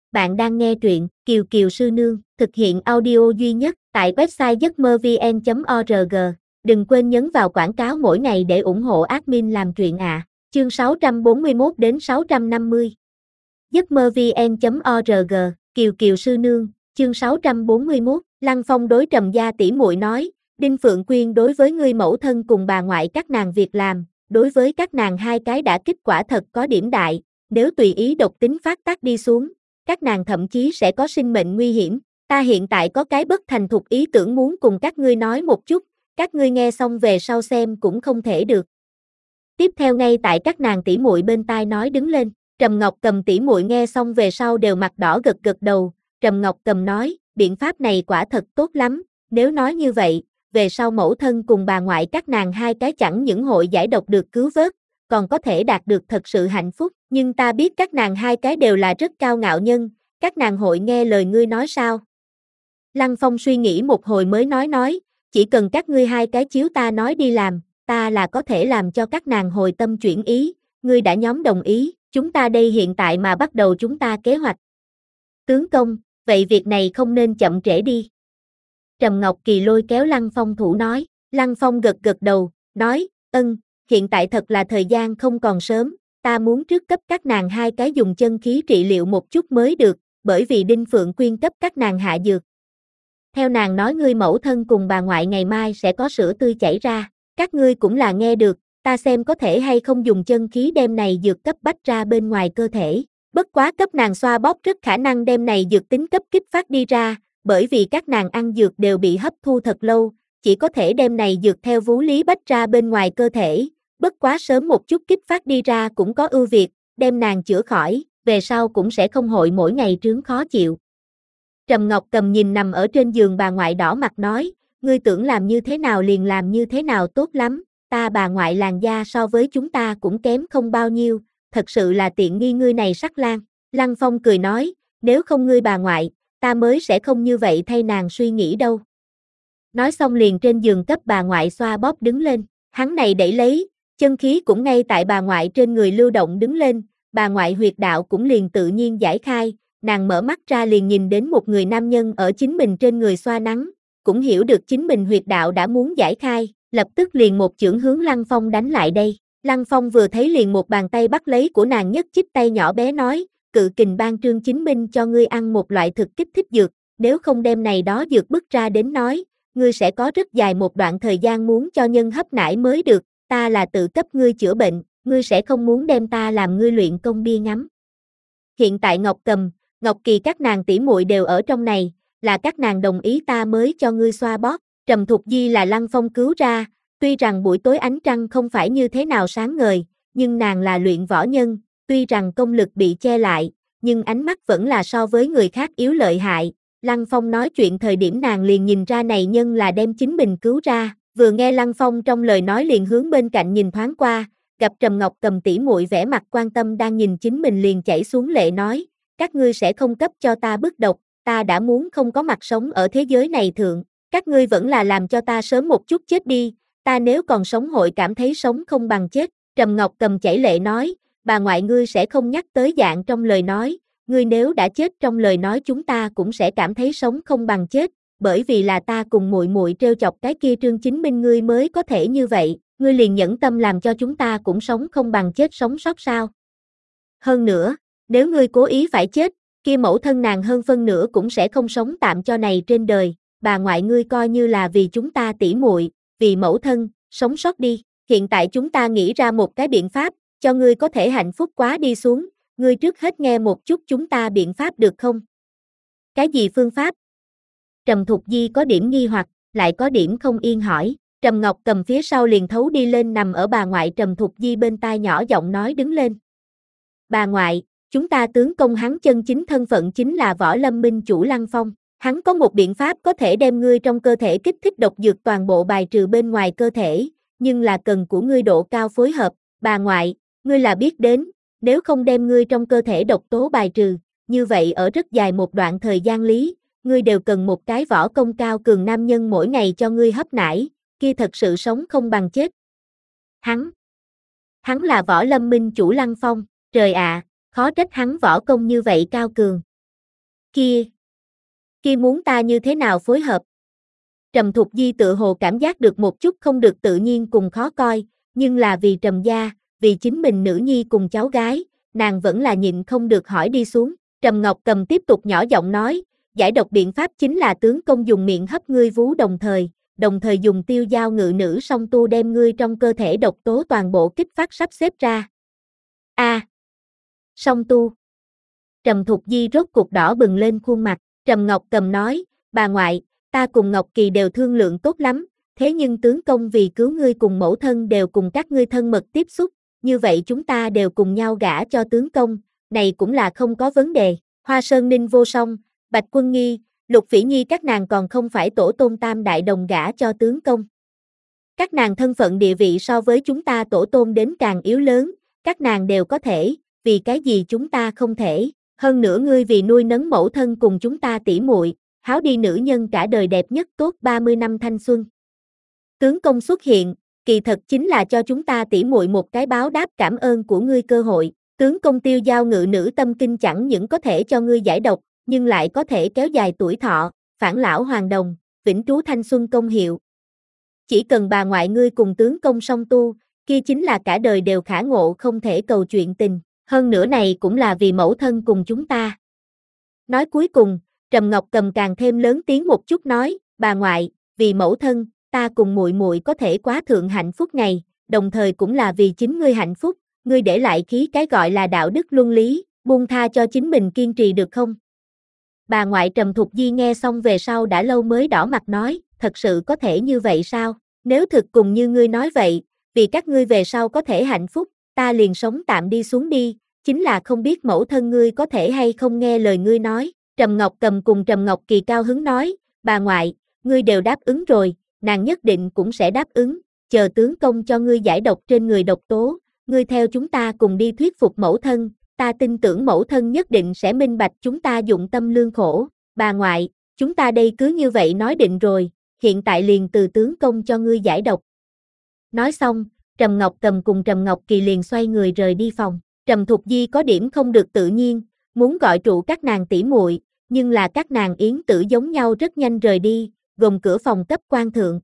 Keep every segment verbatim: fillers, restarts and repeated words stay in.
Bạn đang nghe truyện Kiều Kiều Sư Nương, thực hiện audio duy nhất tại website giấc mơ vn chấm org. Đừng quên nhấn vào quảng cáo mỗi ngày để ủng hộ admin làm truyện ạ. À. Chương sáu trăm bốn mươi mốt đến sáu trăm năm mươi. giấc mơ vn chấm org, Kiều Kiều Sư Nương, chương sáu trăm bốn mươi mốt. Lăng Phong đối Trầm gia tỷ muội nói, Đinh Phượng Quyên đối với ngươi mẫu thân cùng bà ngoại các nàng việc làm, đối với các nàng hai cái đã kích quả thật có điểm đại, nếu tùy ý độc tính phát tác đi xuống, các nàng thậm chí sẽ có sinh mệnh nguy hiểm. Ta hiện tại có cái bất thành thục ý tưởng muốn cùng các ngươi nói một chút, các ngươi nghe xong về sau xem cũng không thể được. Tiếp theo ngay tại các nàng tỷ muội bên tai nói đứng lên, Trầm Ngọc Cầm tỷ muội nghe xong về sau đều mặt đỏ gật gật đầu. Trầm Ngọc Cầm nói, biện pháp này quả thật tốt lắm, nếu nói như vậy, về sau mẫu thân cùng bà ngoại các nàng hai cái chẳng những hội giải độc được cứu vớt, còn có thể đạt được thật sự hạnh phúc, nhưng ta biết các nàng hai cái đều là rất cao ngạo nhân, các nàng hội nghe lời ngươi nói sao? Lăng Phong suy nghĩ một hồi mới nói nói, chỉ cần các ngươi hai cái chiếu ta nói đi làm, ta là có thể làm cho các nàng hồi tâm chuyển ý, ngươi đã nhóm đồng ý, chúng ta đây hiện tại mà bắt đầu chúng ta kế hoạch. Tướng công, vậy việc này không nên chậm trễ đi. Trầm Ngọc Kỳ lôi kéo Lăng Phong thủ nói, Lăng Phong gật gật đầu, nói, ân, hiện tại thật là thời gian không còn sớm, ta muốn trước cấp các nàng hai cái dùng chân khí trị liệu một chút mới được, bởi vì Đinh Phượng Quyên cấp các nàng hạ dược. Theo nàng nói ngươi mẫu thân cùng bà ngoại ngày mai sẽ có sữa tươi chảy ra, các ngươi cũng là nghe được, ta xem có thể hay không dùng chân khí đem này dược cấp bách ra bên ngoài cơ thể, bất quá cấp nàng xoa bóp rất khả năng đem này dược tính cấp kích phát đi ra, bởi vì các nàng ăn dược đều bị hấp thu thật lâu, chỉ có thể đem này dược theo vú lý bách ra bên ngoài cơ thể, bất quá sớm một chút kích phát đi ra cũng có ưu việt, đem nàng chữa khỏi, về sau cũng sẽ không hội mỗi ngày trướng khó chịu. Trầm Ngọc Cầm nhìn nằm ở trên giường bà ngoại đỏ mặt nói, ngươi tưởng làm như thế nào liền làm như thế nào tốt lắm, ta bà ngoại làn da so với chúng ta cũng kém không bao nhiêu, thật sự là tiện nghi ngươi này sắc lang. Lăng Phong cười nói, nếu không ngươi bà ngoại, ta mới sẽ không như vậy thay nàng suy nghĩ đâu. Nói xong liền trên giường cấp bà ngoại xoa bóp đứng lên, hắn này đẩy lấy, chân khí cũng ngay tại bà ngoại trên người lưu động đứng lên, bà ngoại huyệt đạo cũng liền tự nhiên giải khai, nàng mở mắt ra liền nhìn đến một người nam nhân ở chính mình trên người xoa nắng, cũng hiểu được chính mình huyệt đạo đã muốn giải khai, lập tức liền một chưởng hướng Lăng Phong đánh lại đây. Lăng Phong vừa thấy liền một bàn tay bắt lấy của nàng nhất chích tay nhỏ bé nói, cự kình ban Trương Chính Minh cho ngươi ăn một loại thực kích thích dược, nếu không đem này đó dược bức ra đến nói, ngươi sẽ có rất dài một đoạn thời gian muốn cho nhân hấp nải mới được, ta là tự cấp ngươi chữa bệnh, ngươi sẽ không muốn đem ta làm ngươi luyện công bia ngắm. Hiện tại Ngọc Cầm, Ngọc Kỳ các nàng tỷ muội đều ở trong này, là các nàng đồng ý ta mới cho ngươi xoa bóp, Trầm Thục Di là Lăng Phong cứu ra, tuy rằng buổi tối ánh trăng không phải như thế nào sáng ngời, nhưng nàng là luyện võ nhân, tuy rằng công lực bị che lại, nhưng ánh mắt vẫn là so với người khác yếu lợi hại. Lăng Phong nói chuyện thời điểm nàng liền nhìn ra này nhân là đem chính mình cứu ra, vừa nghe Lăng Phong trong lời nói liền hướng bên cạnh nhìn thoáng qua, gặp Trầm Ngọc Cầm tỷ muội vẻ mặt quan tâm đang nhìn chính mình liền chảy xuống lệ nói, các ngươi sẽ không cấp cho ta bức độc, ta đã muốn không có mặt sống ở thế giới này thượng, các ngươi vẫn là làm cho ta sớm một chút chết đi, ta nếu còn sống hội cảm thấy sống không bằng chết. Trầm Ngọc Cầm chảy lệ nói, bà ngoại ngươi sẽ không nhắc tới dạng trong lời nói, ngươi nếu đã chết trong lời nói chúng ta cũng sẽ cảm thấy sống không bằng chết, bởi vì là ta cùng muội muội trêu chọc cái kia Trương Chính Minh ngươi mới có thể như vậy, ngươi liền nhẫn tâm làm cho chúng ta cũng sống không bằng chết sống sót sao? Hơn nữa, nếu ngươi cố ý phải chết, kia mẫu thân nàng hơn phân nửa cũng sẽ không sống tạm cho này trên đời, bà ngoại ngươi coi như là vì chúng ta tỷ muội, vì mẫu thân, sống sót đi, hiện tại chúng ta nghĩ ra một cái biện pháp, cho ngươi có thể hạnh phúc quá đi xuống, ngươi trước hết nghe một chút chúng ta biện pháp được không? Cái gì phương pháp? Trầm Thục Di có điểm nghi hoặc, lại có điểm không yên hỏi, Trầm Ngọc Cầm phía sau liền thấu đi lên nằm ở bà ngoại Trầm Thục Di bên tai nhỏ giọng nói đứng lên. Bà ngoại, chúng ta tướng công hắn chân chính thân phận chính là Võ Lâm Minh chủ Lăng Phong, hắn có một biện pháp có thể đem ngươi trong cơ thể kích thích độc dược toàn bộ bài trừ bên ngoài cơ thể, nhưng là cần của ngươi độ cao phối hợp, bà ngoại, ngươi là biết đến, nếu không đem ngươi trong cơ thể độc tố bài trừ, như vậy ở rất dài một đoạn thời gian lý, ngươi đều cần một cái võ công cao cường nam nhân mỗi ngày cho ngươi hấp nải, kia thật sự sống không bằng chết. Hắn, hắn là Võ Lâm Minh chủ Lăng Phong, trời ạ, khó trách hắn võ công như vậy cao cường. Kia, kia muốn ta như thế nào phối hợp? Trầm Thục Di tự hồ cảm giác được một chút không được tự nhiên cùng khó coi, nhưng là vì Trầm gia, vì chính mình nữ nhi cùng cháu gái, nàng vẫn là nhịn không được hỏi đi xuống. Trầm Ngọc Cầm tiếp tục nhỏ giọng nói, giải độc biện pháp chính là tướng công dùng miệng hấp ngươi vú đồng thời, đồng thời dùng tiêu dao ngự nữ song tu đem ngươi trong cơ thể độc tố toàn bộ kích phát sắp xếp ra. A. À, song tu. Trầm Thục Di rốt cục đỏ bừng lên khuôn mặt, Trầm Ngọc Cầm nói, bà ngoại, ta cùng Ngọc Kỳ đều thương lượng tốt lắm, thế nhưng tướng công vì cứu ngươi cùng mẫu thân đều cùng các ngươi thân mật tiếp xúc, như vậy chúng ta đều cùng nhau gả cho tướng công, này cũng là không có vấn đề. Hoa Sơn Ninh vô song, Bạch Quân Nghi, Lục Phỉ Nhi các nàng còn không phải tổ tôn tam đại đồng gả cho tướng công. Các nàng thân phận địa vị so với chúng ta tổ tôn đến càng yếu lớn, các nàng đều có thể, vì cái gì chúng ta không thể, hơn nữa ngươi vì nuôi nấng mẫu thân cùng chúng ta tỉ muội, háo đi nữ nhân cả đời đẹp nhất tốt ba mươi năm thanh xuân. Tướng công xuất hiện, kỳ thật chính là cho chúng ta tỉ muội một cái báo đáp cảm ơn của ngươi cơ hội, tướng công tiêu giao ngự nữ tâm kinh chẳng những có thể cho ngươi giải độc, nhưng lại có thể kéo dài tuổi thọ, phản lão hoàng đồng, vĩnh trú thanh xuân công hiệu. Chỉ cần bà ngoại ngươi cùng tướng công song tu, kia chính là cả đời đều khả ngộ không thể cầu chuyện tình, hơn nữa này cũng là vì mẫu thân cùng chúng ta. Nói cuối cùng, Trầm Ngọc Cầm càng thêm lớn tiếng một chút nói, bà ngoại, vì mẫu thân, ta cùng muội muội có thể quá thượng hạnh phúc ngày, đồng thời cũng là vì chính ngươi hạnh phúc, ngươi để lại khí cái gọi là đạo đức luân lý, buông tha cho chính mình kiên trì được không? Bà ngoại Trầm Thục Di nghe xong về sau đã lâu mới đỏ mặt nói, thật sự có thể như vậy sao? Nếu thực cùng như ngươi nói vậy, vì các ngươi về sau có thể hạnh phúc, ta liền sống tạm đi xuống đi, chính là không biết mẫu thân ngươi có thể hay không nghe lời ngươi nói. Trầm Ngọc Cầm cùng Trầm Ngọc Kỳ cao hứng nói, bà ngoại, ngươi đều đáp ứng rồi, nàng nhất định cũng sẽ đáp ứng, chờ tướng công cho ngươi giải độc trên người độc tố, ngươi theo chúng ta cùng đi thuyết phục mẫu thân, ta tin tưởng mẫu thân nhất định sẽ minh bạch chúng ta dụng tâm lương khổ, bà ngoại, chúng ta đây cứ như vậy nói định rồi, hiện tại liền từ tướng công cho ngươi giải độc. Nói xong, Trầm Ngọc Cầm cùng Trầm Ngọc Kỳ liền xoay người rời đi phòng, Trầm Thục Di có điểm không được tự nhiên, muốn gọi trụ các nàng tỉ muội, nhưng là các nàng yến tử giống nhau rất nhanh rời đi, gồm cửa phòng cấp quan thượng.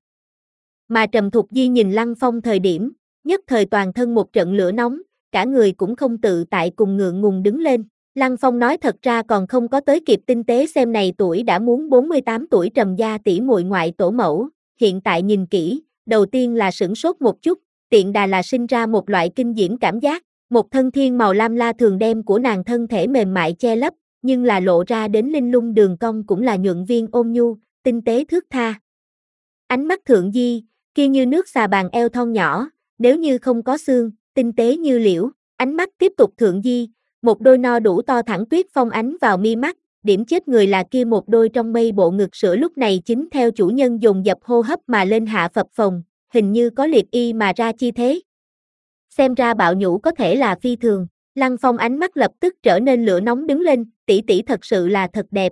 Mà Trầm Thục Di nhìn Lăng Phong thời điểm, nhất thời toàn thân một trận lửa nóng, cả người cũng không tự tại cùng ngượng ngùng đứng lên. Lăng Phong nói thật ra còn không có tới kịp tinh tế xem này tuổi đã muốn bốn mươi tám tuổi Trầm gia tỷ muội ngoại tổ mẫu, hiện tại nhìn kỹ, đầu tiên là sửng sốt một chút, tiện đà là sinh ra một loại kinh diễm cảm giác, một thân thiên màu lam la thường đem của nàng thân thể mềm mại che lấp, nhưng là lộ ra đến linh lung đường cong cũng là nhuận viên ôn nhu, tinh tế thướt tha. Ánh mắt thượng di, kia như nước xà bàn eo thon nhỏ, nếu như không có xương, tinh tế như liễu, ánh mắt tiếp tục thượng di, một đôi no đủ to thẳng tuyết phong ánh vào mi mắt, điểm chết người là kia một đôi trong mây bộ ngực sữa lúc này chính theo chủ nhân dồn dập hô hấp mà lên hạ phập phồng, hình như có liệt y mà ra chi thế. Xem ra bạo nhũ có thể là phi thường, Lăng Phong ánh mắt lập tức trở nên lửa nóng đứng lên, tỷ tỷ thật sự là thật đẹp.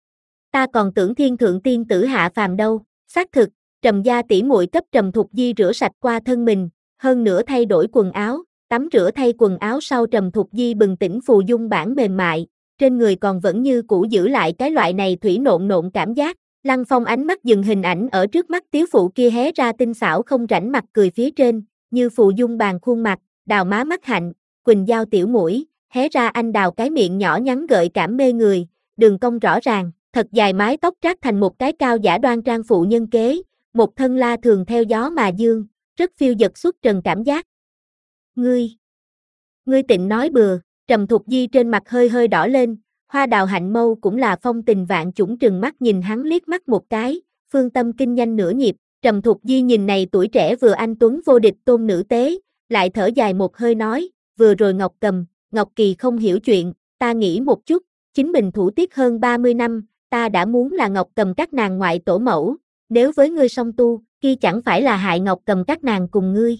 Ta còn tưởng thiên thượng tiên tử hạ phàm đâu, xác thực, Trầm gia tỷ muội cấp Trầm Thục Di rửa sạch qua thân mình, hơn nữa thay đổi quần áo, tắm rửa thay quần áo sau Trầm Thục Di bừng tỉnh phù dung bản mềm mại, trên người còn vẫn như cũ giữ lại cái loại này thủy nộn nộn cảm giác. Lăng Phong ánh mắt dừng hình ảnh ở trước mắt tiếu phụ kia hé ra tinh xảo không rảnh mặt cười phía trên, như phù dung bàn khuôn mặt, đào má mắt hạnh, quỳnh dao tiểu mũi, hé ra anh đào cái miệng nhỏ nhắn gợi cảm mê người, đường cong rõ ràng, thật dài mái tóc trát thành một cái cao giả đoan trang phụ nhân kế, một thân la thường theo gió mà dương, rất phiêu dật xuất trần cảm giác. Ngươi, ngươi tịnh nói bừa, Trầm Thục Di trên mặt hơi hơi đỏ lên, hoa đào hạnh mâu cũng là phong tình vạn chủng trừng mắt nhìn hắn liếc mắt một cái, phương tâm kinh nhanh nửa nhịp, Trầm Thục Di nhìn này tuổi trẻ vừa anh tuấn vô địch tôn nữ tế, lại thở dài một hơi nói, vừa rồi Ngọc Cầm, Ngọc Kỳ không hiểu chuyện, ta nghĩ một chút, chính mình thủ tiết hơn ba mươi năm, ta đã muốn là Ngọc Cầm các nàng ngoại tổ mẫu, nếu với ngươi song tu, kia chẳng phải là hại Ngọc Cầm các nàng cùng ngươi.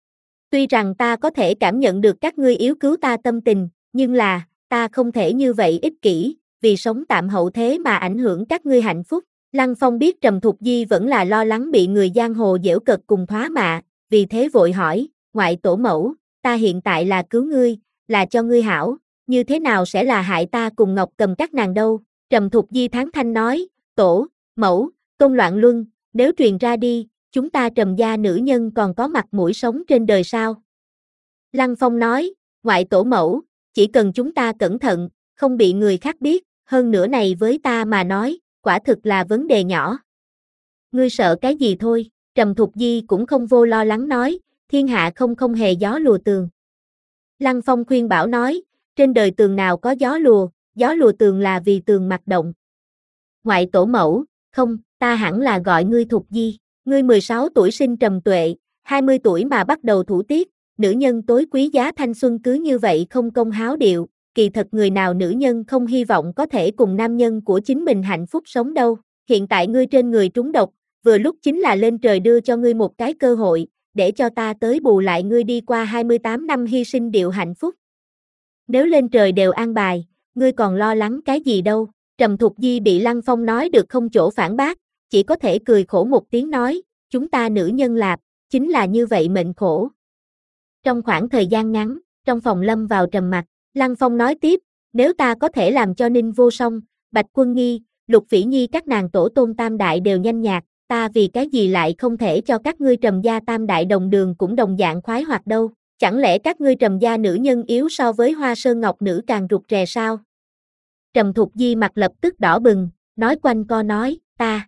Tuy rằng ta có thể cảm nhận được các ngươi yếu cứu ta tâm tình, nhưng là, ta không thể như vậy ích kỷ, vì sống tạm hậu thế mà ảnh hưởng các ngươi hạnh phúc. Lăng Phong biết Trầm Thục Di vẫn là lo lắng bị người giang hồ giễu cợt cùng thoá mạ, vì thế vội hỏi, ngoại tổ mẫu, ta hiện tại là cứu ngươi, là cho ngươi hảo, như thế nào sẽ là hại ta cùng Ngọc Cầm các nàng đâu? Trầm Thục Di thán thanh nói, tổ, mẫu, Tôn Loạn Luân, nếu truyền ra đi, chúng ta Trầm gia nữ nhân còn có mặt mũi sống trên đời sao? Lăng Phong nói, ngoại tổ mẫu, chỉ cần chúng ta cẩn thận, không bị người khác biết, hơn nữa này với ta mà nói, quả thực là vấn đề nhỏ. Ngươi sợ cái gì thôi, Trầm Thục Di cũng không vô lo lắng nói, thiên hạ không không hề gió lùa tường. Lăng Phong khuyên bảo nói, trên đời tường nào có gió lùa, gió lùa tường là vì tường mặt động. Ngoại tổ mẫu, không, ta hẳn là gọi ngươi Thục Di, ngươi mười sáu tuổi sinh trầm tuệ, hai mươi tuổi mà bắt đầu thủ tiết, nữ nhân tối quý giá thanh xuân cứ như vậy không công háo điệu, kỳ thật người nào nữ nhân không hy vọng có thể cùng nam nhân của chính mình hạnh phúc sống đâu, hiện tại ngươi trên người trúng độc, vừa lúc chính là lên trời đưa cho ngươi một cái cơ hội, để cho ta tới bù lại ngươi đi qua hai mươi tám năm hy sinh điệu hạnh phúc. Nếu lên trời đều an bài, ngươi còn lo lắng cái gì đâu, Trầm Thục Di bị Lăng Phong nói được không chỗ phản bác, chỉ có thể cười khổ một tiếng nói, chúng ta nữ nhân lạp, chính là như vậy mệnh khổ. Trong khoảng thời gian ngắn, trong phòng lâm vào trầm mặc, Lăng Phong nói tiếp, nếu ta có thể làm cho Ninh Vô Song, Bạch Quân Nghi, Lục Phỉ Nhi các nàng tổ tôn tam đại đều nhanh nhạc, ta vì cái gì lại không thể cho các ngươi Trầm gia tam đại đồng đường cũng đồng dạng khoái hoạt đâu, chẳng lẽ các ngươi Trầm gia nữ nhân yếu so với Hoa Sơn Ngọc nữ càng rụt rè sao? Trầm Thục Di mặt lập tức đỏ bừng, nói quanh co nói, ta,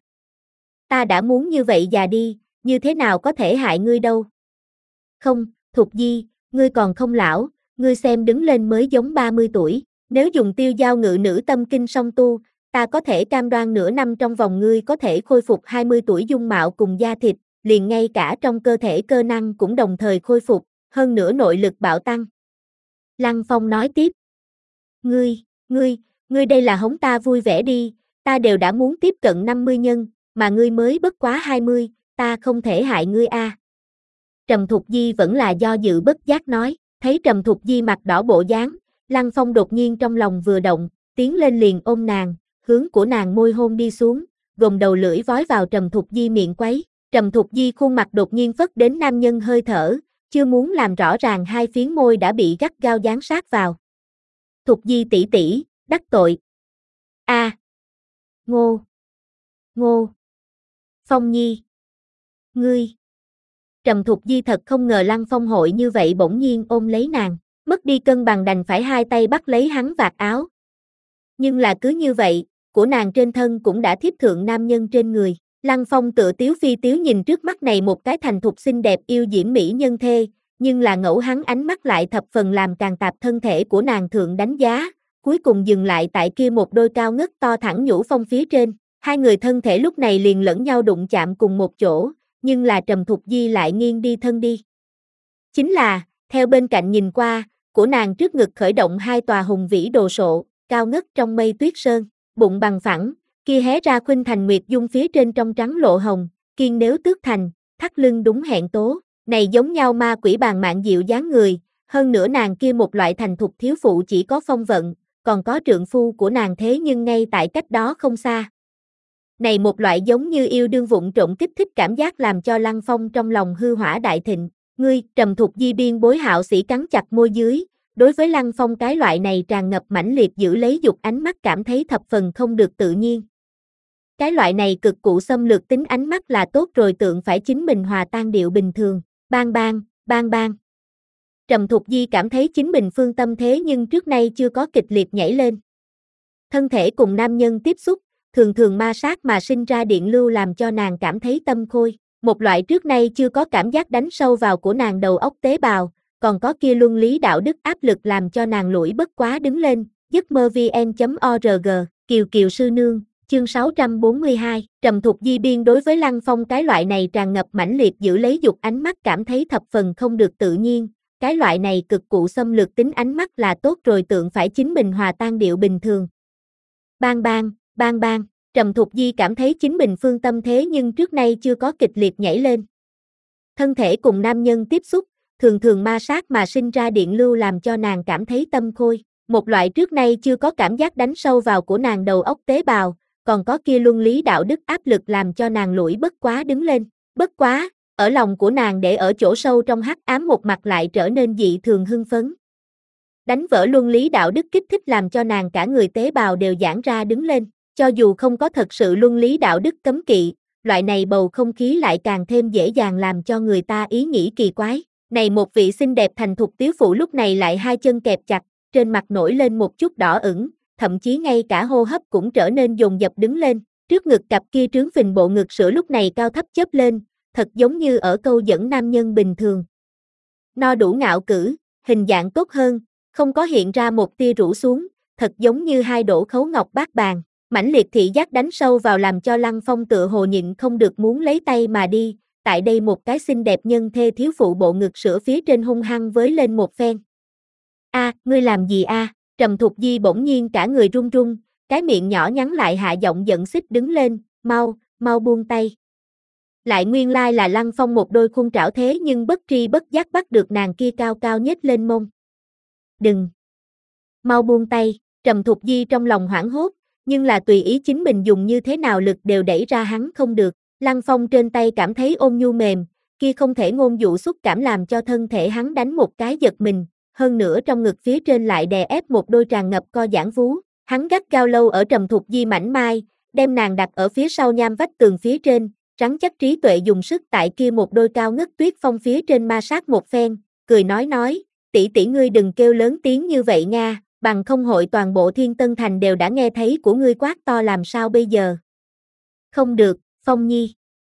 ta đã muốn như vậy già đi, như thế nào có thể hại ngươi đâu? Không, Thục Di, ngươi còn không lão, ngươi xem đứng lên mới giống ba mươi tuổi, nếu dùng tiêu giao ngự nữ tâm kinh song tu, ta có thể cam đoan nửa năm trong vòng ngươi có thể khôi phục hai mươi tuổi dung mạo cùng da thịt, liền ngay cả trong cơ thể cơ năng cũng đồng thời khôi phục, hơn nữa nội lực bạo tăng. Lăng Phong nói tiếp, ngươi, ngươi, ngươi đây là hống ta vui vẻ đi, ta đều đã muốn tiếp cận năm mươi nhân, mà ngươi mới bất quá hai mươi, ta không thể hại ngươi a. À. Trầm Thục Di vẫn là do dự bất giác nói, thấy Trầm Thục Di mặt đỏ bộ dáng, Lăng Phong đột nhiên trong lòng vừa động, tiến lên liền ôm nàng, hướng của nàng môi hôn đi xuống, gồng đầu lưỡi vói vào Trầm Thục Di miệng quấy, Trầm Thục Di khuôn mặt đột nhiên phất đến nam nhân hơi thở, chưa muốn làm rõ ràng hai phiến môi đã bị gắt gao dán sát vào. Thục Di tỷ tỷ, đắc tội. A. À. Ngô. Ngô. Phong Nhi. Ngươi. Trầm Thục Di thật không ngờ Lăng Phong hội như vậy bỗng nhiên ôm lấy nàng, mất đi cân bằng đành phải hai tay bắt lấy hắn vạt áo. Nhưng là cứ như vậy, của nàng trên thân cũng đã thiếp thượng nam nhân trên người. Lăng Phong tựa tiếu phi tiếu nhìn trước mắt này một cái thành thục xinh đẹp yêu diễm mỹ nhân thê, nhưng là ngẫu hắn ánh mắt lại thập phần làm càng tạp thân thể của nàng thượng đánh giá, cuối cùng dừng lại tại kia một đôi cao ngất to thẳng nhũ phong phía trên. Hai người thân thể lúc này liền lẫn nhau đụng chạm cùng một chỗ, nhưng là Trầm Thục Di lại nghiêng đi thân đi. Chính là, theo bên cạnh nhìn qua, của nàng trước ngực khởi động hai tòa hùng vĩ đồ sộ, cao ngất trong mây tuyết sơn, bụng bằng phẳng, kia hé ra khuynh thành nguyệt dung phía trên trong trắng lộ hồng, kiên nếu tước thành, thắt lưng đúng hẹn tố, này giống nhau ma quỷ bàn mạng dịu dáng người, hơn nữa nàng kia một loại thành thục thiếu phụ chỉ có phong vận, còn có trượng phu của nàng thế nhưng ngay tại cách đó không xa. Này một loại giống như yêu đương vụng trộm kích thích cảm giác làm cho Lăng Phong trong lòng hư hỏa đại thịnh, ngươi, Trầm Thục Di biên bối hạo sĩ cắn chặt môi dưới, đối với Lăng Phong cái loại này tràn ngập mãnh liệt giữ lấy dục ánh mắt cảm thấy thập phần không được tự nhiên. Cái loại này cực cụ xâm lược tính ánh mắt là tốt rồi tượng phải chính mình hòa tan điệu bình thường, bang bang, bang bang. Trầm Thục Di cảm thấy chính mình phương tâm thế nhưng trước nay chưa có kịch liệt nhảy lên. Thân thể cùng nam nhân tiếp xúc, thường thường ma sát mà sinh ra điện lưu làm cho nàng cảm thấy tâm khôi, một loại trước nay chưa có cảm giác đánh sâu vào của nàng đầu óc tế bào, còn có kia luân lý đạo đức áp lực làm cho nàng lủi bất quá đứng lên, giấc mơ vn chấm org, Kiều Kiều sư nương, chương sáu trăm bốn mươi hai, Trầm Thục Di biên đối với Lăng Phong cái loại này tràn ngập mãnh liệt giữ lấy dục ánh mắt cảm thấy thập phần không được tự nhiên, cái loại này cực cụ xâm lược tính ánh mắt là tốt rồi tượng phải chính mình hòa tan điệu bình thường. Bang bang, bang bang, Trầm Thục Di cảm thấy chính mình phương tâm thế nhưng trước nay chưa có kịch liệt nhảy lên. Thân thể cùng nam nhân tiếp xúc, thường thường ma sát mà sinh ra điện lưu làm cho nàng cảm thấy tâm khôi, một loại trước nay chưa có cảm giác đánh sâu vào của nàng đầu óc tế bào, còn có kia luân lý đạo đức áp lực làm cho nàng lủi bất quá đứng lên, bất quá, ở lòng của nàng để ở chỗ sâu trong hắc ám một mặt lại trở nên dị thường hưng phấn. Đánh vỡ luân lý đạo đức kích thích làm cho nàng cả người tế bào đều giãn ra đứng lên, Cho dù không có thật sự luân lý đạo đức cấm kỵ, loại này bầu không khí lại càng thêm dễ dàng làm cho người ta ý nghĩ kỳ quái. Này một vị xinh đẹp thành thục tiếu phụ lúc này lại hai chân kẹp chặt, trên mặt nổi lên một chút đỏ ửng, thậm chí ngay cả hô hấp cũng trở nên dồn dập đứng lên, trước ngực cặp kia trướng phình bộ ngực sữa lúc này cao thấp chớp lên, thật giống như ở câu dẫn nam nhân bình thường. No đủ ngạo cử, hình dạng tốt hơn, không có hiện ra một tia rũ xuống, thật giống như hai đổ khấu ngọc bát bàn. Mãnh liệt thị giác đánh sâu vào làm cho Lăng Phong tựa hồ nhịn không được muốn lấy tay mà đi, tại đây một cái xinh đẹp nhân thê thiếu phụ bộ ngực sữa phía trên hung hăng với lên một phen. A, ngươi làm gì a? À? Trầm Thục Di bỗng nhiên cả người run run, cái miệng nhỏ nhắn lại hạ giọng giận xích đứng lên, mau, mau buông tay. Lại nguyên lai là Lăng Phong một đôi khung trảo thế nhưng bất tri bất giác bắt được nàng kia cao cao nhếch lên mông. Đừng! Mau buông tay, Trầm Thục Di trong lòng hoảng hốt, nhưng là tùy ý chính mình dùng như thế nào lực đều đẩy ra hắn không được. Lăng Phong trên tay cảm thấy ôn nhu mềm, kia không thể ngôn dụ xúc cảm làm cho thân thể hắn đánh một cái giật mình, hơn nữa trong ngực phía trên lại đè ép một đôi tràn ngập co giãn vú. Hắn gắt gao lâu ở Trầm Thục Di mảnh mai, đem nàng đặt ở phía sau nham vách tường phía trên, rắn chắc trí tuệ dùng sức tại kia một đôi cao ngất tuyết phong phía trên ma sát một phen, cười nói nói, tỷ tỷ ngươi đừng kêu lớn tiếng như vậy nha, bằng không hội toàn bộ Thiên Tân Thành đều đã nghe thấy của ngươi quát to làm sao bây giờ. Không được, Phong Nhi.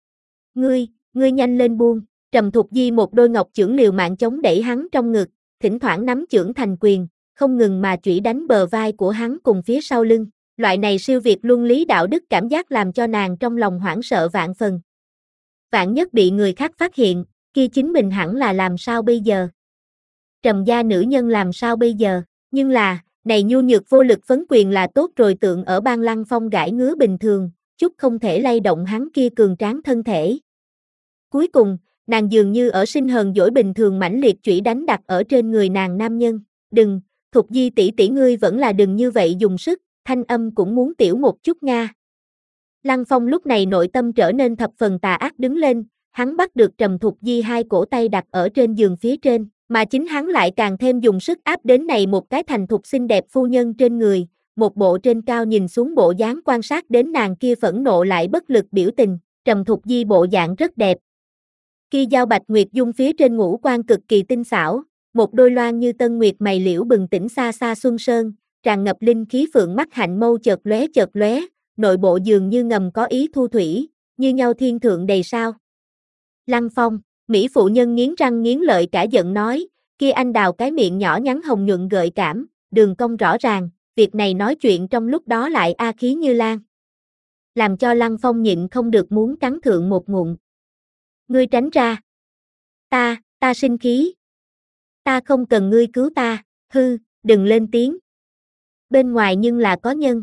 Ngươi, ngươi nhanh lên buông, Trầm Thục Di một đôi ngọc chưởng liều mạng chống đẩy hắn trong ngực, thỉnh thoảng nắm chưởng thành quyền, không ngừng mà chủy đánh bờ vai của hắn cùng phía sau lưng. Loại này siêu việt luân lý đạo đức cảm giác làm cho nàng trong lòng hoảng sợ vạn phần. Vạn nhất bị người khác phát hiện, kia chính mình hẳn là làm sao bây giờ? Trầm gia nữ nhân làm sao bây giờ? Nhưng là, này nhu nhược vô lực vấn quyền là tốt rồi tượng ở Ban Lăng Phong gãi ngứa bình thường, chút không thể lay động hắn kia cường tráng thân thể. Cuối cùng, nàng dường như ở sinh hờn dỗi bình thường mãnh liệt chủy đánh đặt ở trên người nàng nam nhân. Đừng, Thục Di tỷ tỷ ngươi vẫn là đừng như vậy dùng sức, thanh âm cũng muốn tiểu một chút nga. Lăng Phong lúc này nội tâm trở nên thập phần tà ác đứng lên, hắn bắt được Trầm Thục Di hai cổ tay đặt ở trên giường phía trên, mà chính hắn lại càng thêm dùng sức áp đến này một cái thành thục xinh đẹp phu nhân trên người, một bộ trên cao nhìn xuống bộ dáng quan sát đến nàng kia phẫn nộ lại bất lực biểu tình, Trầm Thục Di bộ dạng rất đẹp. Kia dao bạch nguyệt dung phía trên ngũ quan cực kỳ tinh xảo, một đôi loan như tân nguyệt mày liễu bừng tỉnh xa xa xuân sơn, tràn ngập linh khí phượng mắt hạnh mâu chợt lóe chợt lóe, nội bộ dường như ngầm có ý thu thủy, như nhau thiên thượng đầy sao. Lăng Phong, mỹ phụ nhân nghiến răng nghiến lợi cả giận nói, kia anh đào cái miệng nhỏ nhắn hồng nhuận gợi cảm, đường cong rõ ràng, việc này nói chuyện trong lúc đó lại a khí như lan. Làm cho Lăng Phong nhịn không được muốn cắn thượng một ngụm. Ngươi tránh ra. Ta, ta sinh khí. Ta không cần ngươi cứu ta, hư, đừng lên tiếng. Bên ngoài nhưng là có nhân.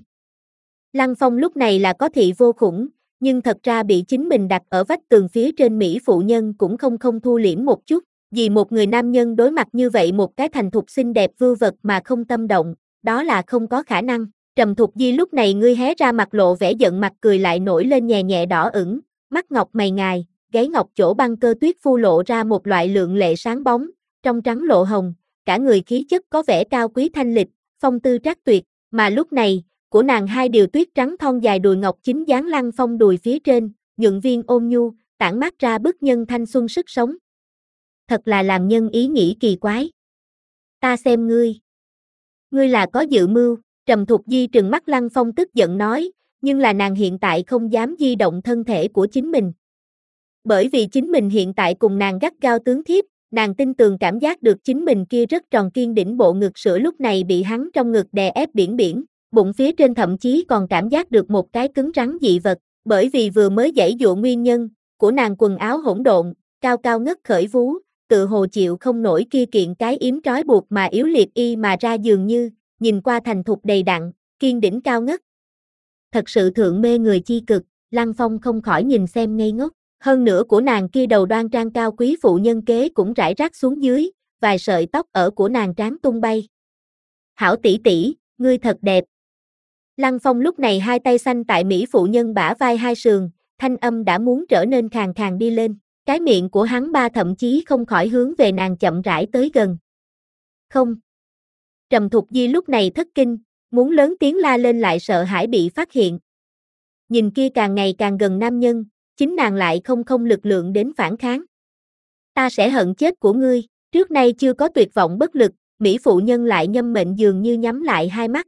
Lăng Phong lúc này là có thị vô khủng, nhưng thật ra bị chính mình đặt ở vách tường phía trên mỹ phụ nhân cũng không không thu liễm một chút, vì một người nam nhân đối mặt như vậy một cái thành thục xinh đẹp vưu vật mà không tâm động, đó là không có khả năng. Trầm Thục Di lúc này ngươi hé ra mặt lộ vẻ giận mặt cười lại nổi lên nhẹ nhẹ đỏ ửng, mắt ngọc mày ngài, gáy ngọc chỗ băng cơ tuyết phu lộ ra một loại lượng lệ sáng bóng, trong trắng lộ hồng, cả người khí chất có vẻ cao quý thanh lịch, phong tư trác tuyệt, mà lúc này, của nàng hai điều tuyết trắng thon dài đùi ngọc chính dán Lăng Phong đùi phía trên, nhuận viên ôn nhu, tản mát ra bức nhân thanh xuân sức sống. Thật là làm nhân ý nghĩ kỳ quái. Ta xem ngươi. Ngươi là có dự mưu, Trầm Thục Di trừng mắt Lăng Phong tức giận nói, nhưng là nàng hiện tại không dám di động thân thể của chính mình. Bởi vì chính mình hiện tại cùng nàng gắt gao tướng thiếp, nàng tin tường cảm giác được chính mình kia rất tròn kiên đỉnh bộ ngực sữa lúc này bị hắn trong ngực đè ép biển biển, bụng phía trên thậm chí còn cảm giác được một cái cứng rắn dị vật, bởi vì vừa mới giãy dụa nguyên nhân, của nàng quần áo hỗn độn, cao cao ngất khởi vú, tự hồ chịu không nổi kia kiện cái yếm trói buộc mà yếu liệt y mà ra dường như, nhìn qua thành thục đầy đặn, kiên đỉnh cao ngất. Thật sự thượng mê người chi cực, Lăng Phong không khỏi nhìn xem ngây ngốc. Hơn nữa của nàng kia đầu đoan trang cao quý phụ nhân kế cũng rải rác xuống dưới, vài sợi tóc ở của nàng trán tung bay. Hảo tỷ tỷ, ngươi thật đẹp. Lăng Phong lúc này hai tay xanh tại mỹ phụ nhân bả vai hai sườn, thanh âm đã muốn trở nên khàn khàn đi lên, cái miệng của hắn ba thậm chí không khỏi hướng về nàng chậm rãi tới gần. Không. Trầm Thục Di lúc này thất kinh, muốn lớn tiếng la lên lại sợ hãi bị phát hiện, nhìn kia càng ngày càng gần nam nhân, chính nàng lại không không lực lượng đến phản kháng. Ta sẽ hận chết của ngươi, trước nay chưa có tuyệt vọng bất lực, Mỹ phụ nhân lại nhâm mệnh dường như nhắm lại hai mắt.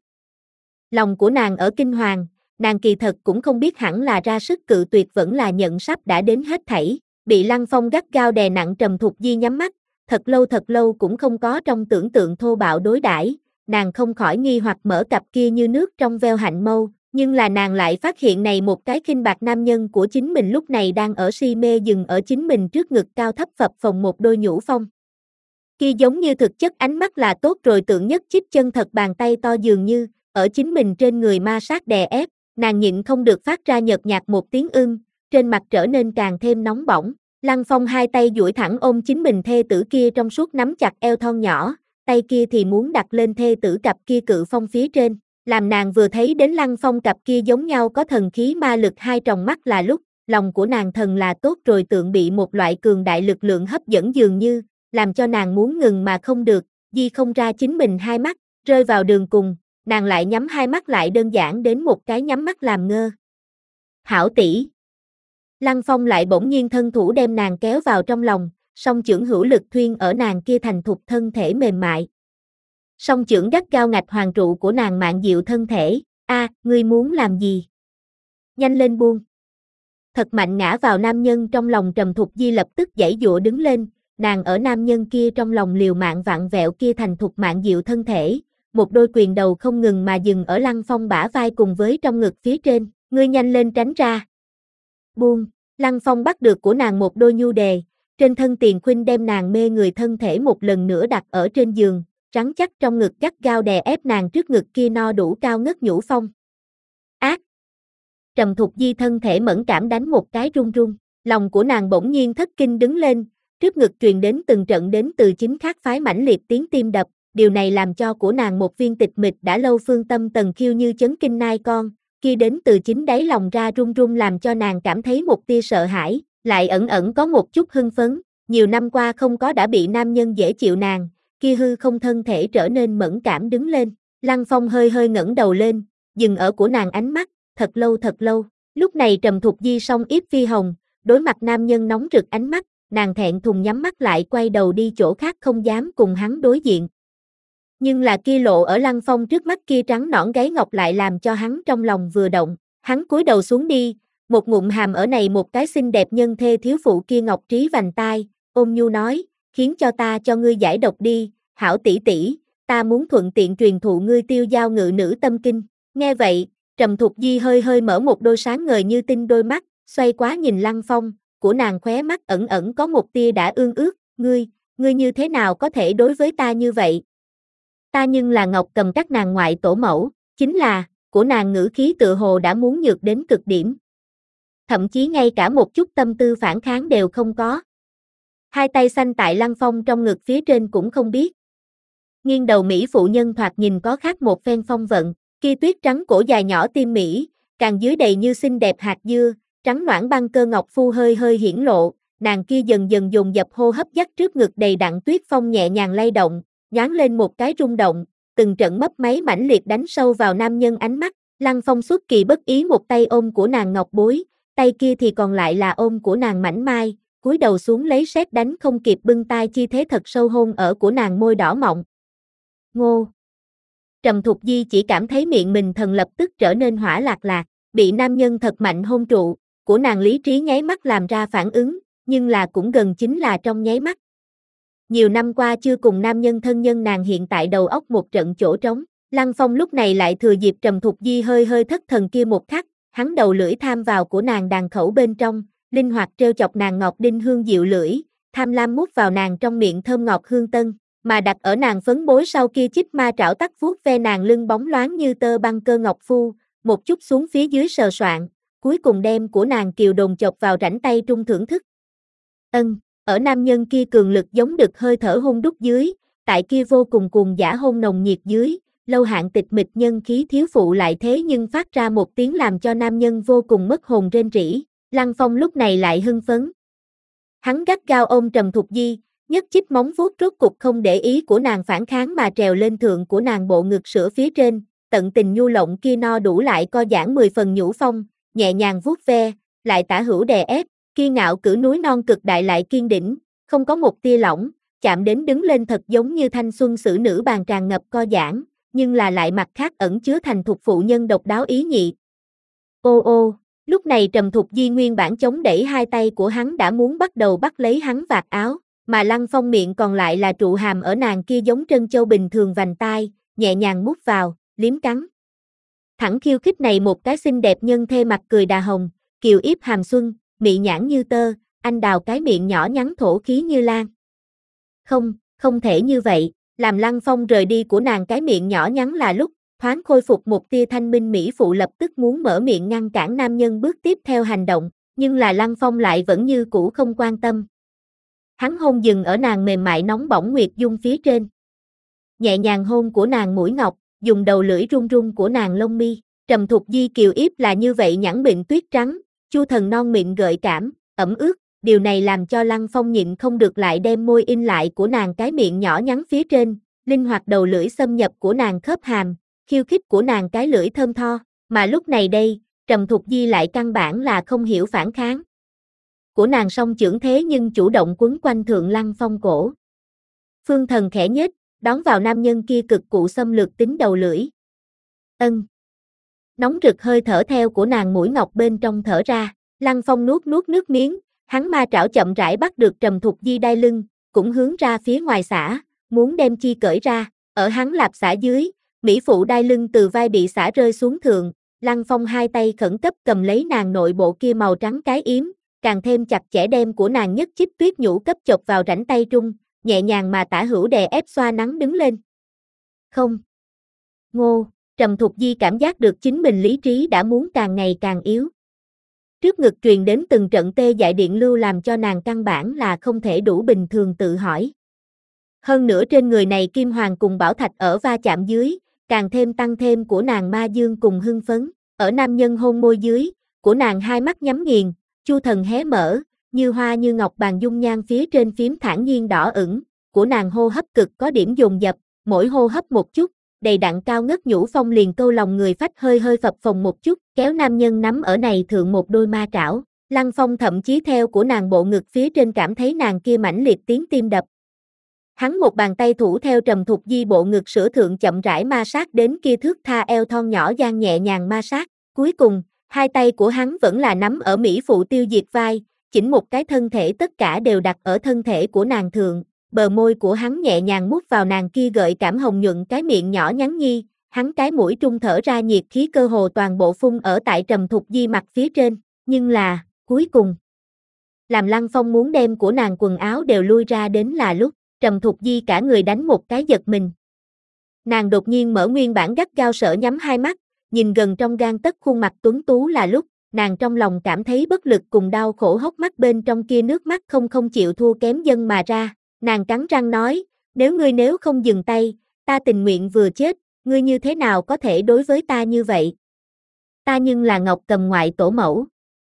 Lòng của nàng ở kinh hoàng, nàng kỳ thật cũng không biết hẳn là ra sức cự tuyệt vẫn là nhận sắp đã đến hết thảy, bị Lăng Phong gắt gao đè nặng Trầm Thục Di nhắm mắt, thật lâu thật lâu cũng không có trong tưởng tượng thô bạo đối đãi, nàng không khỏi nghi hoặc mở cặp kia như nước trong veo hạnh mâu, nhưng là nàng lại phát hiện này một cái khinh bạc nam nhân của chính mình lúc này đang ở si mê dừng ở chính mình trước ngực cao thấp phập phồng một đôi nhũ phong. Kia giống như thực chất ánh mắt là tốt rồi tượng nhất chích chân thật bàn tay to dường như, ở chính mình trên người ma sát đè ép, nàng nhịn không được phát ra nhợt nhạt một tiếng ưng, trên mặt trở nên càng thêm nóng bỏng. Lăng Phong hai tay duỗi thẳng ôm chính mình thê tử kia trong suốt nắm chặt eo thon nhỏ, tay kia thì muốn đặt lên thê tử cặp kia cự phong phía trên, làm nàng vừa thấy đến Lăng Phong cặp kia giống nhau có thần khí ma lực hai tròng mắt là lúc, lòng của nàng thần là tốt rồi tượng bị một loại cường đại lực lượng hấp dẫn dường như, làm cho nàng muốn ngừng mà không được, di không ra chính mình hai mắt, rơi vào đường cùng, nàng lại nhắm hai mắt lại đơn giản đến một cái nhắm mắt làm ngơ. Hảo tỷ. Lăng Phong lại bỗng nhiên thân thủ đem nàng kéo vào trong lòng, song chưởng hữu lực thuyên ở nàng kia thành thục thân thể mềm mại. Song chưởng gắt gao ngạch hoàng trụ của nàng mạn diệu thân thể, a, ngươi muốn làm gì? Nhanh lên buông. Thật mạnh ngã vào nam nhân trong lòng Trầm Thục Di lập tức giãy giụa đứng lên, nàng ở nam nhân kia trong lòng liều mạng vặn vẹo kia thành thục mạn diệu thân thể, một đôi quyền đầu không ngừng mà dừng ở Lăng Phong bả vai cùng với trong ngực phía trên, ngươi nhanh lên tránh ra. Buông, Lăng Phong bắt được của nàng một đôi nhu đề, trên thân Tiền Khuynh đem nàng mê người thân thể một lần nữa đặt ở trên giường, rắn chắc trong ngực gắt gao đè ép nàng trước ngực kia no đủ cao ngất nhũ phong. Ác! Trầm Thục Di thân thể mẫn cảm đánh một cái run run, lòng của nàng bỗng nhiên thất kinh đứng lên, trước ngực truyền đến từng trận đến từ chính khác phái mãnh liệt tiếng tim đập, điều này làm cho của nàng một viên tịch mịch đã lâu phương tâm tần khiêu như chấn kinh nai con, kia đến từ chính đáy lòng ra run run làm cho nàng cảm thấy một tia sợ hãi, lại ẩn ẩn có một chút hưng phấn, nhiều năm qua không có đã bị nam nhân dễ chịu nàng, kia hư không thân thể trở nên mẫn cảm đứng lên, Lăng Phong hơi hơi ngẩng đầu lên, dừng ở của nàng ánh mắt, thật lâu thật lâu, lúc này Trầm Thục Di song yết phi hồng, đối mặt nam nhân nóng rực ánh mắt, nàng thẹn thùng nhắm mắt lại quay đầu đi chỗ khác không dám cùng hắn đối diện. Nhưng là kia lộ ở Lăng Phong trước mắt kia trắng nõn gáy ngọc lại làm cho hắn trong lòng vừa động, hắn cúi đầu xuống đi, một ngụm hàm ở này một cái xinh đẹp nhân thê thiếu phụ kia ngọc trí vành tai, ôm nhu nói, khiến cho ta cho ngươi giải độc đi, hảo tỷ tỷ, ta muốn thuận tiện truyền thụ ngươi tiêu giao ngự nữ tâm kinh. Nghe vậy, Trầm Thục Di hơi hơi mở một đôi sáng ngời như tinh đôi mắt, xoay quá nhìn Lăng Phong, của nàng khóe mắt ẩn ẩn có một tia đã ương ước, ngươi, ngươi như thế nào có thể đối với ta như vậy? Ta nhưng là Ngọc Cầm các nàng ngoại tổ mẫu, chính là, của nàng ngữ khí tựa hồ đã muốn nhược đến cực điểm. Thậm chí ngay cả một chút tâm tư phản kháng đều không có. Hai tay xanh tại Lăng Phong trong ngực phía trên cũng không biết. Nghiêng đầu Mỹ phụ nhân thoạt nhìn có khác một phen phong vận, kia tuyết trắng cổ dài nhỏ tim Mỹ, càng dưới đầy như xinh đẹp hạt dưa, trắng noãn băng cơ ngọc phu hơi hơi hiển lộ, nàng kia dần dần dồn dập hô hấp dắt trước ngực đầy đặn tuyết phong nhẹ nhàng lay động, nhoáng lên một cái rung động, từng trận mấp máy mãnh liệt đánh sâu vào nam nhân ánh mắt, Lăng Phong xuất kỳ bất ý một tay ôm của nàng ngọc bối, tay kia thì còn lại là ôm của nàng mảnh mai, cúi đầu xuống lấy sét đánh không kịp bưng tai chi thế thật sâu hôn ở của nàng môi đỏ mọng. Ngô! Trầm Thục Di chỉ cảm thấy miệng mình thần lập tức trở nên hỏa lạc lạc, bị nam nhân thật mạnh hôn trụ, của nàng lý trí nháy mắt làm ra phản ứng, nhưng là cũng gần chính là trong nháy mắt. Nhiều năm qua chưa cùng nam nhân thân nhân nàng hiện tại đầu óc một trận chỗ trống, Lăng Phong lúc này lại thừa dịp Trầm Thục Di hơi hơi thất thần kia một khắc, hắn đầu lưỡi tham vào của nàng đàn khẩu bên trong, linh hoạt treo chọc nàng ngọc đinh hương dịu lưỡi, tham lam mút vào nàng trong miệng thơm ngọt hương tân, mà đặt ở nàng phấn bối sau kia chích ma trảo tắc vuốt ve nàng lưng bóng loáng như tơ băng cơ ngọc phu, một chút xuống phía dưới sờ soạn, cuối cùng đem của nàng kiều đồn chọc vào rãnh tay trung thưởng thức. Ân, ở nam nhân kia cường lực giống đực hơi thở hôn đúc dưới, tại kia vô cùng cuồng dã hôn nồng nhiệt dưới, lâu hạn tịch mịch nhân khí thiếu phụ lại thế nhưng phát ra một tiếng làm cho nam nhân vô cùng mất hồn rên rỉ, Lăng Phong lúc này lại hưng phấn. Hắn gắt gao ôm Trầm Thục Di, nhất chích móng vuốt rốt cục không để ý của nàng phản kháng mà trèo lên thượng của nàng bộ ngực sữa phía trên, tận tình nhu lộng kia no đủ lại co giãn mười phần nhũ phong, nhẹ nhàng vuốt ve, lại tả hữu đè ép, kiên ngạo cử núi non cực đại lại kiên đỉnh, không có một tia lỏng, chạm đến đứng lên thật giống như thanh xuân xử nữ bàn tràn ngập co giãn, nhưng là lại mặt khác ẩn chứa thành thục phụ nhân độc đáo ý nhị. Ô ô, lúc này Trầm Thục Di nguyên bản chống đẩy hai tay của hắn đã muốn bắt đầu bắt lấy hắn vạt áo, mà Lăng Phong miệng còn lại là trụ hàm ở nàng kia giống trân châu bình thường vành tai, nhẹ nhàng mút vào, liếm cắn. Thẳng khiêu khích này một cái xinh đẹp nhân thê mặt cười đà hồng, kiều yếp hàm xuân, mị nhãn như tơ, anh đào cái miệng nhỏ nhắn thổ khí như lan. Không, không thể như vậy, làm Lăng Phong rời đi của nàng cái miệng nhỏ nhắn là lúc, thoáng khôi phục một tia thanh minh mỹ phụ lập tức muốn mở miệng ngăn cản nam nhân bước tiếp theo hành động, nhưng là Lăng Phong lại vẫn như cũ không quan tâm. Hắn hôn dừng ở nàng mềm mại nóng bỏng nguyệt dung phía trên. Nhẹ nhàng hôn của nàng mũi ngọc, dùng đầu lưỡi run run của nàng lông mi, Trầm Thục Di kiều yếp là như vậy nhẵn mịn tuyết trắng, chu thần non mịn gợi cảm, ẩm ướt, điều này làm cho Lăng Phong nhịn không được lại đem môi in lại của nàng cái miệng nhỏ nhắn phía trên, linh hoạt đầu lưỡi xâm nhập của nàng khớp hàm, khiêu khích của nàng cái lưỡi thơm tho, mà lúc này đây, Trầm Thục Di lại căn bản là không hiểu phản kháng. Của nàng song chưởng thế nhưng chủ động quấn quanh thượng Lăng Phong cổ. Phương Thần khẽ nhếch, đón vào nam nhân kia cực cụ xâm lược tính đầu lưỡi. Ân. Nóng rực hơi thở theo của nàng mũi ngọc bên trong thở ra, Lăng Phong nuốt nuốt nước miếng, hắn ma trảo chậm rãi bắt được Trầm Thục Di đai lưng, cũng hướng ra phía ngoài xả, muốn đem chi cởi ra, ở hắn lạp xả dưới, mỹ phụ đai lưng từ vai bị xả rơi xuống thượng, Lăng Phong hai tay khẩn cấp cầm lấy nàng nội bộ kia màu trắng cái yếm, càng thêm chặt chẽ đem của nàng nhất chích tuyết nhũ cấp chộp vào rãnh tay trung, nhẹ nhàng mà tả hữu đè ép xoa nắng đứng lên. Không. Ngô, Trầm Thục Di cảm giác được chính mình lý trí đã muốn càng ngày càng yếu. Trước ngực truyền đến từng trận tê dại điện lưu làm cho nàng căn bản là không thể đủ bình thường tự hỏi. Hơn nữa trên người này kim hoàng cùng bảo thạch ở va chạm dưới, càng thêm tăng thêm của nàng ma dương cùng hưng phấn, ở nam nhân hôn môi dưới, của nàng hai mắt nhắm nghiền, chu thần hé mở, như hoa như ngọc bàn dung nhan phía trên phím thản nhiên đỏ ửng, của nàng hô hấp cực có điểm dồn dập, mỗi hô hấp một chút, đầy đặn cao ngất nhũ phong liền câu lòng người phách hơi hơi phập phồng một chút, kéo nam nhân nắm ở này thượng một đôi ma trảo, Lăng Phong thậm chí theo của nàng bộ ngực phía trên cảm thấy nàng kia mãnh liệt tiếng tim đập. Hắn một bàn tay thủ theo Trầm Thục Di bộ ngực sữa thượng chậm rãi ma sát đến kia thước tha eo thon nhỏ gian nhẹ nhàng ma sát, cuối cùng, hai tay của hắn vẫn là nắm ở mỹ phụ tiêu diệt vai, chỉnh một cái thân thể tất cả đều đặt ở thân thể của nàng thượng, bờ môi của hắn nhẹ nhàng mút vào nàng kia gợi cảm hồng nhuận cái miệng nhỏ nhắn nhi, hắn cái mũi trung thở ra nhiệt khí cơ hồ toàn bộ phun ở tại Trầm Thục Di mặt phía trên, nhưng là, cuối cùng, làm Lăng Phong muốn đem của nàng quần áo đều lui ra đến là lúc, Trầm Thục Di cả người đánh một cái giật mình. Nàng đột nhiên mở nguyên bản gắt gao sợ nhắm hai mắt, nhìn gần trong gang tấc khuôn mặt tuấn tú là lúc, nàng trong lòng cảm thấy bất lực cùng đau khổ hốc mắt bên trong kia nước mắt không không chịu thua kém dân mà ra, nàng cắn răng nói, nếu ngươi nếu không dừng tay, ta tình nguyện vừa chết, ngươi như thế nào có thể đối với ta như vậy? Ta nhưng là Ngọc Cầm ngoại tổ mẫu.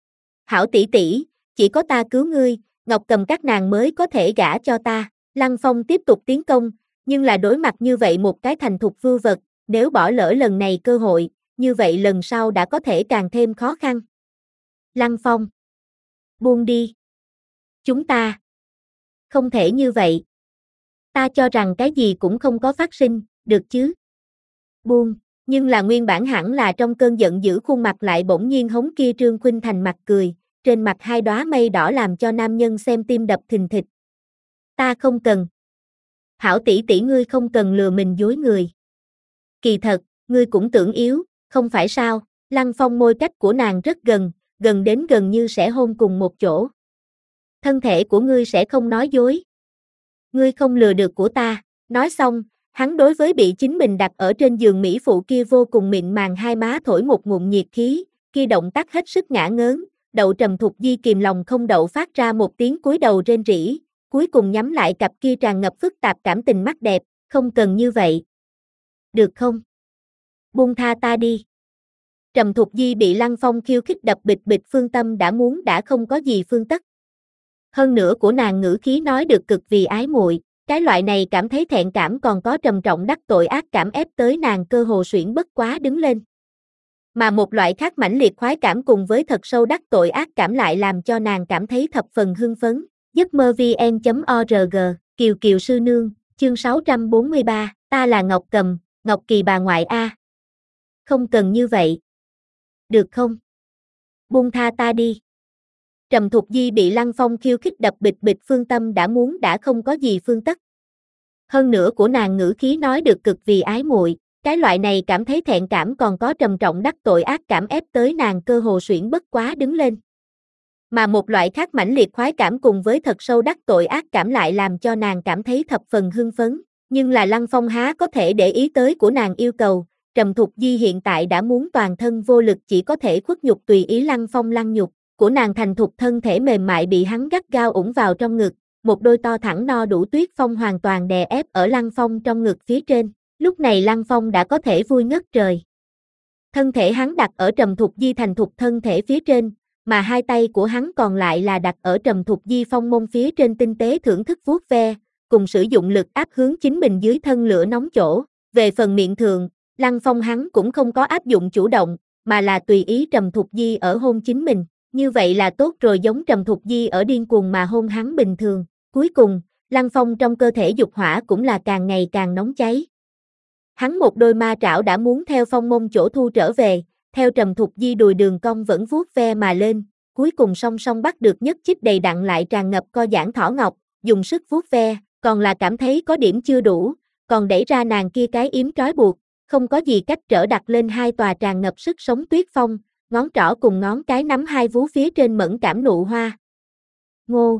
Hảo tỷ tỷ, chỉ có ta cứu ngươi, Ngọc Cầm các nàng mới có thể gả cho ta. Lăng Phong tiếp tục tiến công, nhưng là đối mặt như vậy một cái thành thục vưu vật, nếu bỏ lỡ lần này cơ hội, như vậy lần sau đã có thể càng thêm khó khăn. Lăng Phong, buông đi. Chúng ta, không thể như vậy. Ta cho rằng cái gì cũng không có phát sinh, được chứ? Buông, nhưng là nguyên bản hẳn là trong cơn giận dữ khuôn mặt lại bỗng nhiên hống kia Trương Khuynh Thành mặt cười, trên mặt hai đóa mây đỏ làm cho nam nhân xem tim đập thình thịch. Ta không cần. Hảo tỷ tỷ ngươi không cần lừa mình dối người. Kỳ thật, ngươi cũng tưởng yếu, không phải sao? Lăng Phong môi cách của nàng rất gần, gần đến gần như sẽ hôn cùng một chỗ. Thân thể của ngươi sẽ không nói dối. Ngươi không lừa được của ta. Nói xong, hắn đối với bị chính mình đặt ở trên giường mỹ phụ kia vô cùng mịn màng hai má thổi một ngụm nhiệt khí, kia động tác hết sức ngã ngớn, đậu Trầm Thục Di kìm lòng không đậu phát ra một tiếng cúi đầu rên rỉ, cuối cùng nhắm lại cặp kia tràn ngập phức tạp cảm tình mắt đẹp, không cần như vậy. Được không? Buông tha ta đi. Trầm Thục Di bị Lăng Phong khiêu khích đập bịch bịch phương tâm đã muốn đã không có gì phương tất. Hơn nữa của nàng ngữ khí nói được cực vì ái muội, cái loại này cảm thấy thẹn cảm còn có trầm trọng đắc tội ác cảm ép tới nàng cơ hồ suyễn bất quá đứng lên. Mà một loại khác mãnh liệt khoái cảm cùng với thật sâu đắc tội ác cảm lại làm cho nàng cảm thấy thập phần hưng phấn. giấc mơ vn chấm org, Kiều Kiều sư nương, chương sáu trăm bốn mươi ba, ta là Ngọc Cầm, Ngọc Kỳ bà ngoại a. Không cần như vậy. Được không? Buông tha ta đi. Trầm Thục Di bị Lăng Phong khiêu khích đập bịch bịch, phương tâm đã muốn đã không có gì phương tất. Hơn nữa của nàng ngữ khí nói được cực vì ái muội, cái loại này cảm thấy thẹn cảm còn có trầm trọng đắc tội ác cảm ép tới nàng cơ hồ xuyển bất quá đứng lên. Mà một loại khác mãnh liệt khoái cảm cùng với thật sâu đắc tội ác cảm lại làm cho nàng cảm thấy thập phần hưng phấn, nhưng là Lăng Phong há có thể để ý tới của nàng yêu cầu. Trầm Thục Di hiện tại đã muốn toàn thân vô lực, chỉ có thể khuất nhục tùy ý Lăng Phong lăng nhục, của nàng thành thục thân thể mềm mại bị hắn gắt gao ủng vào trong ngực, một đôi to thẳng no đủ tuyết phong hoàn toàn đè ép ở Lăng Phong trong ngực phía trên, lúc này Lăng Phong đã có thể vui ngất trời. Thân thể hắn đặt ở Trầm Thục Di thành thục thân thể phía trên, mà hai tay của hắn còn lại là đặt ở Trầm Thục Di phong môn phía trên tinh tế thưởng thức vuốt ve, cùng sử dụng lực áp hướng chính mình dưới thân lửa nóng chỗ. Về phần miệng thượng, Lăng Phong hắn cũng không có áp dụng chủ động, mà là tùy ý Trầm Thục Di ở hôn chính mình, như vậy là tốt rồi, giống Trầm Thục Di ở điên cuồng mà hôn hắn bình thường. Cuối cùng, Lăng Phong trong cơ thể dục hỏa cũng là càng ngày càng nóng cháy. Hắn một đôi ma trảo đã muốn theo phong môn chỗ thu trở về, theo Trầm Thục Di đùi đường cong vẫn vuốt ve mà lên, cuối cùng song song bắt được nhất chích đầy đặn lại tràn ngập co giãn thỏ ngọc, dùng sức vuốt ve, còn là cảm thấy có điểm chưa đủ, còn đẩy ra nàng kia cái yếm trói buộc, không có gì cách trở đặt lên hai tòa tràn ngập sức sống tuyết phong, ngón trỏ cùng ngón cái nắm hai vú phía trên mẫn cảm nụ hoa. Ngô!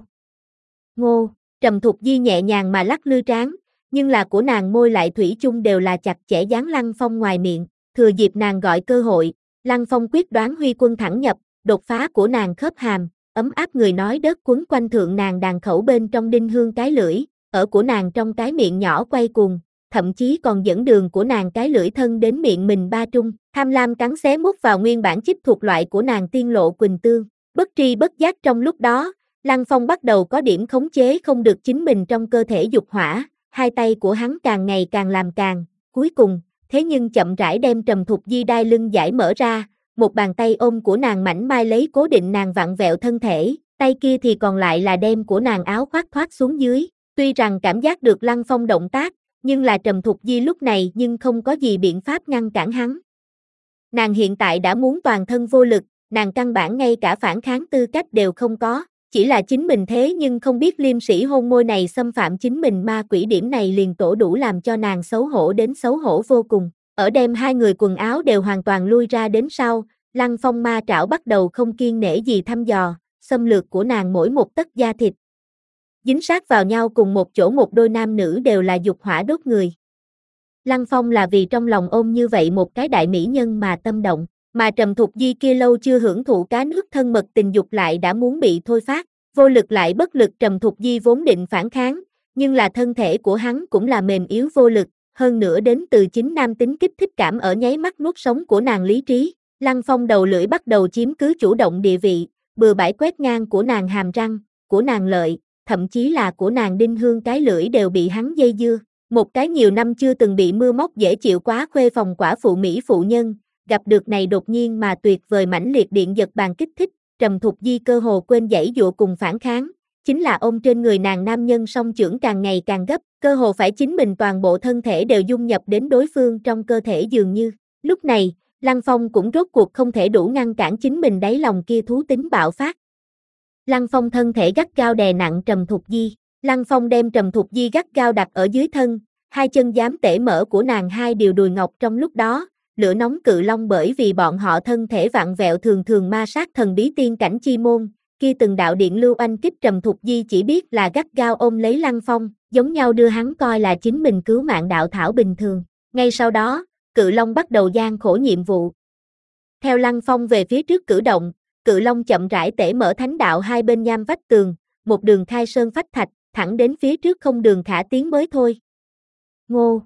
Ngô! Trầm Thục Di nhẹ nhàng mà lắc lư trán, nhưng là của nàng môi lại thủy chung đều là chặt chẽ dán Lăng Phong ngoài miệng, thừa dịp nàng gọi cơ hội, Lăng Phong quyết đoán huy quân thẳng nhập, đột phá của nàng khớp hàm, ấm áp người nói đất quấn quanh thượng nàng đàn khẩu bên trong đinh hương cái lưỡi, ở của nàng trong cái miệng nhỏ quay cuồng, thậm chí còn dẫn đường của nàng cái lưỡi thân đến miệng mình ba trung, tham lam cắn xé mút vào nguyên bản chích thuộc loại của nàng tiên lộ quỳnh tương, bất tri bất giác trong lúc đó, Lăng Phong bắt đầu có điểm khống chế không được chính mình trong cơ thể dục hỏa, hai tay của hắn càng ngày càng làm càng, cuối cùng, thế nhưng chậm rãi đem Trầm Thục Di đai lưng giải mở ra, một bàn tay ôm của nàng mảnh mai lấy cố định nàng vặn vẹo thân thể, tay kia thì còn lại là đem của nàng áo khoác thoát xuống dưới, tuy rằng cảm giác được Lăng Phong động tác, nhưng là Trầm Thục Di lúc này nhưng không có gì biện pháp ngăn cản hắn. Nàng hiện tại đã muốn toàn thân vô lực, nàng căn bản ngay cả phản kháng tư cách đều không có, chỉ là chính mình thế nhưng không biết liêm sĩ hôn môi này xâm phạm chính mình ma quỷ, điểm này liền tổ đủ làm cho nàng xấu hổ đến xấu hổ vô cùng. Ở đem hai người quần áo đều hoàn toàn lui ra đến sau, Lăng Phong ma trảo bắt đầu không kiêng nể gì thăm dò, xâm lược của nàng mỗi một tấc da thịt. Dính sát vào nhau cùng một chỗ, một đôi nam nữ đều là dục hỏa đốt người. Lăng Phong là vì trong lòng ôm như vậy một cái đại mỹ nhân mà tâm động, mà Trầm Thục Di kia lâu chưa hưởng thụ cá nước thân mật tình dục lại đã muốn bị thôi phát, vô lực lại bất lực. Trầm Thục Di vốn định phản kháng, nhưng là thân thể của hắn cũng là mềm yếu vô lực, hơn nữa đến từ chính nam tính kích thích cảm ở nháy mắt nuốt sống của nàng lý trí. Lăng Phong đầu lưỡi bắt đầu chiếm cứ chủ động địa vị, bừa bãi quét ngang của nàng hàm răng, của nàng lợi, thậm chí là của nàng đinh hương cái lưỡi đều bị hắn dây dưa. Một cái nhiều năm chưa từng bị mưa móc dễ chịu quá khuê phòng quả phụ mỹ phụ nhân, gặp được này đột nhiên mà tuyệt vời mãnh liệt điện giật bàn kích thích, Trầm Thục Di cơ hồ quên giãy dụa cùng phản kháng, chính là ôm trên người nàng nam nhân song chưởng càng ngày càng gấp, cơ hồ phải chính mình toàn bộ thân thể đều dung nhập đến đối phương trong cơ thể dường như. Lúc này, Lăng Phong cũng rốt cuộc không thể đủ ngăn cản chính mình đáy lòng kia thú tính bạo phát. Lăng Phong thân thể gắt gao đè nặng Trầm Thục Di, Lăng Phong đem Trầm Thục Di gắt gao đặt ở dưới thân, hai chân dám tể mở của nàng hai điều đùi ngọc trong lúc đó, lửa nóng cự long bởi vì bọn họ thân thể vặn vẹo thường thường ma sát thần bí tiên cảnh chi môn, kia từng đạo điện lưu oanh kích. Trầm Thục Di chỉ biết là gắt gao ôm lấy Lăng Phong, giống nhau đưa hắn coi là chính mình cứu mạng đạo thảo bình thường. Ngay sau đó, cự long bắt đầu gian khổ nhiệm vụ. Theo Lăng Phong về phía trước cử động, cự long chậm rãi tể mở thánh đạo hai bên nham vách tường, một đường khai sơn phách thạch, thẳng đến phía trước không đường khả tiến mới thôi. Ngô!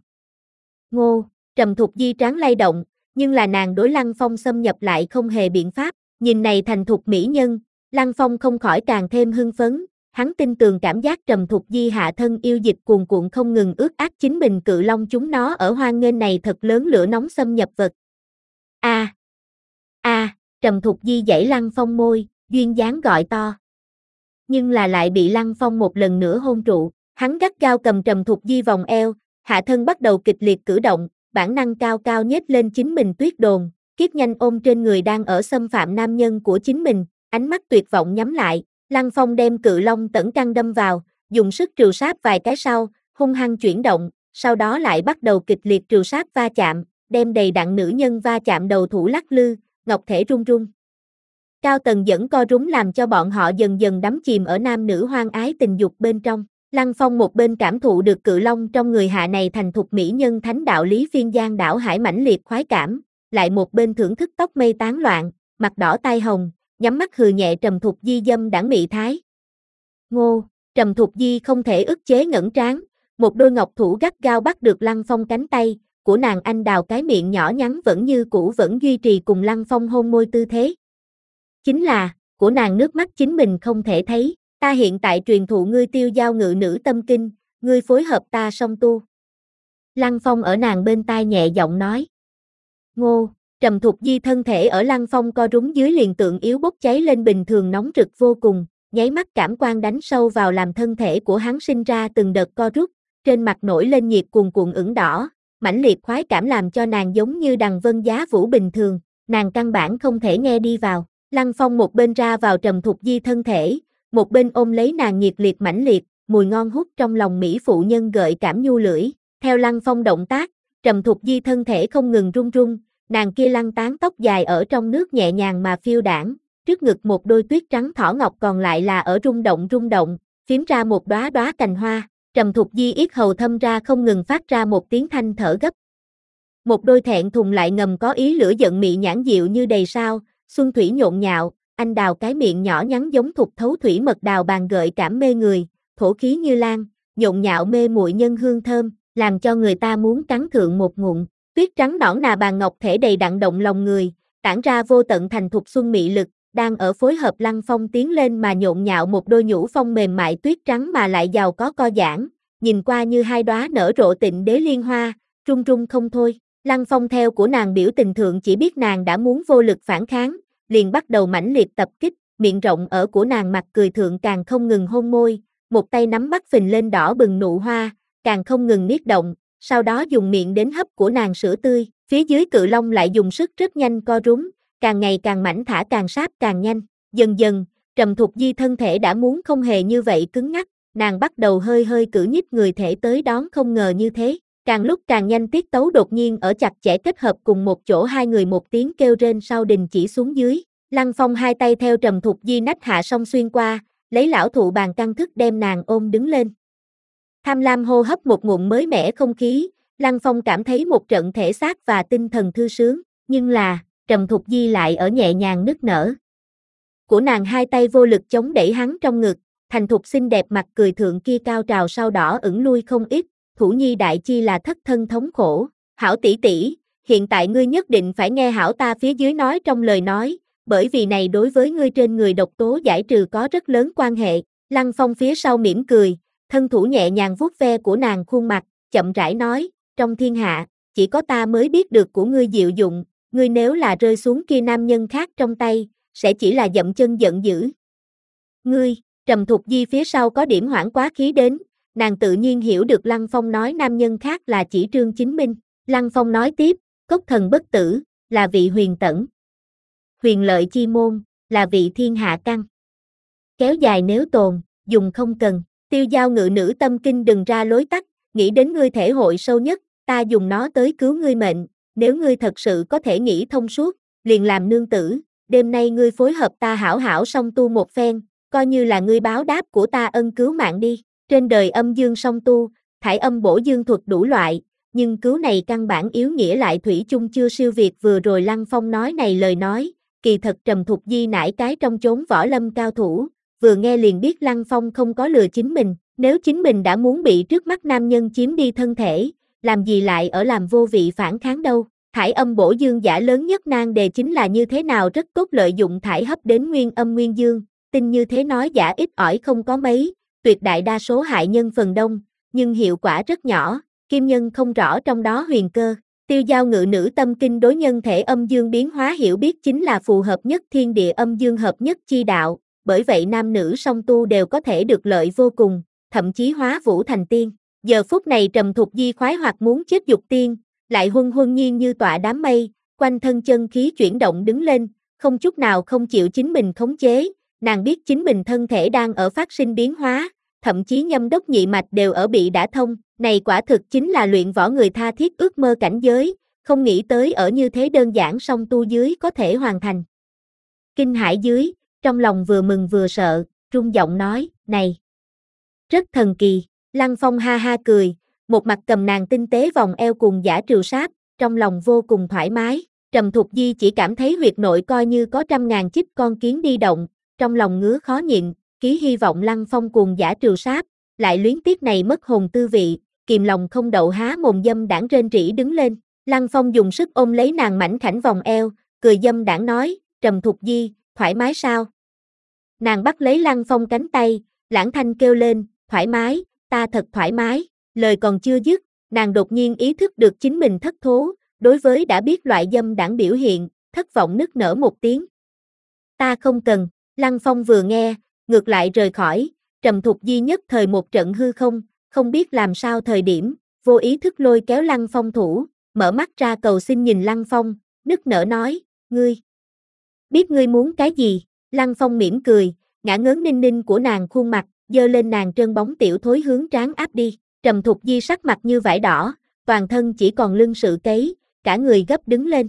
Ngô! Trầm Thục Di trán lay động, nhưng là nàng đối Lăng Phong xâm nhập lại không hề biện pháp, nhìn này thành thục mỹ nhân, Lăng Phong không khỏi càng thêm hưng phấn, hắn tin tường cảm giác Trầm Thục Di hạ thân yêu dịch cuồn cuộn không ngừng ướt át chính mình cự long chúng nó ở hoang nghênh này thật lớn lửa nóng xâm nhập vật. A! À, A, Trầm Thục Di giãy Lăng Phong môi, duyên dáng gọi to. Nhưng là lại bị Lăng Phong một lần nữa hôn trụ, hắn gắt gao cầm Trầm Thục Di vòng eo, hạ thân bắt đầu kịch liệt cử động, bản năng cao cao nhếch lên chính mình tuyết đồn, kiếp nhanh ôm trên người đang ở xâm phạm nam nhân của chính mình, ánh mắt tuyệt vọng nhắm lại, Lăng Phong đem cự long tẩn căng đâm vào, dùng sức trừ sát vài cái sau, hung hăng chuyển động, sau đó lại bắt đầu kịch liệt trừ sát va chạm, đem đầy đặn nữ nhân va chạm đầu thủ lắc lư, ngọc thể rung rung. Cao tần dẫn co rúm làm cho bọn họ dần dần đắm chìm ở nam nữ hoang ái tình dục bên trong. Lăng Phong một bên cảm thụ được cự long trong người hạ này thành thục mỹ nhân thánh đạo lý phiên giang đảo hải mãnh liệt khoái cảm, lại một bên thưởng thức tóc mây tán loạn, mặt đỏ tai hồng, nhắm mắt hừ nhẹ Trầm Thục Di dâm đãng mị thái. Ngô, Trầm Thục Di không thể ức chế ngẩng trán, một đôi ngọc thủ gắt gao bắt được Lăng Phong cánh tay, của nàng anh đào cái miệng nhỏ nhắn vẫn như cũ vẫn duy trì cùng Lăng Phong hôn môi tư thế. Chính là, của nàng nước mắt chính mình không thể thấy, ta hiện tại truyền thụ ngươi tiêu giao ngự nữ tâm kinh, ngươi phối hợp ta song tu. Lăng Phong ở nàng bên tai nhẹ giọng nói. Ngô, Trầm Thục Di thân thể ở Lăng Phong co rúm dưới liền tượng yếu bốc cháy lên bình thường nóng rực vô cùng, nháy mắt cảm quan đánh sâu vào làm thân thể của hắn sinh ra từng đợt co rút, trên mặt nổi lên nhiệt cuồn cuộn ửng đỏ, mãnh liệt khoái cảm làm cho nàng giống như đằng vân giá vũ bình thường, nàng căn bản không thể nghe đi vào. Lăng Phong một bên ra vào Trầm Thục Di thân thể, một bên ôm lấy nàng nhiệt liệt mãnh liệt, mùi ngon hút trong lòng mỹ phụ nhân gợi cảm nhu lưỡi. Theo Lăng Phong động tác, Trầm Thục Di thân thể không ngừng rung rung, nàng kia lăn tán tóc dài ở trong nước nhẹ nhàng mà phiêu đãng, trước ngực một đôi tuyết trắng thỏ ngọc còn lại là ở rung động rung động, phím ra một đóa đóa cành hoa. Trầm Thục Di yết hầu thâm ra không ngừng phát ra một tiếng thanh thở gấp. Một đôi thẹn thùng lại ngầm có ý lửa giận mị nhãn dịu như đầy sao, xuân thủy nhộn nhạo, anh đào cái miệng nhỏ nhắn giống thục thấu thủy mật đào bàn gợi cảm mê người, thổ khí như lan, nhộn nhạo mê muội nhân hương thơm, làm cho người ta muốn cắn thượng một ngụm. Tuyết trắng nõn nà bàn ngọc thể đầy đặn động lòng người, tản ra vô tận thành thục xuân mị lực, đang ở phối hợp Lăng Phong tiến lên mà nhộn nhạo một đôi nhũ phong mềm mại tuyết trắng mà lại giàu có co giãn, nhìn qua như hai đóa nở rộ tịnh đế liên hoa, rung rung không thôi. Lăng Phong theo của nàng biểu tình thượng chỉ biết nàng đã muốn vô lực phản kháng, liền bắt đầu mãnh liệt tập kích, miệng rộng ở của nàng mặt cười thượng càng không ngừng hôn môi, một tay nắm bắt phình lên đỏ bừng nụ hoa, càng không ngừng niết động, sau đó dùng miệng đến hấp của nàng sữa tươi, phía dưới cự long lại dùng sức rất nhanh co rúm, càng ngày càng mảnh thả càng sáp càng nhanh, dần dần, Trầm Thục Di thân thể đã muốn không hề như vậy cứng ngắc, nàng bắt đầu hơi hơi cử nhích người thể tới đón không ngờ như thế, càng lúc càng nhanh tiết tấu đột nhiên ở chặt chẽ kết hợp cùng một chỗ hai người một tiếng kêu rên sau đình chỉ xuống dưới, Lăng Phong hai tay theo Trầm Thục Di nách hạ song xuyên qua, lấy lão thụ bàn căng thức đem nàng ôm đứng lên. Tham lam hô hấp một ngụm mới mẻ không khí, Lăng Phong cảm thấy một trận thể xác và tinh thần thư sướng, nhưng là, Trầm Thục Di lại ở nhẹ nhàng nức nở. Của nàng hai tay vô lực chống đẩy hắn trong ngực, thành thục xinh đẹp mặt cười thượng kia cao trào sau đỏ ửng lui không ít, thủ nhi đại chi là thất thân thống khổ. Hảo tỷ tỷ, hiện tại ngươi nhất định phải nghe hảo ta phía dưới nói trong lời nói, bởi vì này đối với ngươi trên người độc tố giải trừ có rất lớn quan hệ. Lăng Phong phía sau mỉm cười, thân thủ nhẹ nhàng vuốt ve của nàng khuôn mặt, chậm rãi nói, trong thiên hạ, chỉ có ta mới biết được của ngươi diệu dụng, ngươi nếu là rơi xuống kia nam nhân khác trong tay, sẽ chỉ là dậm chân giận dữ. Ngươi, Trầm Thục Di phía sau có điểm hoảng quá khí đến, nàng tự nhiên hiểu được Lăng Phong nói nam nhân khác là chỉ Trương Chính Minh. Lăng Phong nói tiếp, cốc thần bất tử, là vị huyền tẩn. Huyền lợi chi môn, là vị thiên hạ căn. Kéo dài nếu tồn, dùng không cần, tiêu giao ngự nữ tâm kinh đừng ra lối tắt, nghĩ đến ngươi thể hội sâu nhất, ta dùng nó tới cứu ngươi mệnh, nếu ngươi thật sự có thể nghĩ thông suốt, liền làm nương tử, đêm nay ngươi phối hợp ta hảo hảo song tu một phen, coi như là ngươi báo đáp của ta ân cứu mạng đi. Trên đời âm dương song tu, thải âm bổ dương thuật đủ loại, nhưng cứu này căn bản yếu nghĩa lại thủy chung chưa siêu việt vừa rồi Lăng Phong nói này lời nói, kỳ thật Trầm Thục Di nải cái trong chốn võ lâm cao thủ, vừa nghe liền biết Lăng Phong không có lừa chính mình, nếu chính mình đã muốn bị trước mắt nam nhân chiếm đi thân thể, làm gì lại ở làm vô vị phản kháng đâu. Thải âm bổ dương giả lớn nhất nan đề chính là như thế nào rất tốt lợi dụng thải hấp đến nguyên âm nguyên dương, tin như thế nói giả ít ỏi không có mấy, tuyệt đại đa số hại nhân phần đông, nhưng hiệu quả rất nhỏ, kim nhân không rõ trong đó huyền cơ. Tiêu giao ngự nữ tâm kinh đối nhân thể âm dương biến hóa hiểu biết chính là phù hợp nhất thiên địa âm dương hợp nhất chi đạo, bởi vậy nam nữ song tu đều có thể được lợi vô cùng, thậm chí hóa vũ thành tiên. Giờ phút này Trầm Thục Di khoái hoặc muốn chết dục tiên, lại huân huân nhiên như tọa đám mây, quanh thân chân khí chuyển động đứng lên, không chút nào không chịu chính mình khống chế, nàng biết chính mình thân thể đang ở phát sinh biến hóa, thậm chí nhâm đốc nhị mạch đều ở bị đả thông, này quả thực chính là luyện võ người tha thiết ước mơ cảnh giới, không nghĩ tới ở như thế đơn giản song tu dưới có thể hoàn thành. Kinh hãi dưới, trong lòng vừa mừng vừa sợ, rung giọng nói, này, rất thần kỳ. Lăng Phong ha ha cười, một mặt cầm nàng tinh tế vòng eo cùng giả trừ sáp, trong lòng vô cùng thoải mái. Trầm Thục Di chỉ cảm thấy huyệt nội coi như có trăm ngàn chích con kiến đi động, trong lòng ngứa khó nhịn, ký hy vọng Lăng Phong cùng giả trừ sáp, lại luyến tiếc này mất hồn tư vị, kìm lòng không đậu há mồm dâm đảng rên rỉ đứng lên. Lăng Phong dùng sức ôm lấy nàng mảnh khảnh vòng eo, cười dâm đảng nói, Trầm Thục Di, thoải mái sao? Nàng bắt lấy Lăng Phong cánh tay, lãng thanh kêu lên, thoải mái, ta thật thoải mái. Lời còn chưa dứt, nàng đột nhiên ý thức được chính mình thất thố, đối với đã biết loại dâm đảng biểu hiện, thất vọng nức nở một tiếng. Ta không cần. Lăng Phong vừa nghe, ngược lại rời khỏi, Trầm Thục Di nhất thời một trận hư không, không biết làm sao thời điểm, vô ý thức lôi kéo Lăng Phong thủ, mở mắt ra cầu xin nhìn Lăng Phong, nức nở nói, ngươi, biết ngươi muốn cái gì? Lăng Phong mỉm cười, ngã ngớn ninh ninh của nàng khuôn mặt, giơ lên nàng trơn bóng tiểu thối hướng trán áp đi. Trầm Thục Di sắc mặt như vải đỏ, toàn thân chỉ còn lưng sự cấy, cả người gấp đứng lên.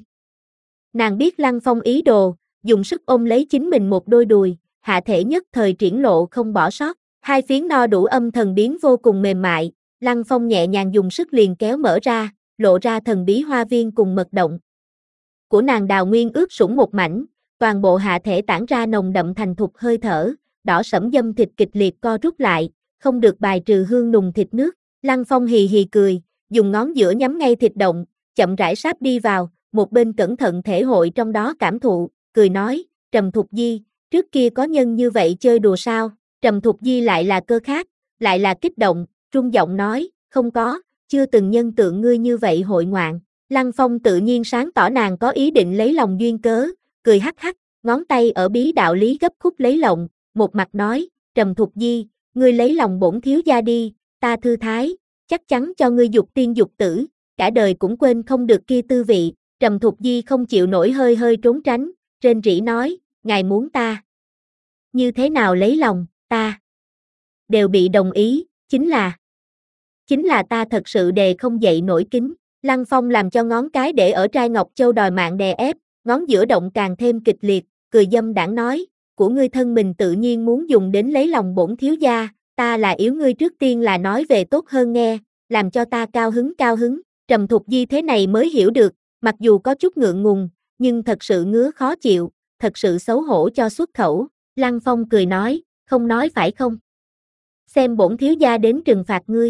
Nàng biết Lăng Phong ý đồ, dùng sức ôm lấy chính mình một đôi đùi, hạ thể nhất thời triển lộ không bỏ sót, hai phiến no đủ âm thần biến vô cùng mềm mại, Lăng Phong nhẹ nhàng dùng sức liền kéo mở ra, lộ ra thần bí hoa viên cùng mật động. Của nàng đào nguyên ướt sũng một mảnh, toàn bộ hạ thể tản ra nồng đậm thành thục hơi thở, đỏ sẫm dâm thịt kịch liệt co rút lại, không được bài trừ hương nùng thịt nước. Lăng Phong hì hì cười, dùng ngón giữa nhắm ngay thịt động, chậm rãi sáp đi vào, một bên cẩn thận thể hội trong đó cảm thụ, cười nói, Trầm Thục Di, trước kia có nhân như vậy chơi đùa sao? Trầm Thục Di lại là cơ khác, lại là kích động, rung giọng nói, không có, chưa từng nhân tượng ngươi như vậy hội ngoạn. Lăng Phong tự nhiên sáng tỏ nàng có ý định lấy lòng duyên cớ, cười hắc hắc, ngón tay ở bí đạo lý gấp khúc lấy lộng, một mặt nói, Trầm Thục Di, ngươi lấy lòng bổn thiếu gia đi, ta thư thái, chắc chắn cho ngươi dục tiên dục tử, cả đời cũng quên không được kia tư vị. Trầm Thục Di không chịu nổi hơi hơi trốn tránh, rên rỉ nói, ngài muốn ta như thế nào lấy lòng, ta đều bị đồng ý, chính là chính là ta thật sự đề không dậy nổi kính. Lăng Phong làm cho ngón cái để ở trai Ngọc Châu đòi mạng đè ép, ngón giữa động càng thêm kịch liệt, cười dâm đảng nói, của ngươi thân mình tự nhiên muốn dùng đến lấy lòng bổn thiếu gia, ta là yếu ngươi trước tiên là nói về tốt hơn nghe, làm cho ta cao hứng cao hứng. Trầm Thục Di thế này mới hiểu được, mặc dù có chút ngượng ngùng, nhưng thật sự ngứa khó chịu, thật sự xấu hổ cho xuất khẩu. Lăng Phong cười nói, không nói phải không? Xem bổn thiếu gia đến trừng phạt ngươi.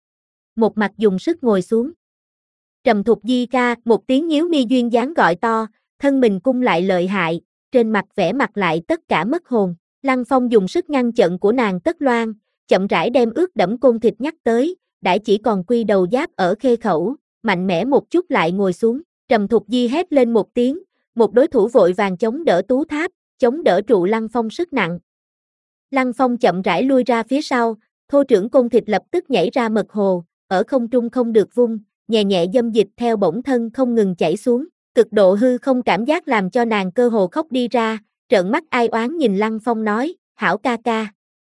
Một mặt dùng sức ngồi xuống. Trầm Thục Di ca, một tiếng nhíu mi duyên dáng gọi to, thân mình cung lại lợi hại, trên mặt vẻ mặt lại tất cả mất hồn. Lăng Phong dùng sức ngăn chặn của nàng tất loan, chậm rãi đem ướt đẫm côn thịt nhắc tới, đã chỉ còn quy đầu giáp ở khê khẩu, mạnh mẽ một chút lại ngồi xuống. Trầm Thục Di hét lên một tiếng, một đối thủ vội vàng chống đỡ tú tháp, chống đỡ trụ Lăng Phong sức nặng. Lăng Phong chậm rãi lui ra phía sau, thô trưởng côn thịt lập tức nhảy ra mật hồ, ở không trung không được vung, nhẹ nhẹ dâm dịch theo bổng thân không ngừng chảy xuống, cực độ hư không cảm giác làm cho nàng cơ hồ khóc đi ra, trợn mắt ai oán nhìn Lăng Phong nói, hảo ca ca.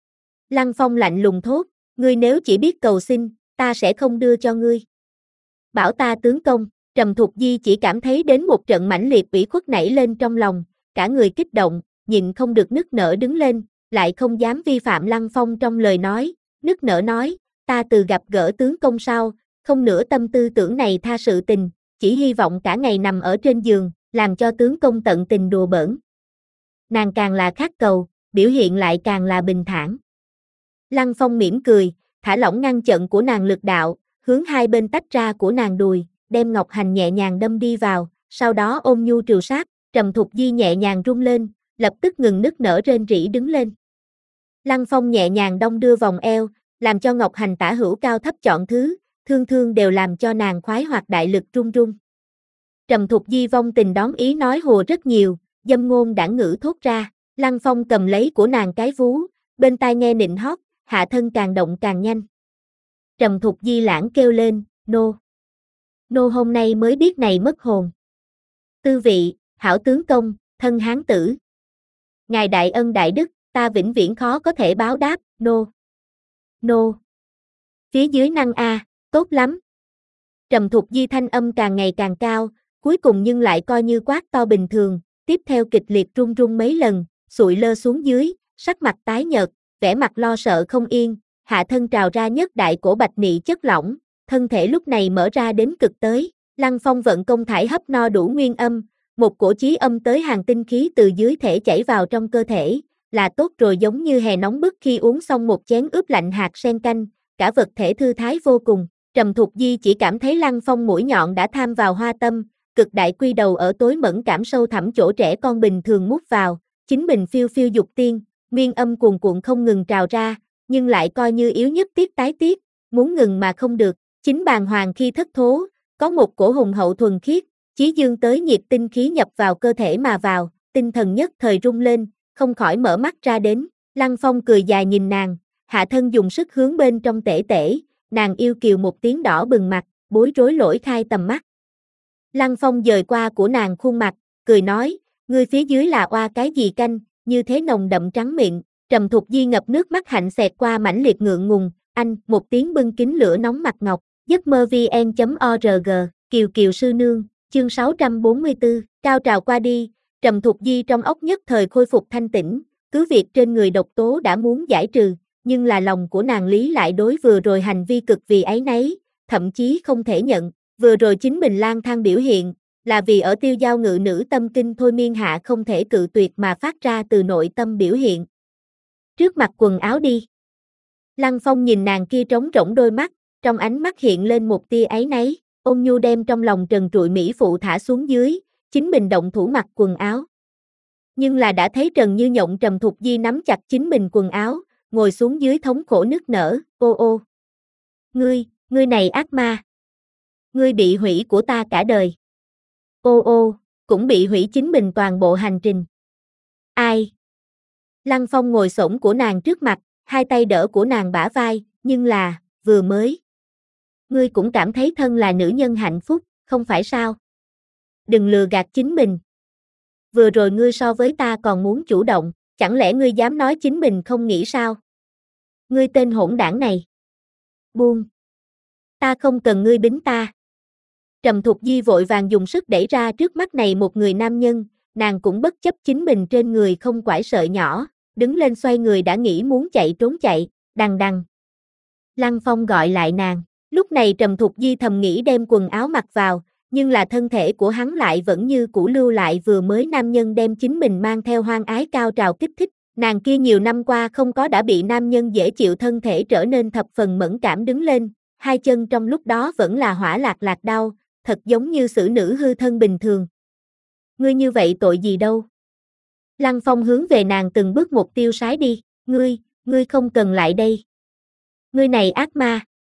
Lăng Phong lạnh lùng thốt, ngươi nếu chỉ biết cầu xin, ta sẽ không đưa cho ngươi. Bảo ta tướng công. Trầm Thục Di chỉ cảm thấy đến một trận mãnh liệt ủy khuất nảy lên trong lòng, cả người kích động, nhịn không được nức nở đứng lên, lại không dám vi phạm Lăng Phong trong lời nói, nức nở nói, ta từ gặp gỡ tướng công sau, không nửa tâm tư tưởng này tha sự tình, chỉ hy vọng cả ngày nằm ở trên giường, làm cho tướng công tận tình đùa bỡn. Nàng càng là khát cầu, biểu hiện lại càng là bình thản. Lăng Phong mỉm cười, thả lỏng ngăn chặn của nàng lực đạo, hướng hai bên tách ra của nàng đùi, đem ngọc hành nhẹ nhàng đâm đi vào, sau đó ôm nhu trừ sát. Trầm Thục Di nhẹ nhàng rung lên, lập tức ngừng nức nở rên rỉ đứng lên. Lăng Phong nhẹ nhàng đong đưa vòng eo, làm cho ngọc hành tả hữu cao thấp chọn thứ, thương thương đều làm cho nàng khoái hoạt đại lực run run. Trầm Thục Di vong tình đón ý nói hùa rất nhiều, dâm ngôn đãng ngữ thốt ra. Lăng Phong cầm lấy của nàng cái vú, bên tai nghe nịnh hót, hạ thân càng động càng nhanh. Trầm Thục Di lãng kêu lên, nô. Nô hôm nay mới biết này mất hồn. Tư vị, hảo tướng công, thân hán tử. Ngài đại ân đại đức, ta vĩnh viễn khó có thể báo đáp, nô. Nô. Phía dưới năng a, tốt lắm. Trầm Thục Di thanh âm càng ngày càng cao, cuối cùng nhưng lại coi như quát to bình thường, tiếp theo kịch liệt run run mấy lần, sụi lơ xuống dưới, sắc mặt tái nhợt, vẻ mặt lo sợ không yên, hạ thân trào ra nhất đại cổ bạch nị chất lỏng, thân thể lúc này mở ra đến cực tới. Lăng Phong vận công thải hấp no đủ nguyên âm, một cổ chí âm tới hàng tinh khí từ dưới thể chảy vào trong cơ thể, là tốt rồi, giống như hè nóng bức khi uống xong một chén ướp lạnh hạt sen canh, cả vật thể thư thái vô cùng. Trầm Thục Di chỉ cảm thấy Lăng Phong mũi nhọn đã tham vào hoa tâm, cực đại quy đầu ở tối mẫn cảm sâu thẳm chỗ trẻ con bình thường mút vào, chính mình phiêu phiêu dục tiên, nguyên âm cuồn cuộn không ngừng trào ra, nhưng lại coi như yếu nhất tiết tái tiết, muốn ngừng mà không được, chính bàng hoàng khi thất thố, có một cổ hùng hậu thuần khiết, chí dương tới nhiệt tinh khí nhập vào cơ thể mà vào, tinh thần nhất thời rung lên, không khỏi mở mắt ra đến. Lăng Phong cười dài nhìn nàng, hạ thân dùng sức hướng bên trong tể tể, nàng yêu kiều một tiếng đỏ bừng mặt, bối rối lỗi khai tầm mắt. Lăng Phong dời qua của nàng khuôn mặt, cười nói, ngươi phía dưới là oa cái gì canh, như thế nồng đậm trắng miệng. Trầm Thục Di ngập nước mắt hạnh xẹt qua mãnh liệt ngượng ngùng, anh, một tiếng bưng kính lửa nóng mặt ngọc. giấc mơ vn chấm org, Kiều Kiều sư nương, chương sáu trăm bốn mươi tư, cao trào qua đi, Trầm Thục Di trong óc nhất thời khôi phục thanh tĩnh, cứ việc trên người độc tố đã muốn giải trừ, nhưng là lòng của nàng lý lại đối vừa rồi hành vi cực vì áy náy, thậm chí không thể nhận, vừa rồi chính mình lang thang biểu hiện, là vì ở tiêu giao ngự nữ tâm kinh thôi miên hạ không thể cự tuyệt mà phát ra từ nội tâm biểu hiện. Trước mặt quần áo đi. Lăng Phong nhìn nàng kia trống rỗng đôi mắt, trong ánh mắt hiện lên một tia áy náy, ôn nhu đem trong lòng trần trụi mỹ phụ thả xuống dưới, chính mình động thủ mặc quần áo. Nhưng là đã thấy Trần Như Nhộng Trầm Thục Di nắm chặt chính mình quần áo, ngồi xuống dưới thống khổ nức nở, ô ô. Ngươi, ngươi này ác ma. Ngươi bị hủy của ta cả đời. Ô ô, cũng bị hủy chính mình toàn bộ hành trình. Ai? Lăng Phong ngồi xổm của nàng trước mặt, hai tay đỡ của nàng bả vai, nhưng là, vừa mới. Ngươi cũng cảm thấy thân là nữ nhân hạnh phúc, không phải sao? Đừng lừa gạt chính mình. Vừa rồi ngươi so với ta còn muốn chủ động, chẳng lẽ ngươi dám nói chính mình không nghĩ sao? Ngươi tên hỗn đảng này. Buông. Ta không cần ngươi bính ta. Trầm Thục Di vội vàng dùng sức đẩy ra trước mắt này một người nam nhân, nàng cũng bất chấp chính mình trên người không quải sợi nhỏ, đứng lên xoay người đã nghĩ muốn chạy trốn chạy, đằng đằng. Lăng Phong gọi lại nàng, lúc này Trầm Thục Di thầm nghĩ đem quần áo mặc vào, nhưng là thân thể của hắn lại vẫn như cũ lưu lại vừa mới nam nhân đem chính mình mang theo hoang ái cao trào kích thích, nàng kia nhiều năm qua không có đã bị nam nhân dễ chịu thân thể trở nên thập phần mẫn cảm đứng lên, hai chân trong lúc đó vẫn là hỏa lạc lạc đau, thật giống như xử nữ hư thân bình thường. Ngươi như vậy tội gì đâu? Lăng Phong hướng về nàng từng bước một tiêu sái đi, ngươi, ngươi không cần lại đây. Ngươi này ác ma.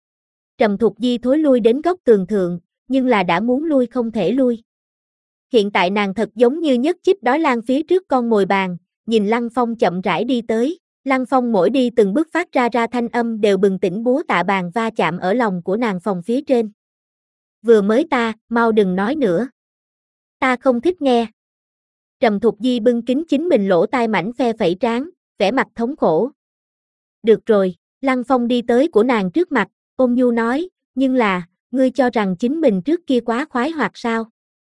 Trầm Thục Di thối lui đến góc tường thượng, nhưng là đã muốn lui không thể lui. Hiện tại nàng thật giống như nhất chích đói lang phía trước con mồi bàn, nhìn Lăng Phong chậm rãi đi tới, Lăng Phong mỗi đi từng bước phát ra ra thanh âm đều bừng tỉnh búa tạ bàn va chạm ở lòng của nàng phòng phía trên. Vừa mới ta, mau đừng nói nữa. Ta không thích nghe. Trầm Thục Di bưng kính chính mình lỗ tai mảnh phe phẩy trán, vẻ mặt thống khổ. Được rồi, Lăng Phong đi tới của nàng trước mặt, ôn nhu nói, nhưng là, ngươi cho rằng chính mình trước kia quá khoái hoạt sao?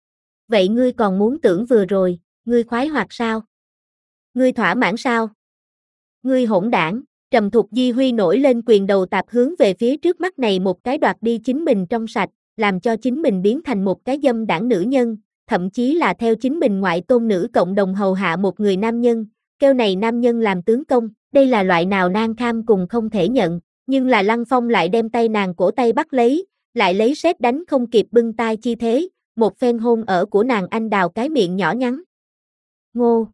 Vậy ngươi còn muốn tưởng vừa rồi, ngươi khoái hoạt sao? Ngươi thỏa mãn sao? Ngươi hỗn đảng. Trầm Thục Di huy nổi lên quyền đầu tạp hướng về phía trước mắt này một cái đoạt đi chính mình trong sạch, làm cho chính mình biến thành một cái dâm đảng nữ nhân, thậm chí là theo chính mình ngoại tôn nữ cộng đồng hầu hạ một người nam nhân, kêu này nam nhân làm tướng công, đây là loại nào nan kham cùng không thể nhận, nhưng là Lăng Phong lại đem tay nàng cổ tay bắt lấy, lại lấy sét đánh không kịp bưng tai chi thế, một phen hôn ở của nàng anh đào cái miệng nhỏ nhắn. Ngô!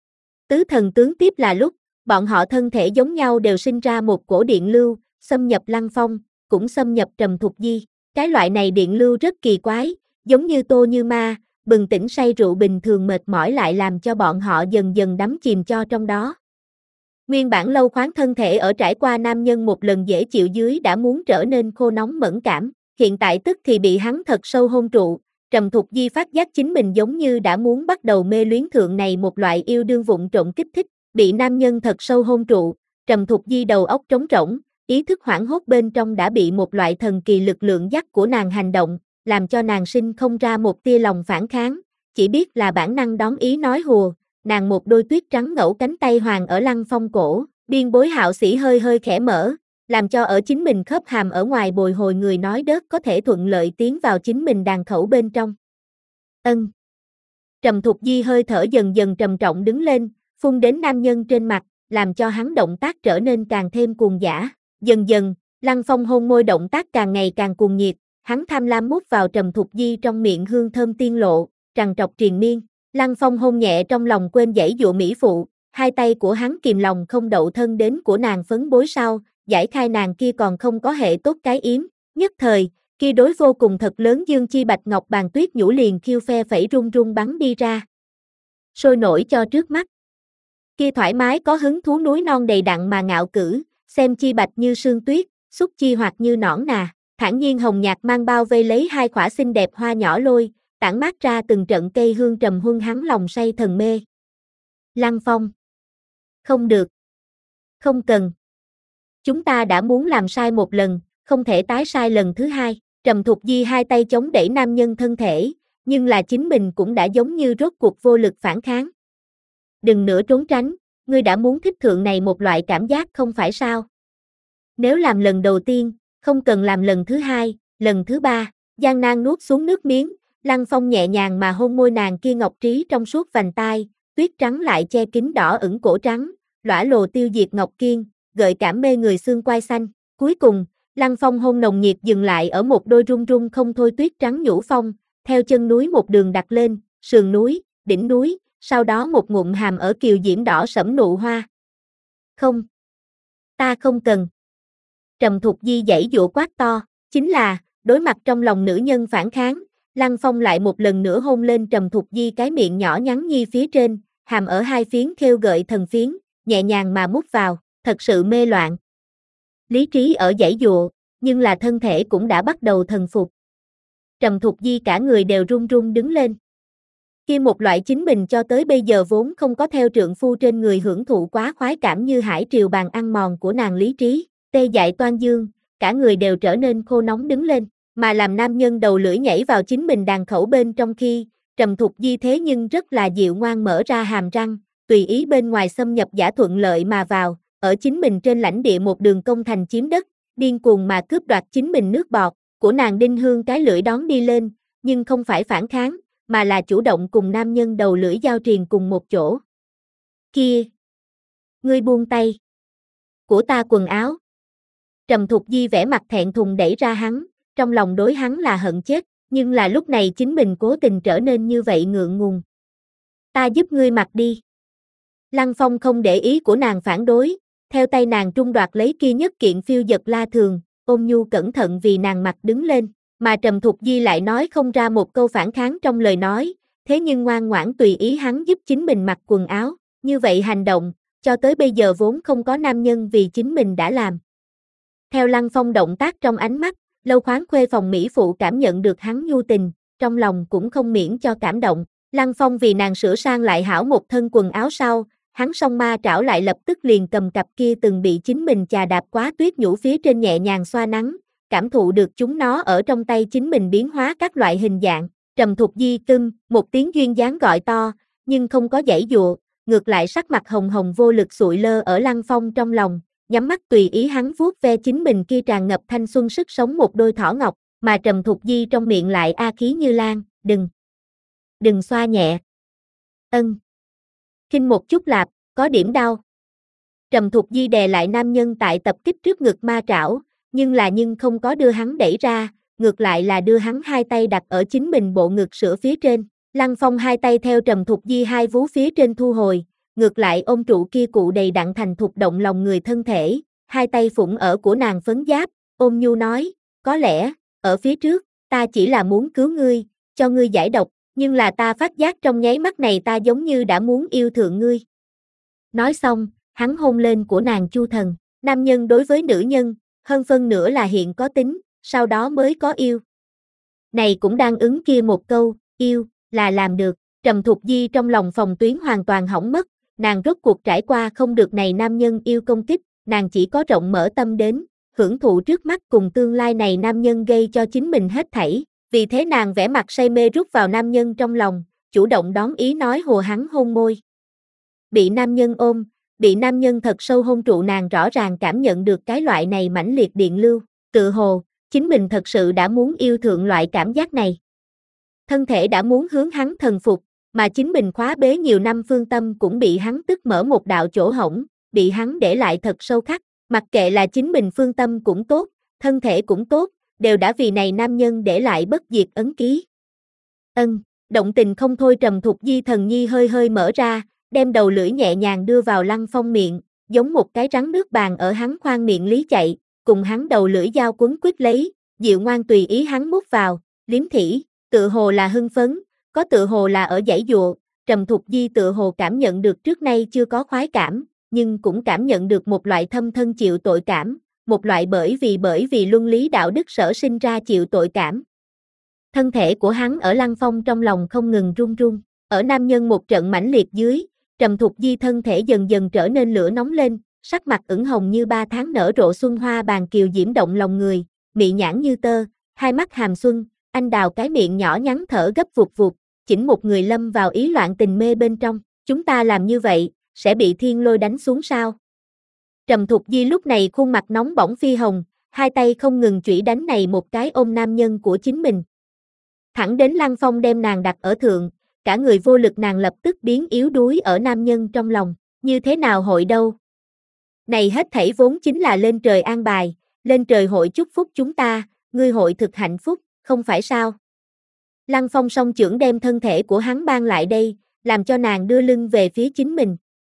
Tứ thần tướng tiếp là lúc, bọn họ thân thể giống nhau đều sinh ra một cổ điện lưu, xâm nhập Lăng Phong, cũng xâm nhập Trầm Thục Di. Cái loại này điện lưu rất kỳ quái, giống như Tô Như Ma, bừng tỉnh say rượu bình thường mệt mỏi lại làm cho bọn họ dần dần đắm chìm cho trong đó. Nguyên bản lâu khoáng thân thể ở trải qua nam nhân một lần dễ chịu dưới đã muốn trở nên khô nóng mẫn cảm, hiện tại tức thì bị hắn thật sâu hôn trụ, Trầm Thục Di phát giác chính mình giống như đã muốn bắt đầu mê luyến thượng này một loại yêu đương vụng trộm kích thích, bị nam nhân thật sâu hôn trụ, Trầm Thục Di đầu óc trống rỗng, ý thức hoảng hốt bên trong đã bị một loại thần kỳ lực lượng dắt của nàng hành động, làm cho nàng sinh không ra một tia lòng phản kháng, chỉ biết là bản năng đón ý nói hùa, nàng một đôi tuyết trắng ngẫu cánh tay hoàng ở Lăng Phong cổ, biên bối hạo sĩ hơi hơi khẽ mở, làm cho ở chính mình khớp hàm ở ngoài bồi hồi người nói đớt có thể thuận lợi tiến vào chính mình đàn khẩu bên trong. Ân. Trầm Thục Di hơi thở dần dần trầm trọng đứng lên, phun đến nam nhân trên mặt, làm cho hắn động tác trở nên càng thêm cuồng dã. Dần dần, Lăng Phong hôn môi động tác càng ngày càng cuồng nhiệt, hắn tham lam mút vào Trầm Thục Di trong miệng hương thơm tiên lộ, trằn trọc triền miên. Lăng Phong hôn nhẹ trong lòng quên dãy dụa mỹ phụ, hai tay của hắn kìm lòng không đậu thân đến của nàng phấn bối sau, giải khai nàng kia còn không có hệ tốt cái yếm, nhất thời, kia đối vô cùng thật lớn dương chi bạch ngọc bàn tuyết nhũ liền khiêu phe phẩy run run bắn đi ra. Sôi nổi cho trước mắt. Kia thoải mái có hứng thú núi non đầy đặn mà ngạo cử, xem chi bạch như sương tuyết, xúc chi hoặc như nõn nà, thản nhiên hồng nhạt mang bao vây lấy hai khỏa xinh đẹp hoa nhỏ lôi, tản mát ra từng trận cây hương trầm huân hắn lòng say thần mê. Lăng Phong. Không được. Không cần. Chúng ta đã muốn làm sai một lần, không thể tái sai lần thứ hai. Trầm Thục Di hai tay chống đẩy nam nhân thân thể, nhưng là chính mình cũng đã giống như rốt cuộc vô lực phản kháng. Đừng nữa trốn tránh, ngươi đã muốn thích thượng này một loại cảm giác không phải sao? Nếu làm lần đầu tiên, không cần làm lần thứ hai, lần thứ ba, gian nan nuốt xuống nước miếng, Lăng Phong nhẹ nhàng mà hôn môi nàng kia ngọc trí trong suốt vành tai, tuyết trắng lại che kín đỏ ửng cổ trắng, lõa lồ tiêu diệt ngọc kiên, gợi cảm mê người xương quai xanh. Cuối cùng, Lăng Phong hôn nồng nhiệt dừng lại ở một đôi run run không thôi tuyết trắng nhũ phong, theo chân núi một đường đặt lên, sườn núi, đỉnh núi, sau đó một ngụm hàm ở kiều diễm đỏ sẫm nụ hoa. Không. Ta không cần. Trầm Thục Di giãy giụa quát to, chính là, đối mặt trong lòng nữ nhân phản kháng, Lăng Phong lại một lần nữa hôn lên Trầm Thục Di cái miệng nhỏ nhắn nhi phía trên, hàm ở hai phiến khêu gợi thần phiến, nhẹ nhàng mà mút vào, thật sự mê loạn. Lý trí ở giãy giụa, nhưng là thân thể cũng đã bắt đầu thần phục. Trầm Thục Di cả người đều run run đứng lên. Kia một loại chính mình cho tới bây giờ vốn không có theo trượng phu trên người hưởng thụ quá khoái cảm như hải triều bàn ăn mòn của nàng lý trí, tê dại toan dương, cả người đều trở nên khô nóng đứng lên, mà làm nam nhân đầu lưỡi nhảy vào chính mình đàn khẩu bên trong khi, Trầm Thục Di thế nhưng rất là dịu ngoan mở ra hàm răng, tùy ý bên ngoài xâm nhập giả thuận lợi mà vào, ở chính mình trên lãnh địa một đường công thành chiếm đất, điên cuồng mà cướp đoạt chính mình nước bọt, của nàng đinh hương cái lưỡi đón đi lên, nhưng không phải phản kháng, mà là chủ động cùng nam nhân đầu lưỡi giao triền cùng một chỗ. Kia! Ngươi buông tay! Của ta quần áo! Trầm Thục Di vẻ mặt thẹn thùng đẩy ra hắn, trong lòng đối hắn là hận chết, nhưng là lúc này chính mình cố tình trở nên như vậy ngượng ngùng. Ta giúp ngươi mặc đi. Lăng Phong không để ý của nàng phản đối, theo tay nàng trung đoạt lấy kia nhất kiện phiêu dật la thường, ôn nhu cẩn thận vì nàng mặc đứng lên, mà Trầm Thục Di lại nói không ra một câu phản kháng trong lời nói, thế nhưng ngoan ngoãn tùy ý hắn giúp chính mình mặc quần áo, như vậy hành động, cho tới bây giờ vốn không có nam nhân vì chính mình đã làm. Theo Lăng Phong động tác trong ánh mắt, Lâu Khoáng khuê phòng mỹ phụ cảm nhận được hắn nhu tình, trong lòng cũng không miễn cho cảm động. Lăng Phong vì nàng sửa sang lại hảo một thân quần áo sau, hắn song ma trảo lại lập tức liền cầm cặp kia từng bị chính mình chà đạp quá tuyết nhũ phía trên nhẹ nhàng xoa nắng, cảm thụ được chúng nó ở trong tay chính mình biến hóa các loại hình dạng. Trầm Thục Di cưng, một tiếng duyên dáng gọi to, nhưng không có giãy giụa, ngược lại sắc mặt hồng hồng vô lực sụi lơ ở Lăng Phong trong lòng, nhắm mắt tùy ý hắn vuốt ve chính mình kia tràn ngập thanh xuân sức sống một đôi thỏ ngọc, mà Trầm Thục Di trong miệng lại a khí như lan, đừng, đừng xoa nhẹ. Ân. Khinh một chút lạp, có điểm đau. Trầm Thục Di đè lại nam nhân tại tập kích trước ngực ma trảo, nhưng là nhưng không có đưa hắn đẩy ra, ngược lại là đưa hắn hai tay đặt ở chính mình bộ ngực sữa phía trên. Lăng Phong hai tay theo Trầm Thục Di hai vú phía trên thu hồi, ngược lại ôm trụ kia cụ đầy đặn thành thục động lòng người thân thể, hai tay phụng ở của nàng phấn giáp, ôm nhu nói, có lẽ, ở phía trước, ta chỉ là muốn cứu ngươi, cho ngươi giải độc, nhưng là ta phát giác trong nháy mắt này ta giống như đã muốn yêu thượng ngươi. Nói xong, hắn hôn lên của nàng Chu Thần, nam nhân đối với nữ nhân, hơn phân nửa là hiện có tính, sau đó mới có yêu. Này cũng đang ứng kia một câu, yêu, là làm được, Trầm Thục Di trong lòng phòng tuyến hoàn toàn hỏng mất, nàng rốt cuộc trải qua không được này nam nhân yêu công kích, nàng chỉ có rộng mở tâm đến, hưởng thụ trước mắt cùng tương lai này nam nhân gây cho chính mình hết thảy, vì thế nàng vẻ mặt say mê rút vào nam nhân trong lòng, chủ động đón ý nói hồ hắn hôn môi. Bị nam nhân ôm, bị nam nhân thật sâu hôn trụ nàng rõ ràng cảm nhận được cái loại này mãnh liệt điện lưu, tự hồ, chính mình thật sự đã muốn yêu thượng loại cảm giác này. Thân thể đã muốn hướng hắn thần phục, mà chính mình khóa bế nhiều năm phương tâm cũng bị hắn tức mở một đạo chỗ hổng, bị hắn để lại thật sâu khắc, mặc kệ là chính mình phương tâm cũng tốt, thân thể cũng tốt, đều đã vì này nam nhân để lại bất diệt ấn ký. Ân, động tình không thôi Trầm Thục Di thần nhi hơi hơi mở ra, đem đầu lưỡi nhẹ nhàng đưa vào Lăng Phong miệng, giống một cái rắn nước bàn ở hắn khoang miệng lý chạy, cùng hắn đầu lưỡi dao quấn quýt lấy, dịu ngoan tùy ý hắn mút vào, liếm thỉ, tự hồ là hưng phấn, có tự hồ là ở giãy giụa, Trầm Thục Di tự hồ cảm nhận được trước nay chưa có khoái cảm, nhưng cũng cảm nhận được một loại thâm thân chịu tội cảm, một loại bởi vì bởi vì luân lý đạo đức sở sinh ra chịu tội cảm. Thân thể của hắn ở Lăng Phong trong lòng không ngừng run run, ở nam nhân một trận mãnh liệt dưới, Trầm Thục Di thân thể dần dần trở nên lửa nóng lên, sắc mặt ửng hồng như ba tháng nở rộ xuân hoa bàn kiều diễm động lòng người, mị nhãn như tơ, hai mắt hàm xuân, anh đào cái miệng nhỏ nhắn thở gấp vụt vụt, chỉnh một người lâm vào ý loạn tình mê bên trong, chúng ta làm như vậy, sẽ bị thiên lôi đánh xuống sao? Trầm Thục Di lúc này khuôn mặt nóng bỏng phi hồng, hai tay không ngừng chủy đánh này một cái ôm nam nhân của chính mình. Thẳng đến Lăng Phong đem nàng đặt ở thượng, cả người vô lực nàng lập tức biến yếu đuối ở nam nhân trong lòng, như thế nào hội đâu? Này hết thảy vốn chính là lên trời an bài, lên trời hội chúc phúc chúng ta, ngươi hội thực hạnh phúc, không phải sao? Lăng Phong song chưởng đem thân thể của hắn ban lại đây, làm cho nàng đưa lưng về phía chính mình.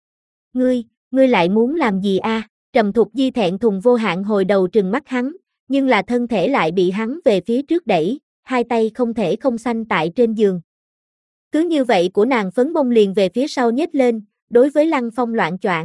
Ngươi, ngươi lại muốn làm gì a? À? Trầm Thục Di thẹn thùng vô hạn hồi đầu trừng mắt hắn, nhưng là thân thể lại bị hắn về phía trước đẩy, hai tay không thể không xanh tại trên giường. Cứ như vậy của nàng phấn bông liền về phía sau nhếch lên, đối với Lăng Phong loạn choạng.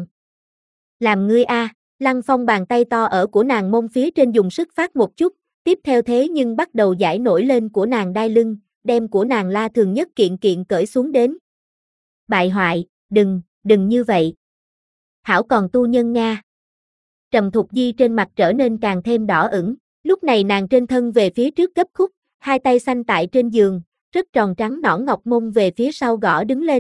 Làm ngươi a? À? Lăng Phong bàn tay to ở của nàng mông phía trên dùng sức phát một chút, tiếp theo thế nhưng bắt đầu giải nổi lên của nàng đai lưng, đem của nàng la thường nhất kiện kiện cởi xuống đến. Bại hoại, đừng, đừng như vậy. Hảo còn tu nhân Nga. Trầm Thục Di trên mặt trở nên càng thêm đỏ ửng, lúc này nàng trên thân về phía trước gấp khúc, hai tay xanh tại trên giường, rất tròn trắng nõn ngọc mông về phía sau gõ đứng lên.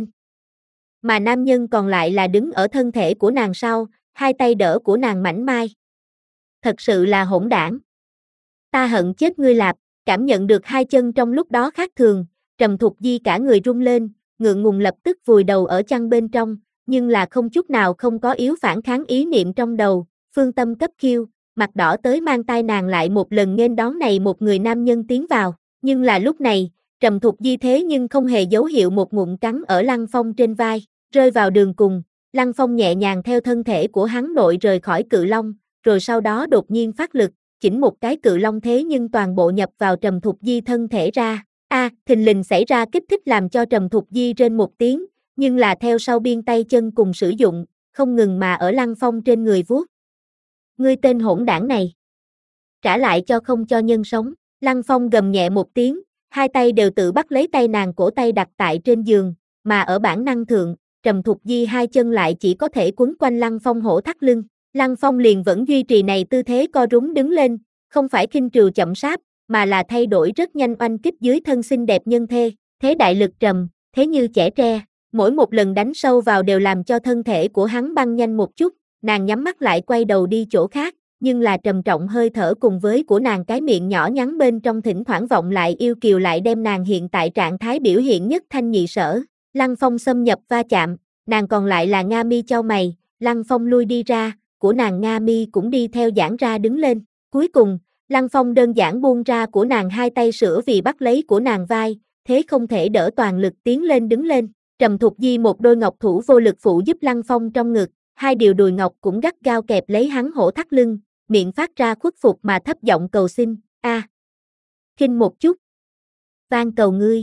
Mà nam nhân còn lại là đứng ở thân thể của nàng sau, hai tay đỡ của nàng mảnh mai. Thật sự là hỗn đảng. Ta hận chết ngươi lạp, cảm nhận được hai chân trong lúc đó khác thường, Trầm Thục Di cả người rung lên, ngượng ngùng lập tức vùi đầu ở chăn bên trong, nhưng là không chút nào không có yếu phản kháng ý niệm trong đầu, phương tâm cấp khiêu, mặt đỏ tới mang tai nàng lại một lần nghênh đón này một người nam nhân tiến vào, nhưng là lúc này, Trầm Thục Di thế nhưng không hề dấu hiệu một ngụm cắn ở Lăng Phong trên vai, rơi vào đường cùng, Lăng Phong nhẹ nhàng theo thân thể của hắn nội rời khỏi cự long, rồi sau đó đột nhiên phát lực, chỉnh một cái cự long thế nhưng toàn bộ nhập vào Trầm Thục Di thân thể ra, a à, thình lình xảy ra kích thích làm cho Trầm Thục Di rên một tiếng, nhưng là theo sau biên tay chân cùng sử dụng, không ngừng mà ở Lăng Phong trên người vuốt. Ngươi tên hỗn đảng này, trả lại cho không cho nhân sống, Lăng Phong gầm nhẹ một tiếng, hai tay đều tự bắt lấy tay nàng cổ tay đặt tại trên giường, mà ở bản năng thượng, Trầm Thục Di hai chân lại chỉ có thể quấn quanh Lăng Phong hổ thắt lưng, Lăng Phong liền vẫn duy trì này tư thế co rúm đứng lên, không phải khinh trừ chậm sáp, mà là thay đổi rất nhanh oanh kích dưới thân xinh đẹp nhân thê, thế đại lực trầm, thế như chẻ tre, mỗi một lần đánh sâu vào đều làm cho thân thể của hắn băng nhanh một chút, nàng nhắm mắt lại quay đầu đi chỗ khác, nhưng là trầm trọng hơi thở cùng với của nàng cái miệng nhỏ nhắn bên trong thỉnh thoảng vọng lại yêu kiều lại đem nàng hiện tại trạng thái biểu hiện nhất thanh nhị sở, Lăng Phong xâm nhập va chạm, nàng còn lại là Nga Mi chau mày, Lăng Phong lui đi ra, của nàng Nga Mi cũng đi theo giãn ra đứng lên, cuối cùng, Lăng Phong đơn giản buông ra của nàng hai tay sữa vì bắt lấy của nàng vai, thế không thể đỡ toàn lực tiến lên đứng lên, Trầm Thục Di một đôi ngọc thủ vô lực phụ giúp Lăng Phong trong ngực, hai điều đùi ngọc cũng gắt gao kẹp lấy hắn hổ thắt lưng, miệng phát ra khuất phục mà thấp giọng cầu xin, a, khinh một chút. van cầu ngươi.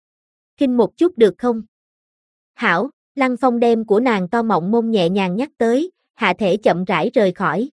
Khinh một chút được không? Hảo, Lăng Phong đem của nàng to mọng mông nhẹ nhàng nhắc tới, hạ thể chậm rãi rời khỏi.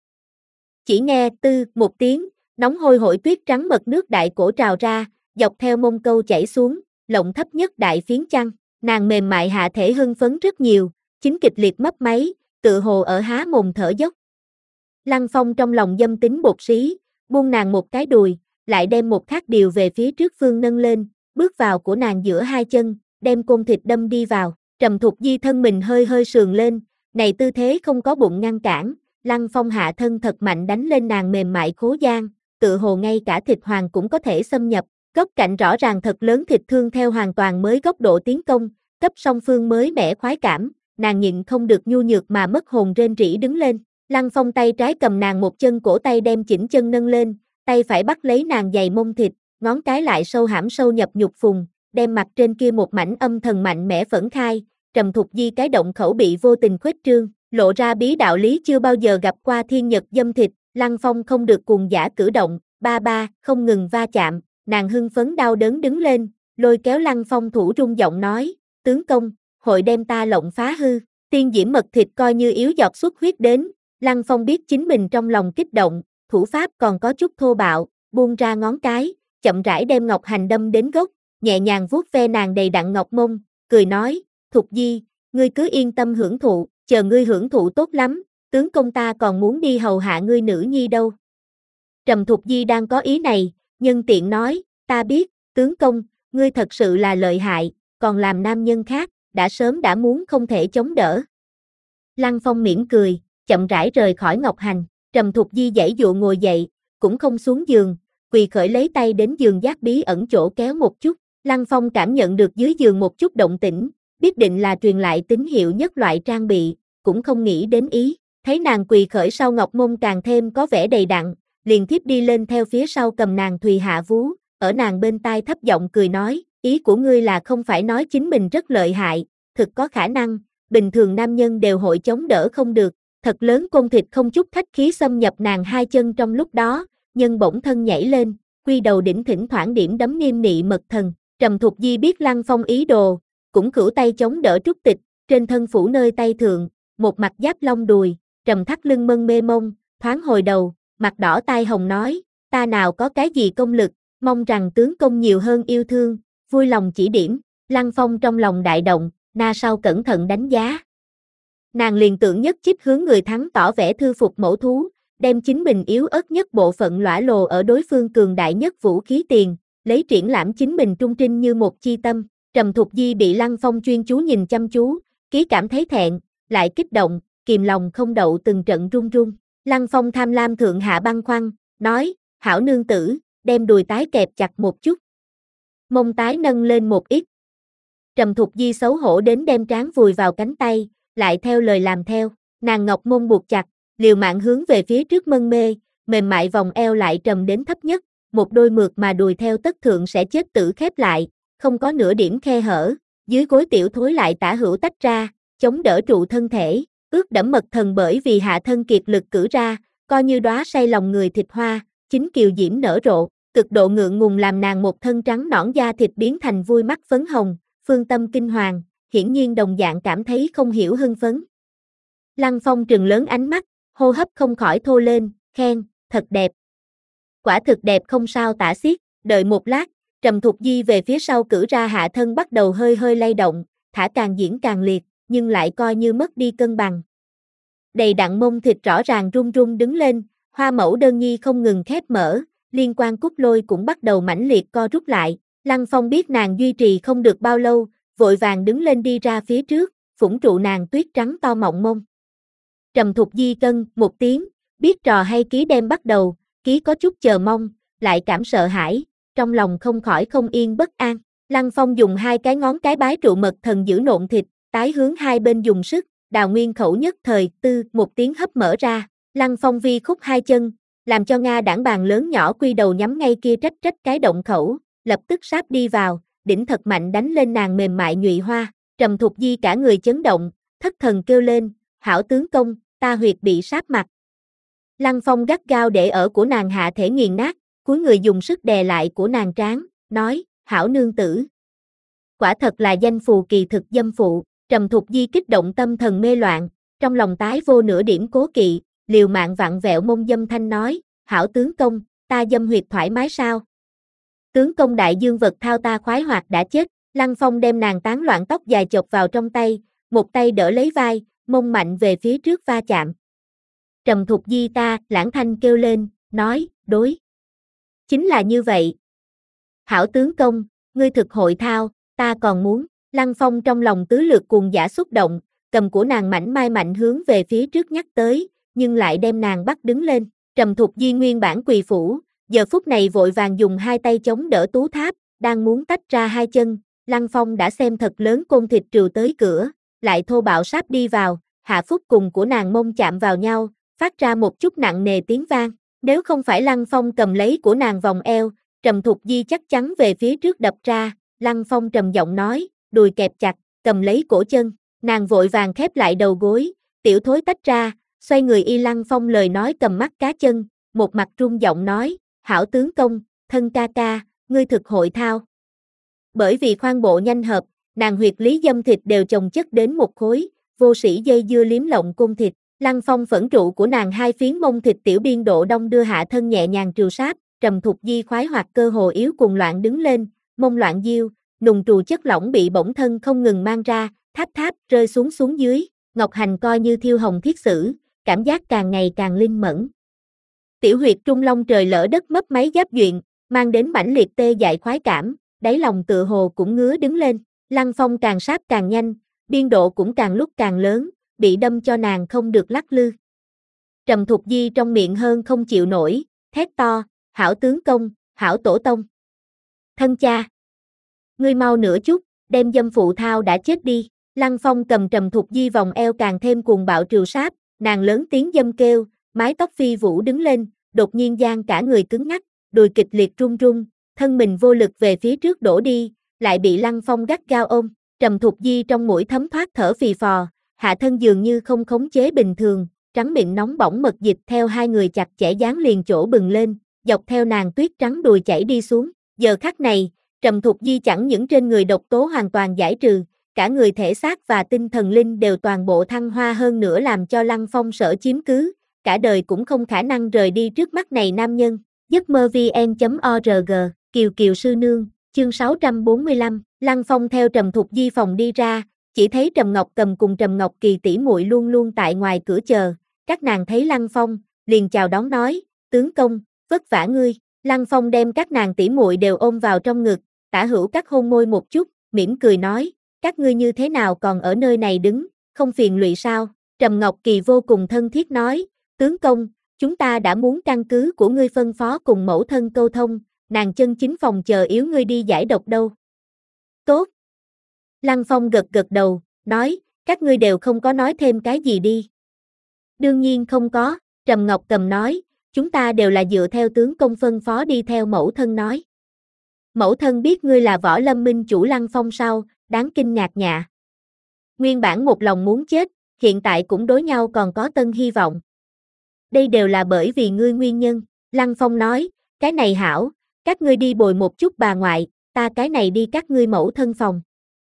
Chỉ nghe tư một tiếng, nóng hôi hổi tuyết trắng mật nước đại cổ trào ra, dọc theo mông câu chảy xuống, lộng thấp nhất đại phiến chăn, nàng mềm mại hạ thể hưng phấn rất nhiều, chính kịch liệt mấp máy, tự hồ ở há mồm thở dốc. Lăng Phong trong lòng dâm tính bột xí, buông nàng một cái đùi, lại đem một khác điều về phía trước phương nâng lên, bước vào của nàng giữa hai chân, đem côn thịt đâm đi vào. Trầm Thục Di thân mình hơi hơi sườn lên, này tư thế không có bụng ngăn cản, Lăng Phong hạ thân thật mạnh đánh lên nàng mềm mại khố gian, tự hồ ngay cả thịt hoàng cũng có thể xâm nhập, góc cạnh rõ ràng thật lớn thịt thương theo hoàn toàn mới góc độ tiến công, cấp song phương mới mẻ khoái cảm, nàng nhịn không được nhu nhược mà mất hồn rên rỉ đứng lên. Lăng Phong tay trái cầm nàng một chân cổ tay đem chỉnh chân nâng lên, tay phải bắt lấy nàng giày mông thịt, ngón cái lại sâu hãm sâu nhập nhục phùng, đem mặt trên kia một mảnh âm thần mạnh mẽ phẫn khai. Trầm Thục Di cái động khẩu bị vô tình khuếch trương, lộ ra bí đạo lý chưa bao giờ gặp qua thiên nhật dâm thịt, Lăng Phong không được cuồng dã cử động, ba ba, không ngừng va chạm, nàng hưng phấn đau đớn đứng lên, lôi kéo Lăng Phong thủ rung giọng nói, tướng công, hội đem ta lộng phá hư, tiên diễm mật thịt coi như yếu giọt xuất huyết đến, Lăng Phong biết chính mình trong lòng kích động, thủ pháp còn có chút thô bạo, buông ra ngón cái, chậm rãi đem ngọc hành đâm đến gốc, nhẹ nhàng vuốt ve nàng đầy đặn ngọc mông, cười nói, Thục Di, ngươi cứ yên tâm hưởng thụ, chờ ngươi hưởng thụ tốt lắm, tướng công ta còn muốn đi hầu hạ ngươi nữ nhi đâu. Trầm Thục Di đang có ý này, nhân tiện nói, ta biết, tướng công, ngươi thật sự là lợi hại, còn làm nam nhân khác, đã sớm đã muốn không thể chống đỡ. Lăng Phong mỉm cười, chậm rãi rời khỏi ngọc hành, Trầm Thục Di giãy dụa ngồi dậy, cũng không xuống giường, quỳ khởi lấy tay đến giường giác bí ẩn chỗ kéo một chút, Lăng Phong cảm nhận được dưới giường một chút động tĩnh, biết định là truyền lại tín hiệu nhất loại trang bị, cũng không nghĩ đến ý, thấy nàng quỳ khởi sau ngọc mông càng thêm có vẻ đầy đặn, liền thiếp đi lên theo phía sau cầm nàng thùy hạ vú, ở nàng bên tai thấp giọng cười nói, ý của ngươi là không phải nói chính mình rất lợi hại, thực có khả năng, bình thường nam nhân đều hội chống đỡ không được, thật lớn côn thịt không chút khách khí xâm nhập nàng hai chân trong lúc đó, nhân bỗng thân nhảy lên, quy đầu đỉnh thỉnh thoảng điểm đấm nghiêm nị mật thần, Trầm Thục Di biết Lăng Phong ý đồ, cũng cửu tay chống đỡ trúc tịch, trên thân phủ nơi tay thượng, một mặt giáp long đùi, trầm thắt lưng mân mê mông, thoáng hồi đầu, mặt đỏ tai hồng nói, ta nào có cái gì công lực, mong rằng tướng công nhiều hơn yêu thương, vui lòng chỉ điểm, Lăng Phong trong lòng đại động, na sau cẩn thận đánh giá. Nàng liền tưởng nhất chích hướng người thắng tỏ vẻ thư phục mẫu thú, đem chính mình yếu ớt nhất bộ phận lõa lồ ở đối phương cường đại nhất vũ khí tiền, lấy triển lãm chính mình trung trinh như một chi tâm. Trầm Thục Di bị Lăng Phong chuyên chú nhìn chăm chú, ký cảm thấy thẹn, lại kích động, kìm lòng không đậu từng trận run run. Lăng Phong tham lam thượng hạ băng khoăn, nói, hảo nương tử, đem đùi tái kẹp chặt một chút. Mông tái nâng lên một ít. Trầm Thục Di xấu hổ đến đem trán vùi vào cánh tay, lại theo lời làm theo, nàng ngọc mông buộc chặt, liều mạng hướng về phía trước mân mê, mềm mại vòng eo lại trầm đến thấp nhất, một đôi mượt mà đùi theo tất thượng sẽ chết tử khép lại, không có nửa điểm khe hở, dưới gối tiểu thối lại tả hữu tách ra, chống đỡ trụ thân thể, ướt đẫm mật thần bởi vì hạ thân kiệt lực cử ra, coi như đóa say lòng người thịt hoa, chính kiều diễm nở rộ, cực độ ngượng ngùng làm nàng một thân trắng nõn da thịt biến thành vui mắt phấn hồng, phương tâm kinh hoàng, hiển nhiên đồng dạng cảm thấy không hiểu hưng phấn. Lăng Phong trừng lớn ánh mắt, hô hấp không khỏi thô lên, khen, thật đẹp. Quả thực đẹp không sao tả xiết, đợi một lát, Trầm Thục Di về phía sau cử ra hạ thân bắt đầu hơi hơi lay động, thả càng diễn càng liệt, nhưng lại coi như mất đi cân bằng. Đầy đặn mông thịt rõ ràng run run đứng lên, hoa mẫu đơn nhi không ngừng khép mở, liên quan cúc lôi cũng bắt đầu mãnh liệt co rút lại. Lăng Phong biết nàng duy trì không được bao lâu, vội vàng đứng lên đi ra phía trước, phủng trụ nàng tuyết trắng to mọng mông. Trầm Thục Di cân một tiếng, biết trò hay ký đem bắt đầu, ký có chút chờ mong, lại cảm sợ hãi, trong lòng không khỏi không yên bất an. Lăng Phong dùng hai cái ngón cái bái trụ mật thần giữ nộn thịt, tái hướng hai bên dùng sức, đào nguyên khẩu nhất thời, tư, một tiếng hấp mở ra. Lăng Phong vi khúc hai chân, làm cho Nga đảng bàn lớn nhỏ quy đầu nhắm ngay kia trách trách cái động khẩu, lập tức sáp đi vào, đỉnh thật mạnh đánh lên nàng mềm mại nhụy hoa. Trầm Thục Di cả người chấn động, thất thần kêu lên, hảo tướng công, ta huyệt bị sáp mặt. Lăng Phong gắt gao để ở của nàng hạ thể nghiền nát, cuối người dùng sức đè lại của nàng trán, nói, hảo nương tử. Quả thật là danh phù kỳ thực dâm phụ, Trầm Thục Di kích động tâm thần mê loạn, trong lòng tái vô nửa điểm cố kỵ, liều mạng vặn vẹo mông dâm thanh nói, hảo tướng công, ta dâm huyệt thoải mái sao? Tướng công đại dương vật thao ta khoái hoạt đã chết, Lăng Phong đem nàng tán loạn tóc dài chộp vào trong tay, một tay đỡ lấy vai, mông mạnh về phía trước va chạm. Trầm Thục Di ta, Lãng Thanh kêu lên, nói, đối. Chính là như vậy. Hảo tướng công, ngươi thực hội thao, ta còn muốn, Lăng Phong trong lòng tứ lượt cuồng dã xúc động, cầm của nàng mảnh mai mạnh hướng về phía trước nhắc tới, nhưng lại đem nàng bắt đứng lên, Trầm Thục Di nguyên bản quỳ phủ, giờ phút này vội vàng dùng hai tay chống đỡ tú tháp, đang muốn tách ra hai chân, Lăng Phong đã xem thật lớn côn thịt trừ tới cửa, lại thô bạo sáp đi vào, hạ phúc cùng của nàng mông chạm vào nhau, phát ra một chút nặng nề tiếng vang, nếu không phải Lăng Phong cầm lấy của nàng vòng eo, Trầm Thục Di chắc chắn về phía trước đập ra, Lăng Phong trầm giọng nói, đùi kẹp chặt, cầm lấy cổ chân, nàng vội vàng khép lại đầu gối, tiểu thối tách ra, xoay người y Lăng Phong lời nói cầm mắt cá chân, một mặt run giọng nói, hảo tướng công, thân ca ca, ngươi thực hội thao. Bởi vì khoan bộ nhanh hợp, nàng huyệt lý dâm thịt đều chồng chất đến một khối, vô sĩ dây dưa liếm lộng côn thịt, Lăng Phong phẫn trụ của nàng hai phiến mông thịt tiểu biên độ đông đưa hạ thân nhẹ nhàng trừ sáp, Trầm Thục Di khoái hoạt cơ hồ yếu cuồng loạn đứng lên, mông loạn diêu, nùng trù chất lỏng bị bỗng thân không ngừng mang ra, tháp tháp rơi xuống xuống dưới, Ngọc Hành coi như thiêu hồng thiết sử, cảm giác càng ngày càng linh mẫn. Tiểu huyệt trung long trời lỡ đất mấp máy giáp duyện, mang đến mãnh liệt tê dại khoái cảm, đáy lòng tựa hồ cũng ngứa đứng lên, Lăng Phong càng sát càng nhanh, biên độ cũng càng lúc càng lớn, bị đâm cho nàng không được lắc lư. Trầm Thục Di trong miệng hơn không chịu nổi, thét to, hảo tướng công, hảo tổ tông. Thân cha, ngươi mau nửa chút, đem dâm phụ thao đã chết đi, Lăng Phong cầm Trầm Thục Di vòng eo càng thêm cuồng bạo trừ sáp, nàng lớn tiếng dâm kêu, mái tóc phi vũ đứng lên, đột nhiên giang cả người cứng ngắc, đùi kịch liệt run run, thân mình vô lực về phía trước đổ đi, lại bị Lăng Phong gắt gao ôm, Trầm Thục Di trong mũi thấm thoát thở phì phò, hạ thân dường như không khống chế bình thường, trắng miệng nóng bỏng mật dịch theo hai người chặt chẽ dán liền chỗ bừng lên, dọc theo nàng tuyết trắng đùi chảy đi xuống, giờ khắc này, Trầm Thục Di chẳng những trên người độc tố hoàn toàn giải trừ, cả người thể xác và tinh thần linh đều toàn bộ thăng hoa hơn nữa làm cho Lăng Phong sợ chiếm cứ, cả đời cũng không khả năng rời đi trước mắt này nam nhân. Giấc mơ vn chấm org, Kiều Kiều sư nương, chương sáu trăm bốn mươi lăm, Lăng Phong theo Trầm Thục Di phòng đi ra, chỉ thấy Trầm Ngọc Cầm cùng Trầm Ngọc Kỳ tỷ muội luôn luôn tại ngoài cửa chờ, các nàng thấy Lăng Phong, liền chào đón nói, tướng công, vất vả ngươi, Lăng Phong đem các nàng tỷ muội đều ôm vào trong ngực, tả hữu các hôn môi một chút, mỉm cười nói, các ngươi như thế nào còn ở nơi này đứng, không phiền lụy sao, Trầm Ngọc Kỳ vô cùng thân thiết nói, tướng công, chúng ta đã muốn căn cứ của ngươi phân phó cùng mẫu thân câu thông, nàng chân chính phòng chờ yếu ngươi đi giải độc đâu. Tốt. Lăng Phong gật gật đầu, nói, các ngươi đều không có nói thêm cái gì đi. Đương nhiên không có, Trầm Ngọc Cầm nói, chúng ta đều là dựa theo tướng công phân phó đi theo mẫu thân nói. Mẫu thân biết ngươi là Võ Lâm Minh chủ Lăng Phong sao, đáng kinh ngạc nhạ. Nguyên bản một lòng muốn chết, hiện tại cũng đối nhau còn có tân hy vọng. Đây đều là bởi vì ngươi nguyên nhân, Lăng Phong nói, cái này hảo, các ngươi đi bồi một chút bà ngoại, ta cái này đi các ngươi mẫu thân phòng.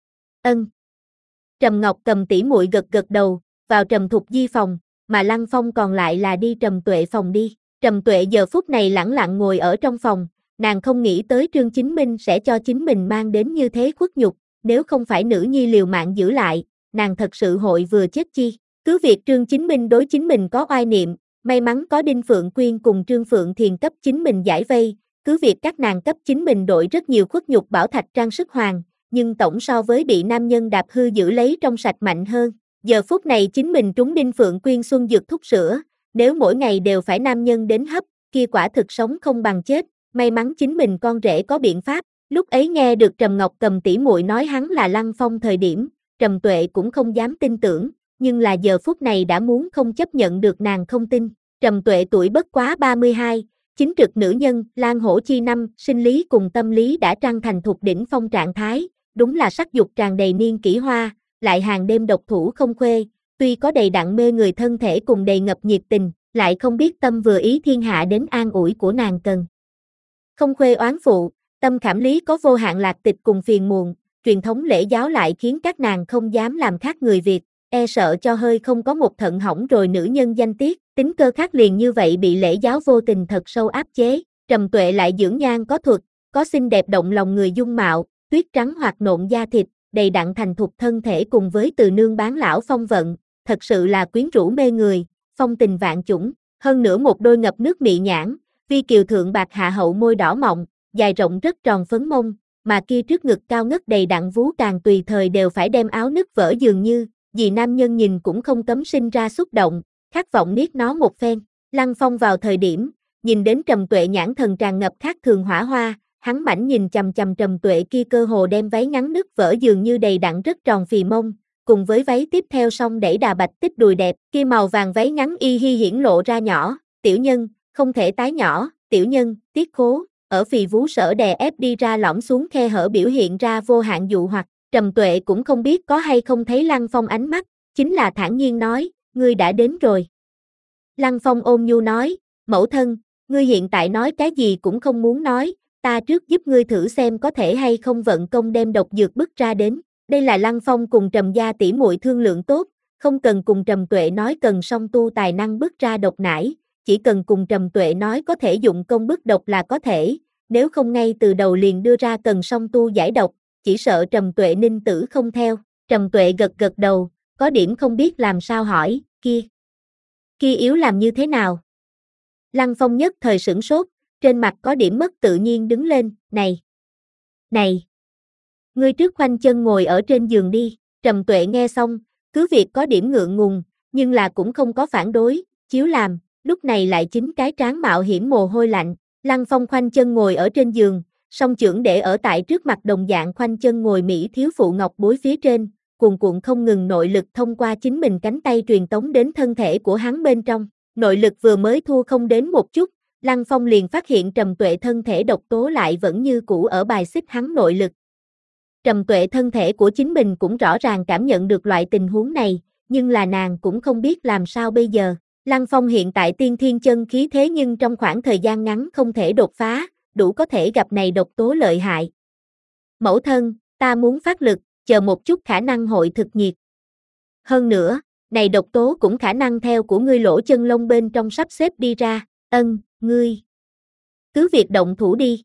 Ân. Trầm Ngọc Cầm tỷ muội gật gật đầu, vào Trầm Thục Di phòng, mà Lăng Phong còn lại là đi Trầm Tuệ phòng đi. Trầm Tuệ giờ phút này lẳng lặng ngồi ở trong phòng, nàng không nghĩ tới Trương Chính Minh sẽ cho chính mình mang đến như thế khuất nhục, nếu không phải nữ nhi liều mạng giữ lại, nàng thật sự hội vừa chết chi. Cứ việc Trương Chính Minh đối chính mình có oai niệm, may mắn có Đinh Phượng Quyên cùng Trương Phượng Thiền cấp chính mình giải vây, cứ việc các nàng cấp chính mình đội rất nhiều khuất nhục bảo thạch trang sức hoàng, nhưng tổng so với bị nam nhân đạp hư giữ lấy trong sạch mạnh hơn. Giờ phút này chính mình trúng Đinh Phượng Quyên xuân dược thuốc sữa, nếu mỗi ngày đều phải nam nhân đến hấp, kia quả thực sống không bằng chết, may mắn chính mình con rể có biện pháp. Lúc ấy nghe được Trầm Ngọc Cầm tỷ muội nói hắn là Lăng Phong thời điểm, Trầm Tuệ cũng không dám tin tưởng, nhưng là giờ phút này đã muốn không chấp nhận được nàng không tin. Trầm Tuệ tuổi bất quá ba mươi hai, chính trực nữ nhân, Lan hổ chi năm, sinh lý cùng tâm lý đã trăng thành thuộc đỉnh phong trạng thái, đúng là sắc dục tràn đầy niên kỷ hoa, lại hàng đêm độc thủ không khuê, tuy có đầy đặn mê người thân thể cùng đầy ngập nhiệt tình, lại không biết tâm vừa ý thiên hạ đến an ủi của nàng cần. Không khuê oán phụ, Tâm khảm lý có vô hạn lạc tịch cùng phiền muộn, truyền thống lễ giáo lại khiến các nàng không dám làm khác người Việt, e sợ cho hơi không có một thận hỏng rồi nữ nhân danh tiết, tính cơ khắc liền như vậy bị lễ giáo vô tình thật sâu áp chế. Trầm Tuệ lại dưỡng nhan có thuật, có xinh đẹp động lòng người dung mạo, tuyết trắng hoặc nộn da thịt, đầy đặn thành thục thân thể cùng với từ nương bán lão phong vận, thật sự là quyến rũ mê người, phong tình vạn chủng, hơn nữa một đôi ngập nước mị nhãn, vi kiều thượng bạc hạ hậu môi đỏ mọng, dài rộng rất tròn phấn mông, mà kia trước ngực cao ngất đầy đặn vú càng tùy thời đều phải đem áo nứt vỡ dường như, vì nam nhân nhìn cũng không cấm sinh ra xúc động, khát vọng niết nó một phen. Lăng Phong vào thời điểm, nhìn đến Trầm Tuệ nhãn thần tràn ngập khác thường hỏa hoa, hắn mảnh nhìn chằm chằm Trầm Tuệ kia cơ hồ đem váy ngắn nứt vỡ dường như đầy đặn rất tròn phì mông, cùng với váy tiếp theo song đẩy đà bạch tích đùi đẹp, kia màu vàng váy ngắn y hi hiển lộ ra nhỏ, tiểu nhân, không thể tái nhỏ, tiểu nhân, tiết khố, ở phì vú sở đè ép đi ra lõm xuống khe hở biểu hiện ra vô hạn dụ hoặc, Trầm Tuệ cũng không biết có hay không thấy Lăng Phong ánh mắt, chính là thản nhiên nói, ngươi đã đến rồi. Lăng Phong ôn nhu nói, mẫu thân, ngươi hiện tại nói cái gì cũng không muốn nói, ta trước giúp ngươi thử xem có thể hay không vận công đem độc dược bức ra đến. Đây là Lăng Phong cùng Trầm gia tỷ muội thương lượng tốt, không cần cùng Trầm Tuệ nói cần song tu tài năng bức ra độc nải, chỉ cần cùng Trầm Tuệ nói có thể dụng công bức độc là có thể, nếu không ngay từ đầu liền đưa ra cần song tu giải độc, chỉ sợ Trầm Tuệ ninh tử không theo. Trầm Tuệ gật gật đầu, có điểm không biết làm sao hỏi, kia, kia yếu làm như thế nào? Lăng Phong nhất thời sửng sốt, trên mặt có điểm mất tự nhiên đứng lên, này, này, ngươi trước khoanh chân ngồi ở trên giường đi. Trầm Tuệ nghe xong, cứ việc có điểm ngượng ngùng, nhưng là cũng không có phản đối, chiếu làm, lúc này lại chính cái trán mạo hiểm mồ hôi lạnh. Lăng Phong khoanh chân ngồi ở trên giường, song chưởng để ở tại trước mặt đồng dạng khoanh chân ngồi Mỹ thiếu phụ ngọc bối phía trên, cuồn cuộn không ngừng nội lực thông qua chính mình cánh tay truyền tống đến thân thể của hắn bên trong. Nội lực vừa mới thua không đến một chút, Lăng Phong liền phát hiện Trầm Tuệ thân thể độc tố lại vẫn như cũ ở bài xích hắn nội lực. Trầm Tuệ thân thể của chính mình cũng rõ ràng cảm nhận được loại tình huống này, nhưng là nàng cũng không biết làm sao bây giờ. Lăng Phong hiện tại tiên thiên chân khí thế nhưng trong khoảng thời gian ngắn không thể đột phá, đủ có thể gặp này độc tố lợi hại. Mẫu thân, ta muốn phát lực, chờ một chút khả năng hội thực nhiệt. Hơn nữa, này độc tố cũng khả năng theo của ngươi lỗ chân lông bên trong sắp xếp đi ra, ân, ngươi. Cứ việc động thủ đi.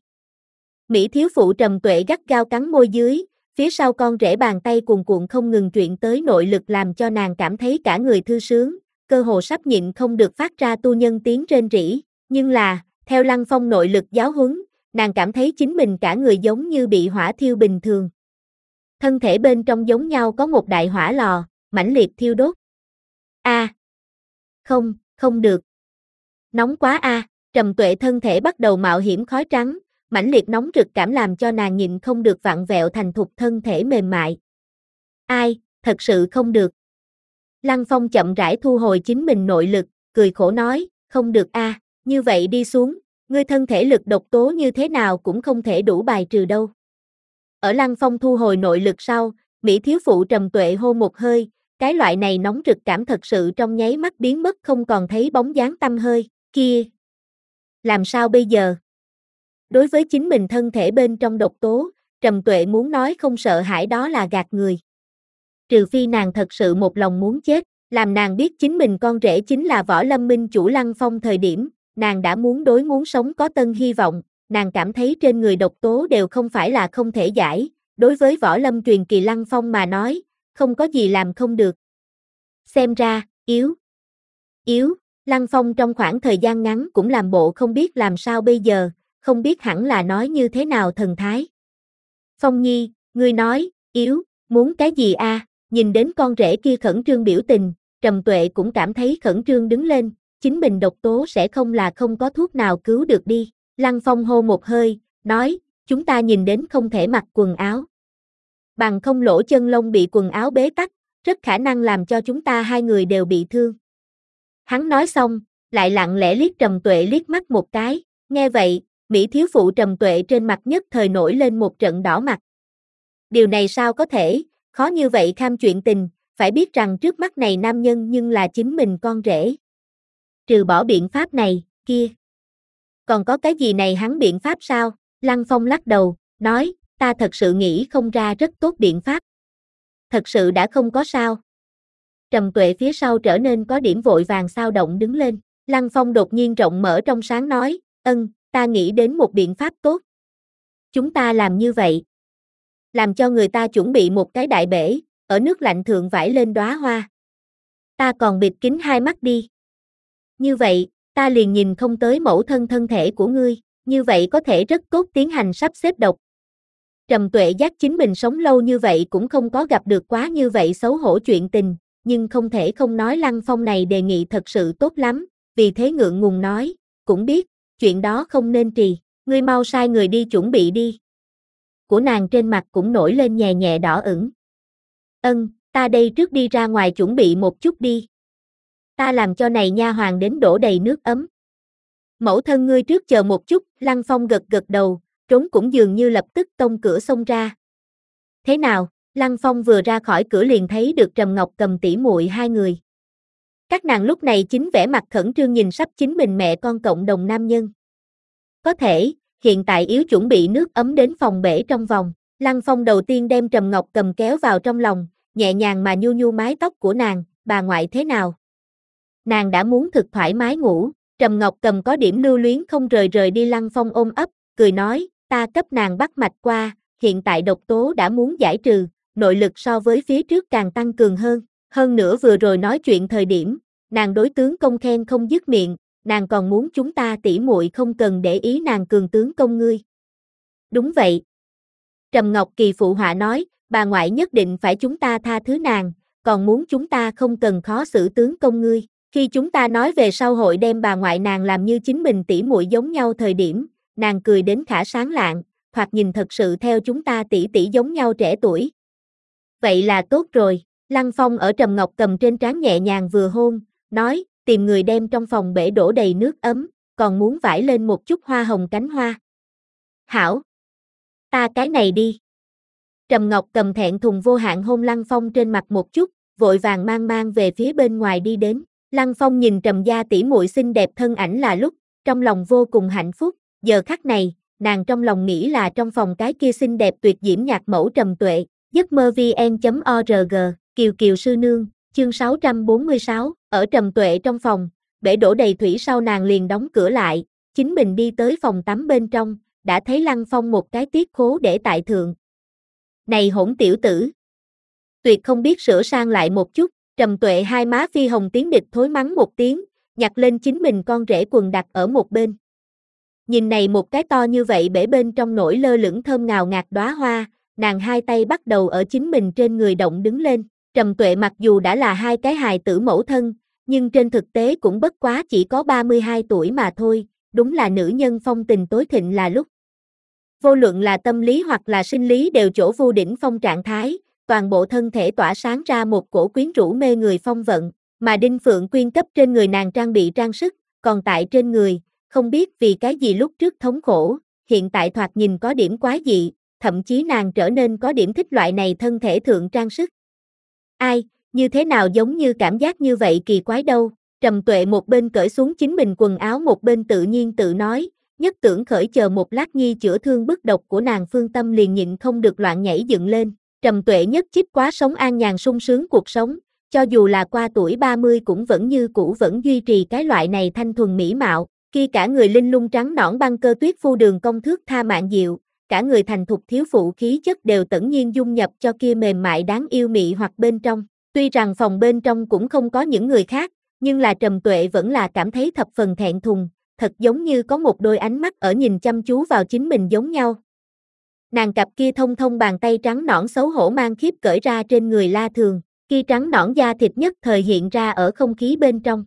Mỹ thiếu phụ Trầm Tuệ gắt gao cắn môi dưới, phía sau con rể bàn tay cuồn cuộn không ngừng truyện tới nội lực làm cho nàng cảm thấy cả người thư sướng, cơ hồ sắp nhịn không được phát ra tu nhân tiếng rên rỉ, nhưng là, theo Lăng Phong nội lực giáo huấn, nàng cảm thấy chính mình cả người giống như bị hỏa thiêu bình thường. Thân thể bên trong giống nhau có một đại hỏa lò, mãnh liệt thiêu đốt. A, à, không, không được. Nóng quá a, à. Trầm Tuệ thân thể bắt đầu mạo hiểm khói trắng, mãnh liệt nóng rực cảm làm cho nàng nhịn không được vặn vẹo thành thục thân thể mềm mại. Ai, thật sự không được. Lăng Phong chậm rãi thu hồi chính mình nội lực, cười khổ nói, không được a, à, như vậy đi xuống, ngươi thân thể lực độc tố như thế nào cũng không thể đủ bài trừ đâu. Ở Lăng Phong thu hồi nội lực sau, Mỹ thiếu phụ Trầm Tuệ hô một hơi, cái loại này nóng rực cảm thật sự trong nháy mắt biến mất không còn thấy bóng dáng tăm hơi, kia. Làm sao bây giờ? Đối với chính mình thân thể bên trong độc tố, Trầm Tuệ muốn nói không sợ hãi đó là gạt người. Trừ phi nàng thật sự một lòng muốn chết, làm nàng biết chính mình con rể chính là Võ Lâm Minh chủ Lăng Phong thời điểm, nàng đã muốn đối muốn sống có tân hy vọng, nàng cảm thấy trên người độc tố đều không phải là không thể giải, đối với Võ Lâm truyền kỳ Lăng Phong mà nói, không có gì làm không được. Xem ra, yếu. Yếu, Lăng Phong trong khoảng thời gian ngắn cũng làm bộ không biết làm sao bây giờ, không biết hẳn là nói như thế nào thần thái. Phong Nhi, ngươi nói, yếu, muốn cái gì a? À? Nhìn đến con rể kia khẩn trương biểu tình, Trầm Tuệ cũng cảm thấy khẩn trương đứng lên, chính mình độc tố sẽ không là không có thuốc nào cứu được đi. Lăng Phong hô một hơi, nói, chúng ta nhìn đến không thể mặc quần áo. Bằng không lỗ chân lông bị quần áo bế tắc, rất khả năng làm cho chúng ta hai người đều bị thương. Hắn nói xong, lại lặng lẽ liếc Trầm Tuệ liếc mắt một cái, nghe vậy, Mỹ thiếu phụ Trầm Tuệ trên mặt nhất thời nổi lên một trận đỏ mặt. Điều này sao có thể, khó như vậy kham chuyện tình, phải biết rằng trước mắt này nam nhân nhưng là chính mình con rể. Trừ bỏ biện pháp này, kia. Còn có cái gì này hắn biện pháp sao? Lăng Phong lắc đầu, nói, ta thật sự nghĩ không ra rất tốt biện pháp. Thật sự đã không có sao. Trầm Tuệ phía sau trở nên có điểm vội vàng xao động đứng lên. Lăng Phong đột nhiên rộng mở trong sáng nói, ân, ta nghĩ đến một biện pháp tốt. Chúng ta làm như vậy. Làm cho người ta chuẩn bị một cái đại bể, ở nước lạnh thượng vải lên đóa hoa. Ta còn bịt kín hai mắt đi. Như vậy, ta liền nhìn không tới mẫu thân thân thể của ngươi, như vậy có thể rất tốt tiến hành sắp xếp độc. Trầm Tuệ giác chính mình sống lâu như vậy cũng không có gặp được quá như vậy xấu hổ chuyện tình, nhưng không thể không nói Lăng Phong này đề nghị thật sự tốt lắm, vì thế ngượng ngùng nói, cũng biết, chuyện đó không nên trì, ngươi mau sai người đi chuẩn bị đi. Của nàng trên mặt cũng nổi lên nhẹ nhẹ đỏ ửng. Ân, ta đây trước đi ra ngoài chuẩn bị một chút đi. Ta làm cho này nha hoàn đến đổ đầy nước ấm. Mẫu thân ngươi trước chờ một chút, Lăng Phong gật gật đầu, trốn cũng dường như lập tức tông cửa xông ra. Thế nào, Lăng Phong vừa ra khỏi cửa liền thấy được Trầm Ngọc Cầm tỷ muội hai người. Các nàng lúc này chính vẻ mặt khẩn trương nhìn sắp chính mình mẹ con cộng đồng nam nhân. Có thể, hiện tại yếu chuẩn bị nước ấm đến phòng bể trong vòng. Lăng Phong đầu tiên đem Trầm Ngọc Cầm kéo vào trong lòng, nhẹ nhàng mà nhu nhu mái tóc của nàng, bà ngoại thế nào? Nàng đã muốn thực thoải mái ngủ, Trầm Ngọc Cầm có điểm lưu luyến không rời rời đi Lăng Phong ôm ấp, cười nói, ta cấp nàng bắt mạch qua, hiện tại độc tố đã muốn giải trừ, nội lực so với phía trước càng tăng cường hơn, hơn nữa vừa rồi nói chuyện thời điểm, nàng đối tướng công khen không dứt miệng, nàng còn muốn chúng ta tỉ muội không cần để ý nàng cường tướng công ngươi. Đúng vậy. Trầm Ngọc Kỳ phụ họa nói, bà ngoại nhất định phải chúng ta tha thứ nàng, còn muốn chúng ta không cần khó xử tướng công ngươi. Khi chúng ta nói về sau hội đem bà ngoại nàng làm như chính mình tỉ muội giống nhau thời điểm, nàng cười đến khả sáng lạng, thoạt nhìn thật sự theo chúng ta tỷ tỷ giống nhau trẻ tuổi. Vậy là tốt rồi, Lăng Phong ở Trầm Ngọc Cầm trên trán nhẹ nhàng vừa hôn, nói, tìm người đem trong phòng bể đổ đầy nước ấm, còn muốn vải lên một chút hoa hồng cánh hoa. Hảo! Ta cái này đi. Trầm Ngọc Cầm thẹn thùng vô hạn hôn Lăng Phong trên mặt một chút, vội vàng mang mang về phía bên ngoài đi đến. Lăng Phong nhìn Trầm gia tỷ muội xinh đẹp thân ảnh là lúc, trong lòng vô cùng hạnh phúc, giờ khắc này, nàng trong lòng nghĩ là trong phòng cái kia xinh đẹp tuyệt diễm nhạc mẫu Trầm Tuệ, giấc mơ vn chấm org, Kiều Kiều sư nương, chương sáu trăm bốn mươi sáu, ở Trầm Tuệ trong phòng, bể đổ đầy thủy sau nàng liền đóng cửa lại, chính mình đi tới phòng tắm bên trong, đã thấy Lăng Phong một cái tiết khố để tại thượng. Này hỗn tiểu tử! Tuyệt không biết sửa sang lại một chút, Trầm Tuệ hai má phi hồng tiếng địch thối mắng một tiếng, nhặt lên chính mình con rể quần đặt ở một bên. Nhìn này một cái to như vậy bể bên trong nổi lơ lửng thơm ngào ngạt đóa hoa, nàng hai tay bắt đầu ở chính mình trên người động đứng lên. Trầm Tuệ mặc dù đã là hai cái hài tử mẫu thân, nhưng trên thực tế cũng bất quá chỉ có ba mươi hai tuổi mà thôi, đúng là nữ nhân phong tình tối thịnh là lúc. Vô luận là tâm lý hoặc là sinh lý đều chỗ vô đỉnh phong trạng thái, toàn bộ thân thể tỏa sáng ra một cổ quyến rũ mê người phong vận, mà Đinh Phượng Quyên cấp trên người nàng trang bị trang sức, còn tại trên người, không biết vì cái gì lúc trước thống khổ, hiện tại thoạt nhìn có điểm quái dị, thậm chí nàng trở nên có điểm thích loại này thân thể thượng trang sức. Ai, như thế nào giống như cảm giác như vậy kỳ quái đâu, Trầm Tuệ một bên cởi xuống chính mình quần áo một bên tự nhiên tự nói, nhất tưởng khởi chờ một lát nhi chữa thương bức độc của nàng phương tâm liền nhịn không được loạn nhảy dựng lên, Trầm Tuệ nhất chip quá sống an nhàn sung sướng cuộc sống, cho dù là qua tuổi ba mươi cũng vẫn như cũ vẫn duy trì cái loại này thanh thuần mỹ mạo, khi cả người linh lung trắng nõn băng cơ tuyết phu đường công thước tha mạn diệu, cả người thành thục thiếu phụ khí chất đều tẩn nhiên dung nhập cho kia mềm mại đáng yêu mị hoặc bên trong. Tuy rằng phòng bên trong cũng không có những người khác, nhưng là Trầm Tuệ vẫn là cảm thấy thập phần thẹn thùng, thật giống như có một đôi ánh mắt ở nhìn chăm chú vào chính mình giống nhau. Nàng cặp kia thông thông bàn tay trắng nõn xấu hổ mang khiếp cởi ra trên người La Thường, kia trắng nõn da thịt nhất thời hiện ra ở không khí bên trong.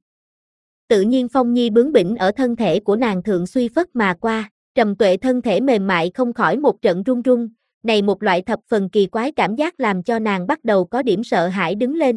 Tự nhiên phong nhi bướng bỉnh ở thân thể của nàng thượng suy phất mà qua, Trầm Tuệ thân thể mềm mại không khỏi một trận run run, này một loại thập phần kỳ quái cảm giác làm cho nàng bắt đầu có điểm sợ hãi đứng lên.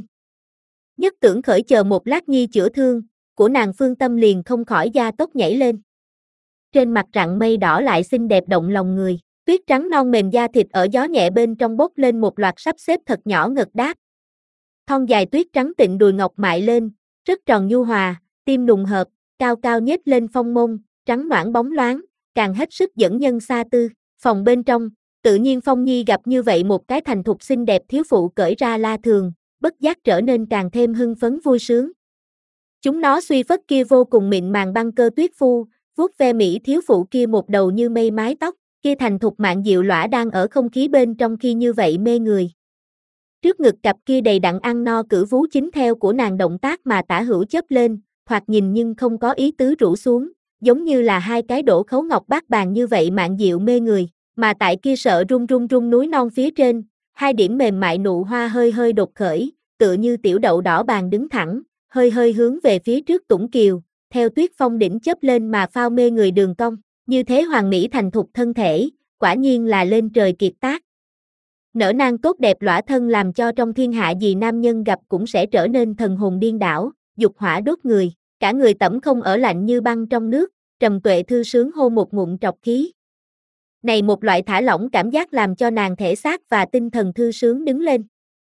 Nhất tưởng khởi chờ một lát nhi chữa thương, của nàng phương tâm liền không khỏi da tốc nhảy lên. Trên mặt rặng mây đỏ lại xinh đẹp động lòng người, tuyết trắng non mềm da thịt ở gió nhẹ bên trong bốc lên một loạt sắp xếp thật nhỏ ngật đáp. Thon dài tuyết trắng tịnh đùi ngọc mại lên, rất tròn nhu hòa, tim nùng hợp, cao cao nhếch lên phong mông, trắng noãn bóng loáng, càng hết sức dẫn nhân xa tư. Phòng bên trong, tự nhiên Phong Nhi gặp như vậy một cái thành thục xinh đẹp thiếu phụ cởi ra la thường, bất giác trở nên càng thêm hưng phấn vui sướng. Chúng nó suy phất kia vô cùng mịn màng băng cơ tuyết phu, vuốt ve mỹ thiếu phụ kia một đầu như mây mái tóc, kia thành thục mạn diệu lõa đang ở không khí bên trong khi như vậy mê người. Trước ngực cặp kia đầy đặn ăn no cử vú chính theo của nàng động tác mà tả hữu chớp lên, thoạt nhìn nhưng không có ý tứ rũ xuống, giống như là hai cái đổ khấu ngọc bát bàn như vậy mạn diệu mê người, mà tại kia sợ rung rung rung núi non phía trên, hai điểm mềm mại nụ hoa hơi hơi đột khởi, tựa như tiểu đậu đỏ bàn đứng thẳng, hơi hơi hướng về phía trước tủng kiều, theo tuyết phong đỉnh chớp lên mà phao mê người đường cong, như thế hoàng mỹ thành thục thân thể, quả nhiên là lên trời kiệt tác. Nở nang tốt đẹp lõa thân làm cho trong thiên hạ gì nam nhân gặp cũng sẽ trở nên thần hồn điên đảo, dục hỏa đốt người, cả người tẩm không ở lạnh như băng trong nước, Trầm Tuệ thư sướng hô một ngụm trọc khí. Này một loại thả lỏng cảm giác làm cho nàng thể xác và tinh thần thư sướng đứng lên.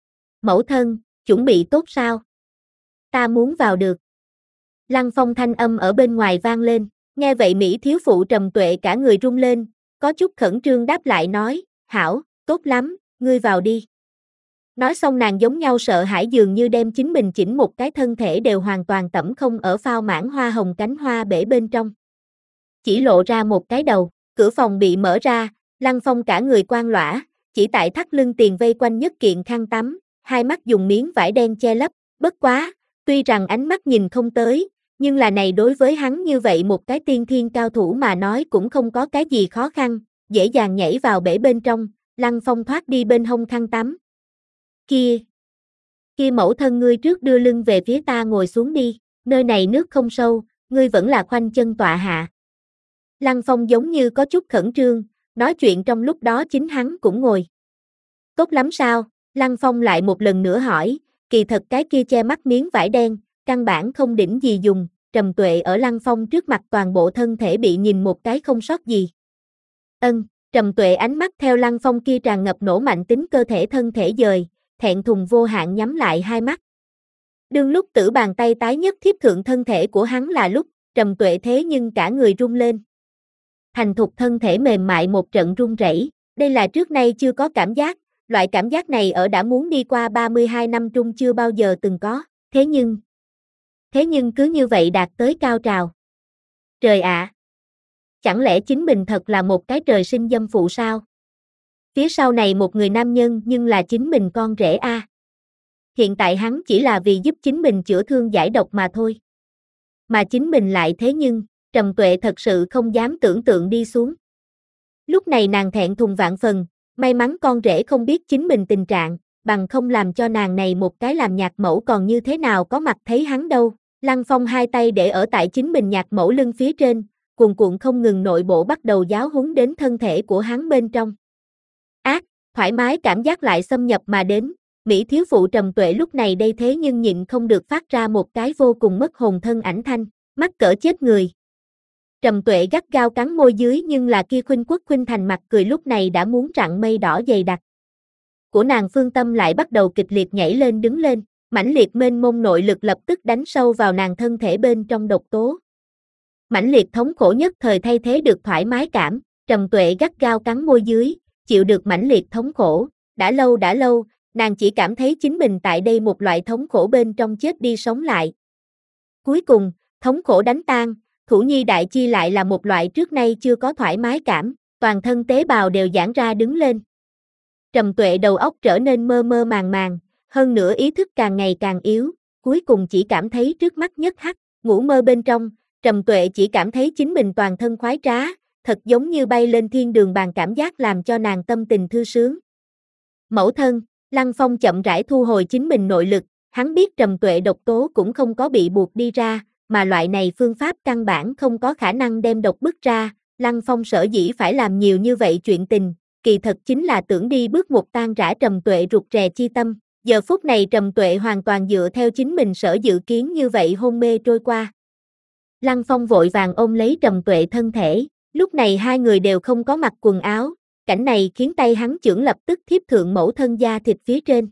Mẫu thân, chuẩn bị tốt sao? Ta muốn vào được. Lăng Phong thanh âm ở bên ngoài vang lên, nghe vậy Mỹ thiếu phụ Trầm Tuệ cả người rung lên, có chút khẩn trương đáp lại nói, hảo, tốt lắm, ngươi vào đi. Nói xong nàng giống nhau sợ hãi dường như đem chính mình chỉnh một cái thân thể đều hoàn toàn tẩm không ở phao mãn hoa hồng cánh hoa bể bên trong. Chỉ lộ ra một cái đầu, cửa phòng bị mở ra, Lăng Phong cả người quang lõa, chỉ tại thắt lưng tiền vây quanh nhất kiện khăn tắm, hai mắt dùng miếng vải đen che lấp, bất quá, tuy rằng ánh mắt nhìn không tới, nhưng là này đối với hắn như vậy một cái tiên thiên cao thủ mà nói cũng không có cái gì khó khăn, dễ dàng nhảy vào bể bên trong, Lăng Phong thoát đi bên hông khăn tắm. Kia! Kia mẫu thân ngươi trước đưa lưng về phía ta ngồi xuống đi, nơi này nước không sâu, ngươi vẫn là khoanh chân tọa hạ. Lăng Phong giống như có chút khẩn trương, nói chuyện trong lúc đó chính hắn cũng ngồi. Tốt lắm sao? Lăng Phong lại một lần nữa hỏi, kỳ thật cái kia che mắt miếng vải đen, căn bản không đỉnh gì dùng, Trầm Tuệ ở Lăng Phong trước mặt toàn bộ thân thể bị nhìn một cái không sót gì. Ân, Trầm Tuệ ánh mắt theo Lăng Phong kia tràn ngập nổ mạnh tính cơ thể thân thể dời, thẹn thùng vô hạn nhắm lại hai mắt. Đương lúc tử bàn tay tái nhất thiếp thượng thân thể của hắn là lúc, Trầm Tuệ thế nhưng cả người rung lên. Thành thục thân thể mềm mại một trận run rẩy, đây là trước nay chưa có cảm giác, loại cảm giác này ở đã muốn đi qua ba mươi hai năm trung chưa bao giờ từng có, thế nhưng, thế nhưng cứ như vậy đạt tới cao trào. Trời ạ! Chẳng lẽ chính mình thật là một cái trời sinh dâm phụ sao? Phía sau này một người nam nhân nhưng là chính mình con rể a. Hiện tại hắn chỉ là vì giúp chính mình chữa thương giải độc mà thôi. Mà chính mình lại thế nhưng, Trầm Tuệ thật sự không dám tưởng tượng đi xuống. Lúc này nàng thẹn thùng vạn phần, may mắn con rể không biết chính mình tình trạng, bằng không làm cho nàng này một cái làm nhạc mẫu còn như thế nào có mặt thấy hắn đâu. Lăng Phong hai tay để ở tại chính mình nhạc mẫu lưng phía trên, cuồn cuộn không ngừng nội bộ bắt đầu giáo huấn đến thân thể của hắn bên trong. Ác, thoải mái cảm giác lại xâm nhập mà đến, Mỹ thiếu phụ Trầm Tuệ lúc này đây thế nhưng nhịn không được phát ra một cái vô cùng mất hồn thân ảnh thanh, mắt cỡ chết người. Trầm Tuệ gắt gao cắn môi dưới nhưng là kia khuynh quốc khuynh thành mặt cười lúc này đã muốn rặn mây đỏ dày đặc. Của nàng phương tâm lại bắt đầu kịch liệt nhảy lên đứng lên, mãnh liệt mênh mông nội lực lập tức đánh sâu vào nàng thân thể bên trong độc tố. Mãnh liệt thống khổ nhất thời thay thế được thoải mái cảm, Trầm Tuệ gắt gao cắn môi dưới, chịu được mãnh liệt thống khổ, đã lâu đã lâu, nàng chỉ cảm thấy chính mình tại đây một loại thống khổ bên trong chết đi sống lại. Cuối cùng, thống khổ đánh tan, Thủ Nhi đại chi lại là một loại trước nay chưa có thoải mái cảm, toàn thân tế bào đều giãn ra đứng lên. Trầm Tuệ đầu óc trở nên mơ mơ màng màng, hơn nữa ý thức càng ngày càng yếu, cuối cùng chỉ cảm thấy trước mắt nhất hắt, ngủ mơ bên trong, Trầm Tuệ chỉ cảm thấy chính mình toàn thân khoái trá, thật giống như bay lên thiên đường bàn cảm giác làm cho nàng tâm tình thư sướng. Mẫu thân, Lăng Phong chậm rãi thu hồi chính mình nội lực, hắn biết Trầm Tuệ độc tố cũng không có bị buộc đi ra, mà loại này phương pháp căn bản không có khả năng đem độc bức ra, Lăng Phong sở dĩ phải làm nhiều như vậy chuyện tình, kỳ thật chính là tưởng đi bước một tan rã Trầm Tuệ rụt rè chi tâm, giờ phút này Trầm Tuệ hoàn toàn dựa theo chính mình sở dự kiến như vậy hôn mê trôi qua. Lăng Phong vội vàng ôm lấy Trầm Tuệ thân thể, lúc này hai người đều không có mặc quần áo, cảnh này khiến tay hắn chưởng lập tức thiếp thượng mẫu thân da thịt phía trên.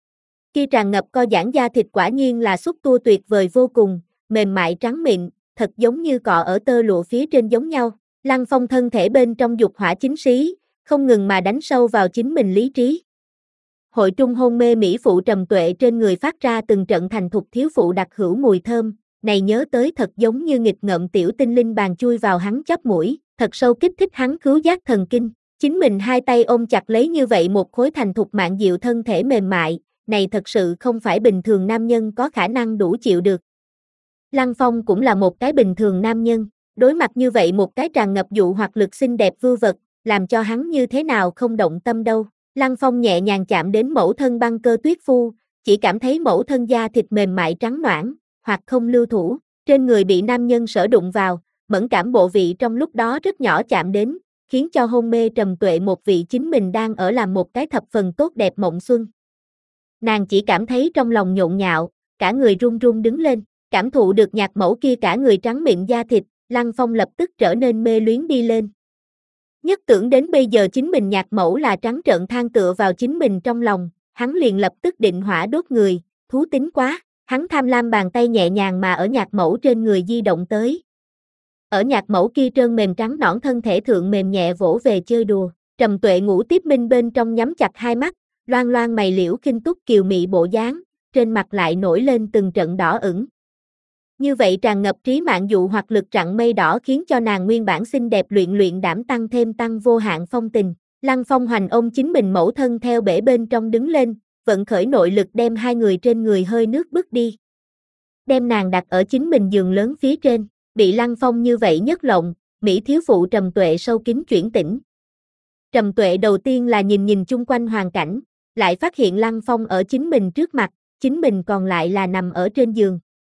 Khi tràn ngập co giãn da thịt quả nhiên là xúc tua tuyệt vời vô cùng, mềm mại trắng mịn, thật giống như cọ ở tơ lụa phía trên giống nhau. Lăng Phong thân thể bên trong dục hỏa chính xí, không ngừng mà đánh sâu vào chính mình lý trí. Hội trung hôn mê mỹ phụ Trầm Tuệ trên người phát ra từng trận thành thục thiếu phụ đặc hữu mùi thơm, này nhớ tới thật giống như nghịch ngợm tiểu tinh linh bàn chui vào hắn chóp mũi, thật sâu kích thích hắn khứu giác thần kinh. Chính mình hai tay ôm chặt lấy như vậy một khối thành thục mạn diệu thân thể mềm mại, này thật sự không phải bình thường nam nhân có khả năng đủ chịu được. Lăng Phong cũng là một cái bình thường nam nhân, đối mặt như vậy một cái tràn ngập dụ hoặc lực xinh đẹp vưu vật, làm cho hắn như thế nào không động tâm đâu. Lăng Phong nhẹ nhàng chạm đến mẫu thân băng cơ tuyết phu, chỉ cảm thấy mẫu thân da thịt mềm mại trắng nõn, hoặc không lưu thủ, trên người bị nam nhân sở đụng vào, mẫn cảm bộ vị trong lúc đó rất nhỏ chạm đến, khiến cho hôn mê Trầm Tuệ một vị chính mình đang ở làm một cái thập phần tốt đẹp mộng xuân. Nàng chỉ cảm thấy trong lòng nhộn nhạo, cả người run run đứng lên, cảm thụ được nhạc mẫu kia cả người trắng mịn da thịt, Lăng Phong lập tức trở nên mê luyến đi lên. Nhất tưởng đến bây giờ chính mình nhạc mẫu là trắng trợn than tựa vào chính mình trong lòng, hắn liền lập tức định hỏa đốt người, thú tính quá, hắn tham lam bàn tay nhẹ nhàng mà ở nhạc mẫu trên người di động tới. Ở nhạc mẫu kia trơn mềm trắng nõn thân thể thượng mềm nhẹ vỗ về chơi đùa, Trầm Tuệ ngủ tiếp minh bên trong nhắm chặt hai mắt, loan loan mày liễu khinh túc kiều mị bộ dáng, trên mặt lại nổi lên từng trận đỏ ửng. Như vậy tràn ngập trí mạng dụ hoặc lực rặng mây đỏ khiến cho nàng nguyên bản xinh đẹp luyện luyện đảm tăng thêm tăng vô hạn phong tình. Lăng Phong hoành ôm chính mình mẫu thân theo bể bên trong đứng lên, vận khởi nội lực đem hai người trên người hơi nước bước đi. Đem nàng đặt ở chính mình giường lớn phía trên, bị Lăng Phong như vậy nhất lộng, mỹ thiếu phụ Trầm Tuệ sâu kín chuyển tỉnh. Trầm Tuệ đầu tiên là nhìn nhìn chung quanh hoàn cảnh, lại phát hiện Lăng Phong ở chính mình trước mặt, chính mình còn lại là nằm ở trên giường.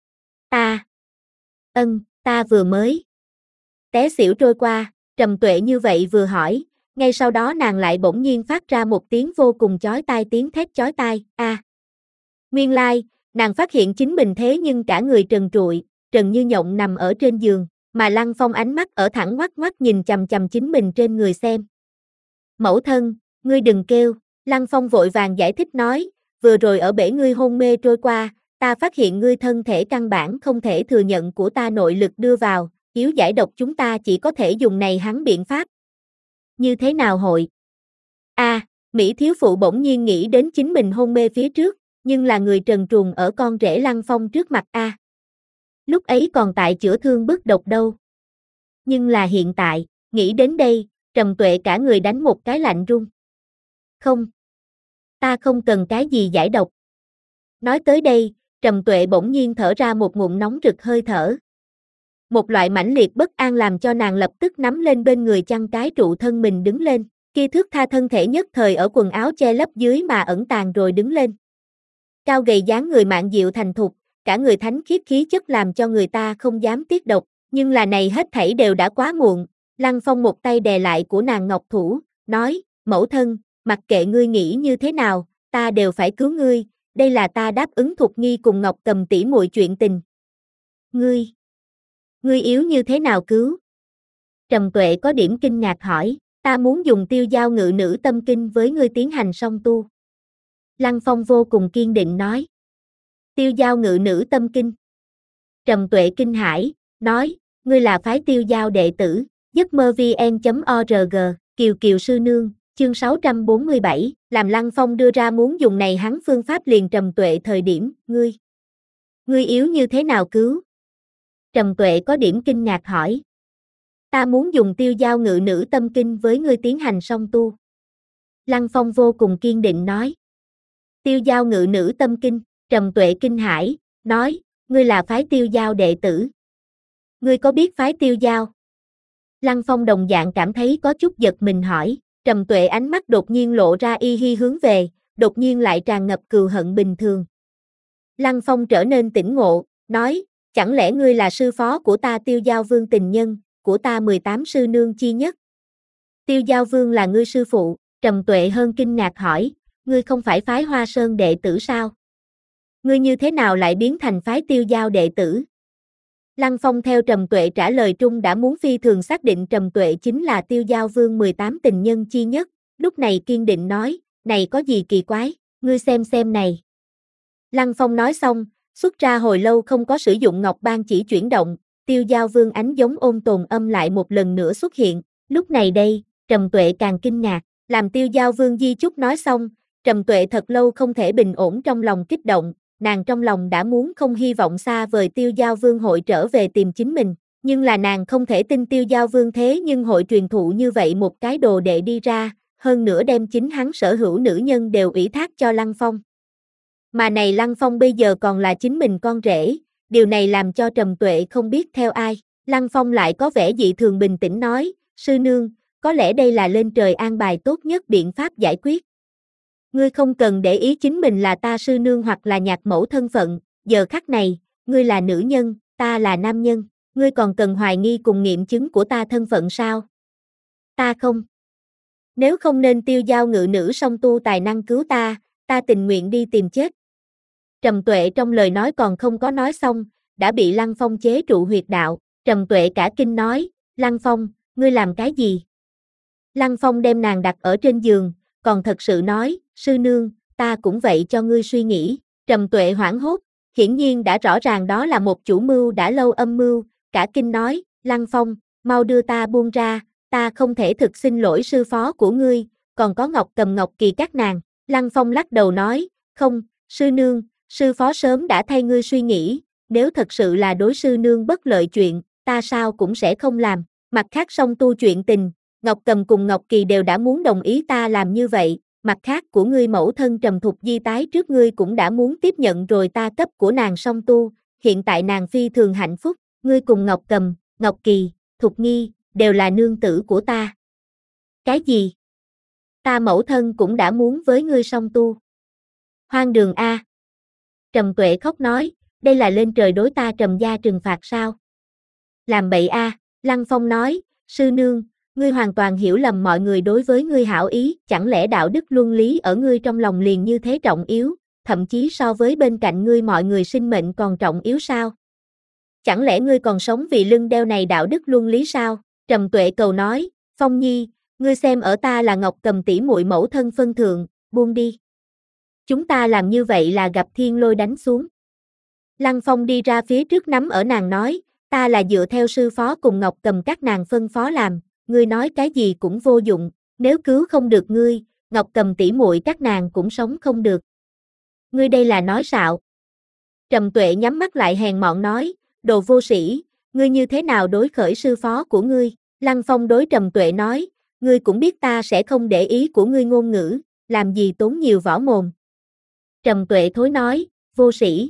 Ta. Ân, ta vừa mới. Té xỉu trôi qua, Trầm Tuệ như vậy vừa hỏi, ngay sau đó nàng lại bỗng nhiên phát ra một tiếng vô cùng chói tai tiếng thét chói tai, a. À. Nguyên lai, like, nàng phát hiện chính mình thế nhưng cả người trần trụi, trần như nhộng nằm ở trên giường, mà Lăng Phong ánh mắt ở thẳng ngoắt ngoắt nhìn chằm chằm chính mình trên người xem. Mẫu thân, ngươi đừng kêu, Lăng Phong vội vàng giải thích nói, vừa rồi ở bể ngươi hôn mê trôi qua, ta phát hiện ngươi thân thể căn bản không thể thừa nhận của ta nội lực đưa vào, yếu giải độc chúng ta chỉ có thể dùng này hắn biện pháp. Như thế nào hội? A, à, Mỹ thiếu phụ bỗng nhiên nghĩ đến chính mình hôn mê phía trước, nhưng là người trần truồng ở con rể Lăng Phong trước mặt A. À. Lúc ấy còn tại chữa thương bức độc đâu. Nhưng là hiện tại, nghĩ đến đây, Trầm Tuệ cả người đánh một cái lạnh run. Không. Ta không cần cái gì giải độc. Nói tới đây, Trầm Tuệ bỗng nhiên thở ra một ngụm nóng rực hơi thở. Một loại mãnh liệt bất an làm cho nàng lập tức nắm lên bên người chăn cái trụ thân mình đứng lên, kia thước tha thân thể nhất thời ở quần áo che lấp dưới mà ẩn tàng rồi đứng lên. Cao gầy dáng người mạn diệu thành thục, cả người thánh khiết khí chất làm cho người ta không dám tiết độc, nhưng là này hết thảy đều đã quá muộn. Lăng Phong một tay đè lại của nàng ngọc thủ, nói, mẫu thân, mặc kệ ngươi nghĩ như thế nào, ta đều phải cứu ngươi, đây là ta đáp ứng Thục Nghi cùng Ngọc Cầm tỷ muội chuyện tình. Ngươi, ngươi yếu như thế nào cứu? Trầm Tuệ có điểm kinh ngạc hỏi, ta muốn dùng tiêu giao ngự nữ tâm kinh với ngươi tiến hành song tu. Lăng Phong vô cùng kiên định nói. Tiêu giao ngự nữ tâm kinh. Trầm Tuệ kinh hãi, nói, ngươi là phái tiêu giao đệ tử, giấc mơ vn chấm org, Kiều Kiều sư nương, chương sáu trăm bốn mươi bảy, làm Lăng Phong đưa ra muốn dùng này hắn phương pháp liền Trầm Tuệ thời điểm, ngươi. Ngươi yếu như thế nào cứu? Trầm Tuệ có điểm kinh ngạc hỏi. Ta muốn dùng tiêu giao ngự nữ tâm kinh với ngươi tiến hành song tu. Lăng Phong vô cùng kiên định nói. Tiêu giao ngự nữ tâm kinh, Trầm Tuệ kinh hãi, nói, ngươi là phái tiêu giao đệ tử. Ngươi có biết phái tiêu giao? Lăng Phong đồng dạng cảm thấy có chút giật mình hỏi, Trầm Tuệ ánh mắt đột nhiên lộ ra y hi hướng về, đột nhiên lại tràn ngập cừu hận bình thường. Lăng Phong trở nên tỉnh ngộ, nói, chẳng lẽ ngươi là sư phó của ta Tiêu Giao Vương tình nhân, của ta mười tám sư nương chi nhất? Tiêu Giao Vương là ngươi sư phụ, Trầm Tuệ hơn kinh ngạc hỏi, ngươi không phải phái Hoa Sơn đệ tử sao? Ngươi như thế nào lại biến thành phái Tiêu Giao đệ tử? Lăng Phong theo Trầm Tuệ trả lời trung đã muốn phi thường xác định Trầm Tuệ chính là Tiêu Giao Vương mười tám tình nhân chi nhất, lúc này kiên định nói, này có gì kỳ quái, ngươi xem xem này. Lăng Phong nói xong, xuất ra hồi lâu không có sử dụng ngọc ban chỉ chuyển động, Tiêu Giao Vương ánh giống ôn tồn âm lại một lần nữa xuất hiện, lúc này đây, Trầm Tuệ càng kinh ngạc, làm Tiêu Giao Vương di chúc nói xong, Trầm Tuệ thật lâu không thể bình ổn trong lòng kích động, nàng trong lòng đã muốn không hy vọng xa vời Tiêu Giao Vương hội trở về tìm chính mình, nhưng là nàng không thể tin Tiêu Giao Vương thế nhưng hội truyền thụ như vậy một cái đồ đệ đi ra, hơn nữa đem chính hắn sở hữu nữ nhân đều ủy thác cho Lăng Phong. Mà này Lăng Phong bây giờ còn là chính mình con rể, điều này làm cho Trầm Tuệ không biết theo ai, Lăng Phong lại có vẻ dị thường bình tĩnh nói, sư nương, có lẽ đây là lên trời an bài tốt nhất biện pháp giải quyết. Ngươi không cần để ý chính mình là ta sư nương hoặc là nhạc mẫu thân phận, giờ khắc này, ngươi là nữ nhân, ta là nam nhân, ngươi còn cần hoài nghi cùng nghiệm chứng của ta thân phận sao? Ta không. Nếu không nên Tiêu Giao ngự nữ song tu tài năng cứu ta, ta tình nguyện đi tìm chết. Trầm Tuệ trong lời nói còn không có nói xong, đã bị Lăng Phong chế trụ huyệt đạo, Trầm Tuệ cả kinh nói, Lăng Phong, ngươi làm cái gì? Lăng Phong đem nàng đặt ở trên giường, còn thật sự nói, sư nương, ta cũng vậy cho ngươi suy nghĩ, Trầm Tuệ hoảng hốt, hiển nhiên đã rõ ràng đó là một chủ mưu đã lâu âm mưu, cả kinh nói, Lăng Phong, mau đưa ta buông ra, ta không thể thực xin lỗi sư phó của ngươi, còn có Ngọc Cầm Ngọc Kỳ các nàng, Lăng Phong lắc đầu nói, không, sư nương, sư phó sớm đã thay ngươi suy nghĩ, nếu thật sự là đối sư nương bất lợi chuyện, ta sao cũng sẽ không làm, mặt khác song tu chuyện tình, Ngọc Cầm cùng Ngọc Kỳ đều đã muốn đồng ý ta làm như vậy, mặt khác của ngươi mẫu thân Trầm Thục Di tái trước ngươi cũng đã muốn tiếp nhận rồi ta cấp của nàng song tu, hiện tại nàng phi thường hạnh phúc, ngươi cùng Ngọc Cầm, Ngọc Kỳ, Thục Nghi, đều là nương tử của ta. Cái gì? Ta mẫu thân cũng đã muốn với ngươi song tu. Hoang đường A. Trầm Tuệ khóc nói, đây là lên trời đối ta Trầm gia trừng phạt sao? Làm bậy A, Lăng Phong nói, sư nương, ngươi hoàn toàn hiểu lầm mọi người đối với ngươi hảo ý, chẳng lẽ đạo đức luân lý ở ngươi trong lòng liền như thế trọng yếu, thậm chí so với bên cạnh ngươi mọi người sinh mệnh còn trọng yếu sao? Chẳng lẽ ngươi còn sống vì lưng đeo này đạo đức luân lý sao? Trầm Tuệ cầu nói, Phong Nhi, ngươi xem ở ta là Ngọc Cầm tỷ muội mẫu thân phân thượng, buông đi. Chúng ta làm như vậy là gặp thiên lôi đánh xuống. Lăng Phong đi ra phía trước nắm ở nàng nói, ta là dựa theo sư phó cùng Ngọc Cầm các nàng phân phó làm, ngươi nói cái gì cũng vô dụng, nếu cứu không được ngươi, Ngọc Cầm tỷ muội các nàng cũng sống không được. Ngươi đây là nói xạo. Trầm Tuệ nhắm mắt lại hèn mọn nói, đồ vô sĩ, ngươi như thế nào đối khởi sư phó của ngươi? Lăng Phong đối Trầm Tuệ nói, ngươi cũng biết ta sẽ không để ý của ngươi ngôn ngữ, làm gì tốn nhiều võ mồm. Trầm Tuệ thối nói, vô sĩ.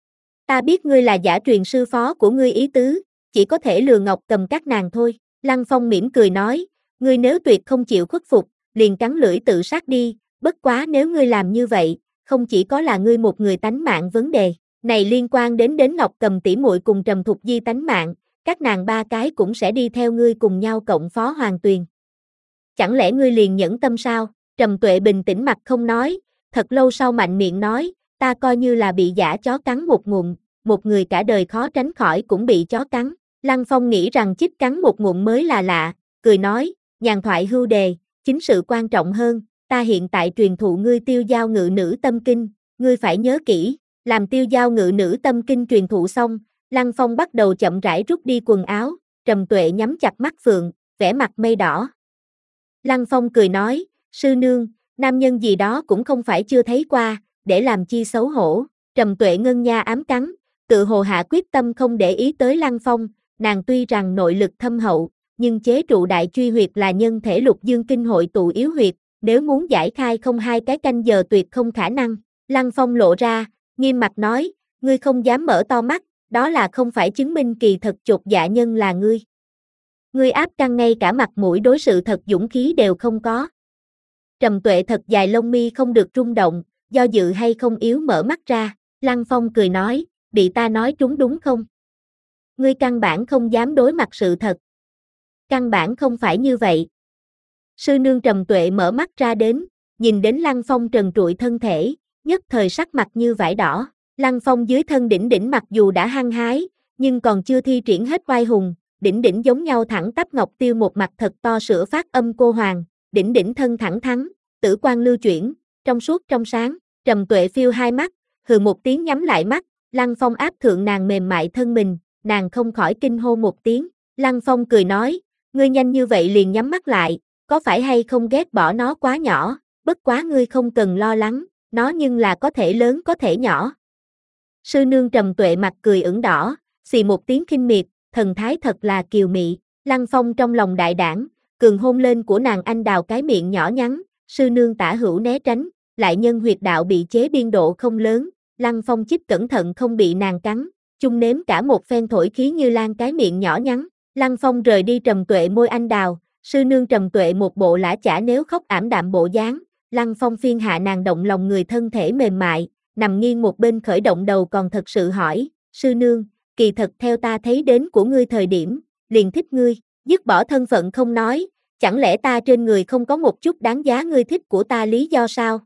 Ta biết ngươi là giả truyền sư phó của ngươi ý tứ, chỉ có thể lừa Ngọc Cầm các nàng thôi. Lăng Phong mỉm cười nói, ngươi nếu tuyệt không chịu khuất phục, liền cắn lưỡi tự sát đi, bất quá nếu ngươi làm như vậy, không chỉ có là ngươi một người tánh mạng vấn đề, này liên quan đến đến Ngọc Cầm tỷ muội cùng Trầm Thục Di tánh mạng, các nàng ba cái cũng sẽ đi theo ngươi cùng nhau cộng phó Hoàng Tuyền. Chẳng lẽ ngươi liền nhẫn tâm sao? Trầm Tuệ bình tĩnh mặt không nói, thật lâu sau mạnh miệng nói, ta coi như là bị giả chó cắn một ngụm, một người cả đời khó tránh khỏi cũng bị chó cắn. Lăng Phong nghĩ rằng chích cắn một ngụm mới là lạ, cười nói, nhàn thoại hưu đề, chính sự quan trọng hơn, ta hiện tại truyền thụ ngươi Tiêu Giao ngự nữ tâm kinh, ngươi phải nhớ kỹ, làm Tiêu Giao ngự nữ tâm kinh truyền thụ xong, Lăng Phong bắt đầu chậm rãi rút đi quần áo, Trầm Tuệ nhắm chặt mắt phượng, vẻ mặt mây đỏ. Lăng Phong cười nói, sư nương, nam nhân gì đó cũng không phải chưa thấy qua, để làm chi xấu hổ, Trầm Tuệ ngân nha ám cắn, tự hồ hạ quyết tâm không để ý tới Lăng Phong, nàng tuy rằng nội lực thâm hậu, nhưng chế trụ đại truy huyệt là nhân thể lục dương kinh hội tụ yếu huyệt, nếu muốn giải khai không hai cái canh giờ tuyệt không khả năng. Lăng Phong lộ ra, nghiêm mặt nói, ngươi không dám mở to mắt, đó là không phải chứng minh kỳ thật chột dạ nhân là ngươi. Ngươi áp căng ngay cả mặt mũi đối sự thật dũng khí đều không có. Trầm Tuệ thật dài lông mi không được rung động, do dự hay không yếu mở mắt ra, Lăng Phong cười nói, bị ta nói trúng đúng không? Ngươi căn bản không dám đối mặt sự thật. Căn bản không phải như vậy. Sư nương Trầm Tuệ mở mắt ra đến, nhìn đến Lăng Phong trần trụi thân thể, nhất thời sắc mặt như vải đỏ. Lăng Phong dưới thân đỉnh đỉnh mặc dù đã hăng hái, nhưng còn chưa thi triển hết oai hùng, đỉnh đỉnh giống nhau thẳng tắp ngọc tiêu một mặt thật to sữa phát âm cô hoàng, đỉnh đỉnh thân thẳng thắn, tử quan lưu chuyển, trong suốt trong sáng, Trầm Tuệ phiêu hai mắt, hừ một tiếng nhắm lại mắt, Lăng Phong áp thượng nàng mềm mại thân mình, nàng không khỏi kinh hô một tiếng. Lăng Phong cười nói, ngươi nhanh như vậy liền nhắm mắt lại, có phải hay không ghét bỏ nó quá nhỏ, bất quá ngươi không cần lo lắng, nó nhưng là có thể lớn có thể nhỏ. Sư nương Trầm Tuệ mặt cười ửng đỏ, xì một tiếng khinh miệt, thần thái thật là kiều mị. Lăng Phong trong lòng đại đảng, cường hôn lên của nàng anh đào cái miệng nhỏ nhắn, sư nương tả hữu né tránh, lại nhân huyệt đạo bị chế biên độ không lớn, Lăng Phong chích cẩn thận không bị nàng cắn, chung nếm cả một phen thổi khí như lan cái miệng nhỏ nhắn. Lăng Phong rời đi Trầm Tuệ môi anh đào, sư nương Trầm Tuệ một bộ lã chả nếu khóc ảm đạm bộ dáng, Lăng Phong phiên hạ nàng động lòng người thân thể mềm mại, nằm nghiêng một bên khởi động đầu còn thật sự hỏi, sư nương, kỳ thật theo ta thấy đến của ngươi thời điểm, liền thích ngươi, dứt bỏ thân phận không nói, chẳng lẽ ta trên người không có một chút đáng giá ngươi thích của ta lý do sao?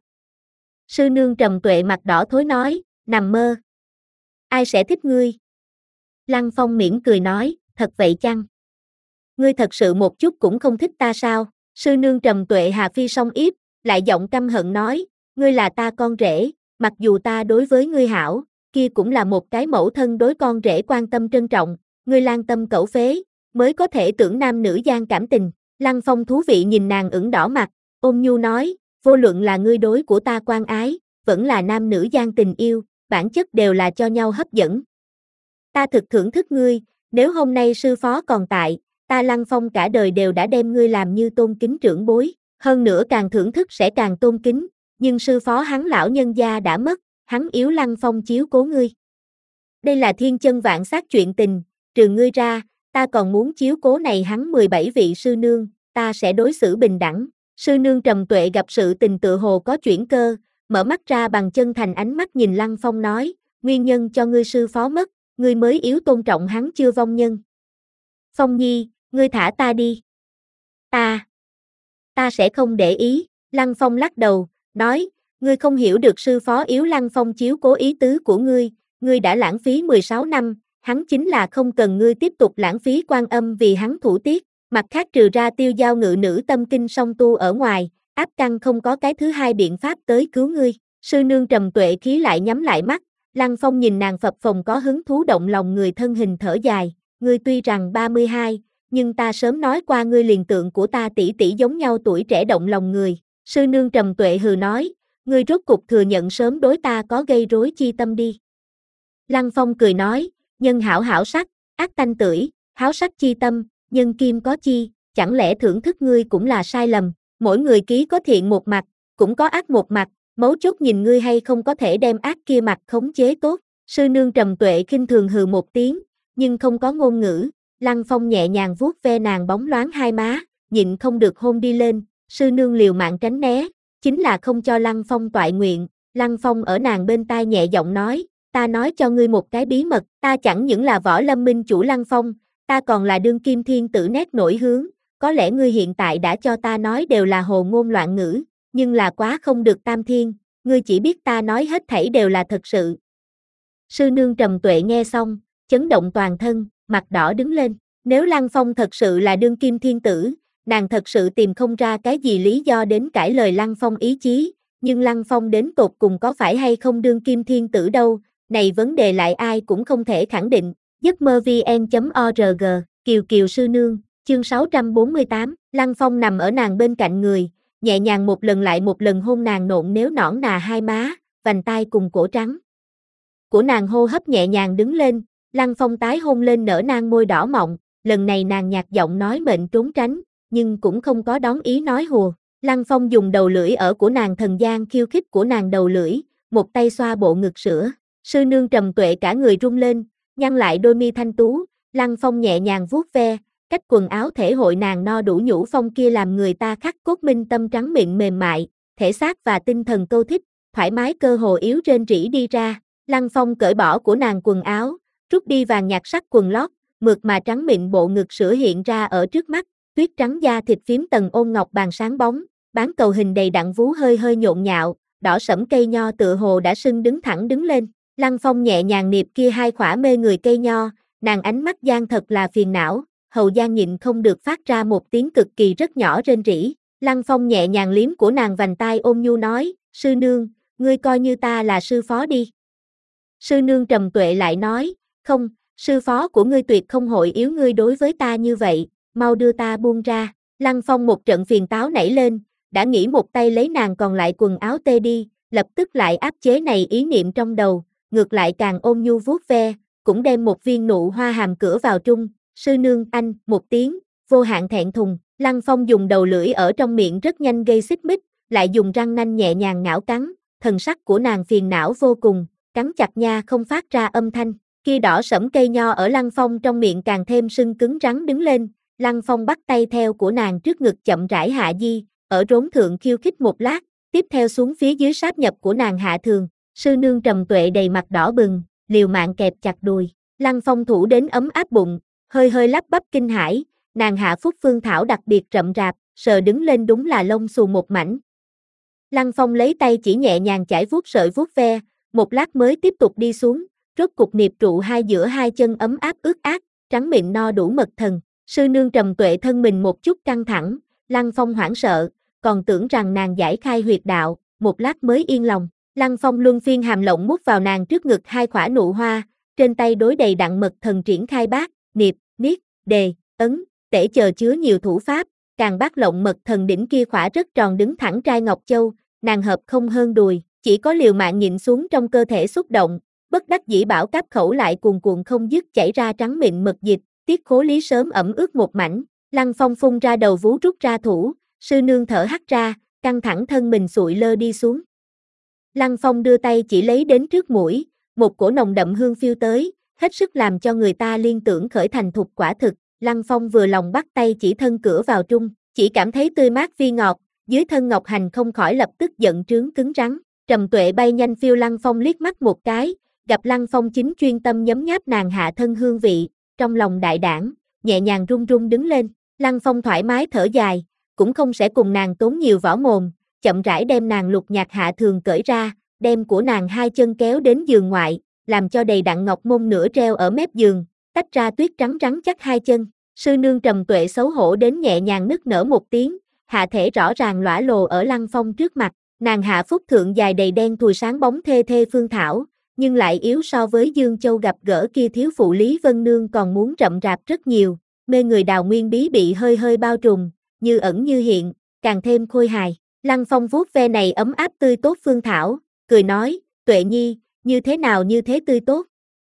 Sư nương Trầm Tuệ mặt đỏ thối nói, nằm mơ. Ai sẽ thích ngươi? Lăng Phong mỉm cười nói, thật vậy chăng? Ngươi thật sự một chút cũng không thích ta sao? Sư nương Trầm Tuệ hà phi song yếp, lại giọng căm hận nói, ngươi là ta con rể, mặc dù ta đối với ngươi hảo, kia cũng là một cái mẫu thân đối con rể quan tâm trân trọng, ngươi lan tâm cẩu phế, mới có thể tưởng nam nữ gian cảm tình. Lăng Phong thú vị nhìn nàng ửng đỏ mặt, ôn nhu nói, vô luận là ngươi đối của ta quan ái, vẫn là nam nữ gian tình yêu, bản chất đều là cho nhau hấp dẫn. Ta thực thưởng thức ngươi, nếu hôm nay sư phó còn tại, ta Lăng Phong cả đời đều đã đem ngươi làm như tôn kính trưởng bối, hơn nữa càng thưởng thức sẽ càng tôn kính, nhưng sư phó hắn lão nhân gia đã mất, hắn yếu Lăng Phong chiếu cố ngươi. Đây là thiên chân vạn sát chuyện tình, trừ ngươi ra, ta còn muốn chiếu cố này hắn mười bảy vị sư nương, ta sẽ đối xử bình đẳng. Sư nương Trầm Tuệ gặp sự tình tự hồ có chuyển cơ, mở mắt ra bằng chân thành ánh mắt nhìn Lăng Phong nói, nguyên nhân cho ngươi sư phó mất, ngươi mới yếu tôn trọng hắn chưa vong nhân. Phong Nhi, ngươi thả ta đi. Ta, ta sẽ không để ý. Lăng Phong lắc đầu, nói, ngươi không hiểu được sư phó yếu Lăng Phong chiếu cố ý tứ của ngươi, ngươi đã lãng phí mười sáu năm, hắn chính là không cần ngươi tiếp tục lãng phí quan âm vì hắn thủ tiết, mặt khác trừ ra tiêu giao ngự nữ tâm kinh song tu ở ngoài, áp căn không có cái thứ hai biện pháp tới cứu ngươi. Sư nương Trầm Tuệ khí lại nhắm lại mắt, Lăng Phong nhìn nàng phập phồng có hứng thú động lòng người thân hình thở dài, ngươi tuy rằng ba mươi hai, nhưng ta sớm nói qua ngươi liền tượng của ta tỷ tỷ giống nhau tuổi trẻ động lòng người. Sư nương Trầm Tuệ hừ nói, ngươi rốt cục thừa nhận sớm đối ta có gây rối chi tâm đi. Lăng Phong cười nói, nhân hảo hảo sắc, ác tanh tưởi, háo sắc chi tâm, nhân kim có chi, chẳng lẽ thưởng thức ngươi cũng là sai lầm, mỗi người ký có thiện một mặt, cũng có ác một mặt, mấu chốt nhìn ngươi hay không có thể đem ác kia mặt khống chế tốt. Sư nương Trầm Tuệ khinh thường hừ một tiếng, nhưng không có ngôn ngữ, Lăng Phong nhẹ nhàng vuốt ve nàng bóng loáng hai má, nhịn không được hôn đi lên, sư nương liều mạng tránh né, chính là không cho Lăng Phong toại nguyện. Lăng Phong ở nàng bên tai nhẹ giọng nói, ta nói cho ngươi một cái bí mật, ta chẳng những là võ lâm minh chủ Lăng Phong, ta còn là đương kim thiên tử nét nổi hướng, có lẽ ngươi hiện tại đã cho ta nói đều là hồ ngôn loạn ngữ, nhưng là quá không được tam thiên, ngươi chỉ biết ta nói hết thảy đều là thật sự. Sư nương Trầm Tuệ nghe xong, chấn động toàn thân, mặt đỏ đứng lên, nếu Lăng Phong thật sự là đương kim thiên tử, nàng thật sự tìm không ra cái gì lý do đến cãi lời Lăng Phong ý chí, nhưng Lăng Phong đến tột cùng có phải hay không đương kim thiên tử đâu, này vấn đề lại ai cũng không thể khẳng định. giấc mơ vn chấm org, Kiều Kiều sư nương, chương sáu trăm bốn mươi tám, Lăng Phong nằm ở nàng bên cạnh người, nhẹ nhàng một lần lại một lần hôn nàng nộn nếu nõn nà hai má, vành tai cùng cổ trắng. Của nàng hô hấp nhẹ nhàng đứng lên, Lăng Phong tái hôn lên nở nang môi đỏ mọng, lần này nàng nhạt giọng nói mệnh trốn tránh, nhưng cũng không có đón ý nói hùa. Lăng Phong dùng đầu lưỡi ở của nàng thần gian khiêu khích của nàng đầu lưỡi, một tay xoa bộ ngực sữa. Sư nương Trầm Tuệ cả người rung lên, nhăn lại đôi mi thanh tú, Lăng Phong nhẹ nhàng vuốt ve, cách quần áo thể hội nàng no đủ nhũ phong kia làm người ta khắc cốt minh tâm trắng mịn mềm mại, thể xác và tinh thần câu thích, thoải mái cơ hồ yếu rên rỉ đi ra. Lăng Phong cởi bỏ của nàng quần áo, rút đi vàng nhạt sắc quần lót, mượt mà trắng mịn bộ ngực sữa hiện ra ở trước mắt, tuyết trắng da thịt phím tầng ôn ngọc bàn sáng bóng, bán cầu hình đầy đặn vú hơi hơi nhộn nhạo, đỏ sẫm cây nho tựa hồ đã sưng đứng thẳng đứng lên. Lăng Phong nhẹ nhàng niệp kia hai khỏa mê người cây nho, nàng ánh mắt gian thật là phiền não, hầu gian nhịn không được phát ra một tiếng cực kỳ rất nhỏ rên rỉ. Lăng Phong nhẹ nhàng liếm của nàng vành tai ôn nhu nói, sư nương, ngươi coi như ta là sư phó đi. Sư nương Trầm Tuệ lại nói, không, sư phó của ngươi tuyệt không hội yếu ngươi đối với ta như vậy, mau đưa ta buông ra. Lăng Phong một trận phiền táo nảy lên, đã nghĩ một tay lấy nàng còn lại quần áo tê đi, lập tức lại áp chế này ý niệm trong đầu, ngược lại càng ôn nhu vuốt ve, cũng đem một viên nụ hoa hàm cửa vào trung, sư nương anh, một tiếng, vô hạn thẹn thùng, Lăng Phong dùng đầu lưỡi ở trong miệng rất nhanh gây xích mích, lại dùng răng nanh nhẹ nhàng ngảo cắn, thần sắc của nàng phiền não vô cùng, cắn chặt nha không phát ra âm thanh, kia đỏ sẫm cây nho ở Lăng Phong trong miệng càng thêm sưng cứng rắn đứng lên, Lăng Phong bắt tay theo của nàng trước ngực chậm rãi hạ di, ở rốn thượng khiêu khích một lát, tiếp theo xuống phía dưới sáp nhập của nàng hạ thường, sư nương Trầm Tuệ đầy mặt đỏ bừng, liều mạng kẹp chặt đùi, Lăng Phong thủ đến ấm áp bụng, hơi hơi lắp bắp kinh hãi, nàng hạ phúc phương thảo đặc biệt rậm rạp, sờ đứng lên đúng là lông xù một mảnh. Lăng Phong lấy tay chỉ nhẹ nhàng chải vuốt sợi vuốt ve, một lát mới tiếp tục đi xuống, rốt cục niệp trụ hai giữa hai chân ấm áp ướt át, trắng mịn no đủ mật thần, sư nương Trầm Tuệ thân mình một chút căng thẳng, Lăng Phong hoảng sợ, còn tưởng rằng nàng giải khai huyệt đạo, một lát mới yên lòng. Lăng Phong luân phiên hàm lộng mút vào nàng trước ngực hai khỏa nụ hoa, trên tay đối đầy đặn mật thần triển khai bát, niệp, niết, đề, ấn, tể chờ chứa nhiều thủ pháp, càng bát lộng mật thần đỉnh kia khỏa rất tròn đứng thẳng trai ngọc châu, nàng hợp không hơn đùi, chỉ có liều mạng nhịn xuống trong cơ thể xúc động, bất đắc dĩ bảo cáp khẩu lại cuồn cuộn không dứt chảy ra trắng mịn mật dịch, tiết khố lý sớm ẩm ướt một mảnh, Lăng Phong phun ra đầu vú rút ra thủ, sư nương thở hắt ra, căng thẳng thân mình sụi lơ đi xuống. Lăng Phong đưa tay chỉ lấy đến trước mũi, một cổ nồng đậm hương phiêu tới, hết sức làm cho người ta liên tưởng khởi thành thục quả thực, Lăng Phong vừa lòng bắt tay chỉ thân cửa vào trung, chỉ cảm thấy tươi mát vi ngọt, dưới thân ngọc hành không khỏi lập tức giận trướng cứng rắn, Trầm Tuệ bay nhanh phiêu Lăng Phong liếc mắt một cái, gặp Lăng Phong chính chuyên tâm nhấm nháp nàng hạ thân hương vị, trong lòng đại đảng, nhẹ nhàng run run đứng lên, Lăng Phong thoải mái thở dài, cũng không sẽ cùng nàng tốn nhiều võ mồm, chậm rãi đem nàng lục nhạc hạ thường cởi ra, đem của nàng hai chân kéo đến giường ngoại, làm cho đầy đặn ngọc môn nửa treo ở mép giường, tách ra tuyết trắng rắn chắc hai chân, sư nương Trầm Tuệ xấu hổ đến nhẹ nhàng nức nở một tiếng, hạ thể rõ ràng lõa lồ ở Lăng Phong trước mặt, nàng hạ phúc thượng dài đầy đen thùi sáng bóng thê thê phương thảo, nhưng lại yếu so với Dương Châu gặp gỡ kia thiếu phụ Lý Vân Nương còn muốn rậm rạp rất nhiều, mê người đào nguyên bí bị hơi hơi bao trùm, như ẩn như hiện, càng thêm khôi hài. Lăng Phong vuốt ve này ấm áp tươi tốt phương thảo, cười nói, Tuệ Nhi, như thế nào như thế tươi tốt.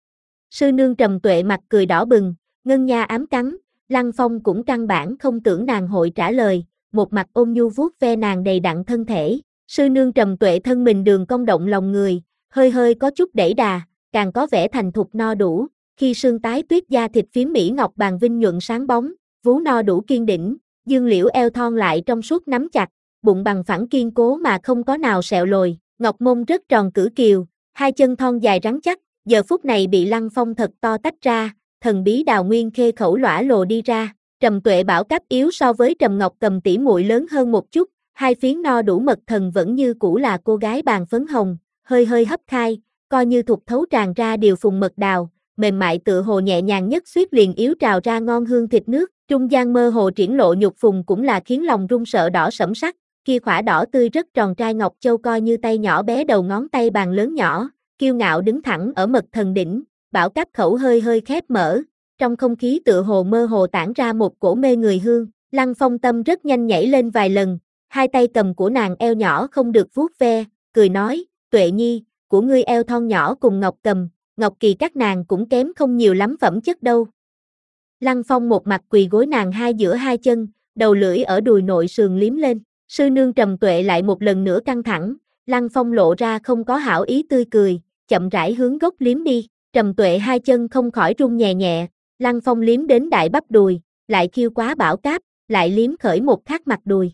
Sư nương Trầm Tuệ mặt cười đỏ bừng, ngân nha ám cắn, Lăng Phong cũng căn bản không tưởng nàng hội trả lời, một mặt ôn nhu vuốt ve nàng đầy đặn thân thể. Sư nương Trầm Tuệ thân mình đường cong động lòng người, hơi hơi có chút đẩy đà, càng có vẻ thành thục no đủ, khi sương tái tuyết da thịt phiếm mỹ ngọc bàn vinh nhuận sáng bóng, vú no đủ kiên đỉnh, dương liễu eo thon lại trong suốt nắm chặt, bụng bằng phẳng kiên cố mà không có nào sẹo lồi, ngọc mông rất tròn cử kiều, hai chân thon dài rắn chắc, giờ phút này bị Lăng Phong thật to tách ra, thần bí đào nguyên khê khẩu lõa lồ đi ra, Trầm Tuệ bảo cấp yếu so với Trầm Ngọc Cầm tỷ muội lớn hơn một chút, hai phiến no đủ mật thần vẫn như cũ là cô gái bàn phấn hồng, hơi hơi hấp khai, coi như thục thấu tràn ra điều phùng mật đào, mềm mại tựa hồ nhẹ nhàng nhất suýt liền yếu trào ra ngon hương thịt nước, trung gian mơ hồ triển lộ nhục phùng cũng là khiến lòng run sợ đỏ sẫm sắc, kia khỏa đỏ tươi rất tròn trai ngọc châu coi như tay nhỏ bé đầu ngón tay bàn lớn nhỏ, kiêu ngạo đứng thẳng ở mật thần đỉnh, bảo cáp khẩu hơi hơi khép mở, trong không khí tựa hồ mơ hồ tản ra một cổ mê người hương, Lăng Phong tâm rất nhanh nhảy lên vài lần, hai tay cầm của nàng eo nhỏ không được vuốt ve, cười nói, Tuệ Nhi, của ngươi eo thon nhỏ cùng Ngọc Cầm, Ngọc Kỳ các nàng cũng kém không nhiều lắm phẩm chất đâu. Lăng Phong một mặt quỳ gối nàng hai giữa hai chân, đầu lưỡi ở đùi nội sườn liếm lên, sư nương Trầm Tuệ lại một lần nữa căng thẳng, Lăng Phong lộ ra không có hảo ý tươi cười, chậm rãi hướng gốc liếm đi, Trầm Tuệ hai chân không khỏi run nhẹ nhẹ, Lăng Phong liếm đến đại bắp đùi, lại khiêu quá bảo cáp, lại liếm khởi một khác mặt đùi.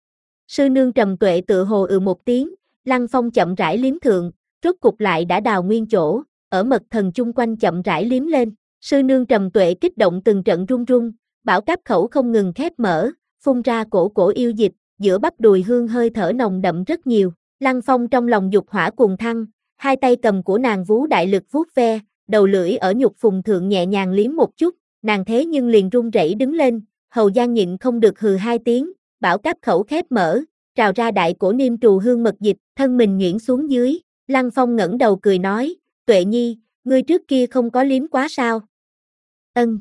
Sư nương Trầm Tuệ tự hồ ừ một tiếng, Lăng Phong chậm rãi liếm thượng, rốt cục lại đã đào nguyên chỗ, ở mật thần chung quanh chậm rãi liếm lên, sư nương Trầm Tuệ kích động từng trận run run, bảo cáp khẩu không ngừng khép mở, phun ra cổ cổ yêu dịch, giữa bắp đùi hương hơi thở nồng đậm rất nhiều, Lăng Phong trong lòng dục hỏa cuồng thăng, hai tay cầm của nàng vú đại lực vuốt ve, đầu lưỡi ở nhục phùng thượng nhẹ nhàng liếm một chút, nàng thế nhưng liền run rẩy đứng lên, hầu gian nhịn không được hừ hai tiếng, bảo cáp khẩu khép mở, trào ra đại cổ niêm trù hương mật dịch, thân mình nhuyễn xuống dưới, Lăng Phong ngẩng đầu cười nói, Tuệ Nhi, ngươi trước kia không có liếm quá sao? Ân.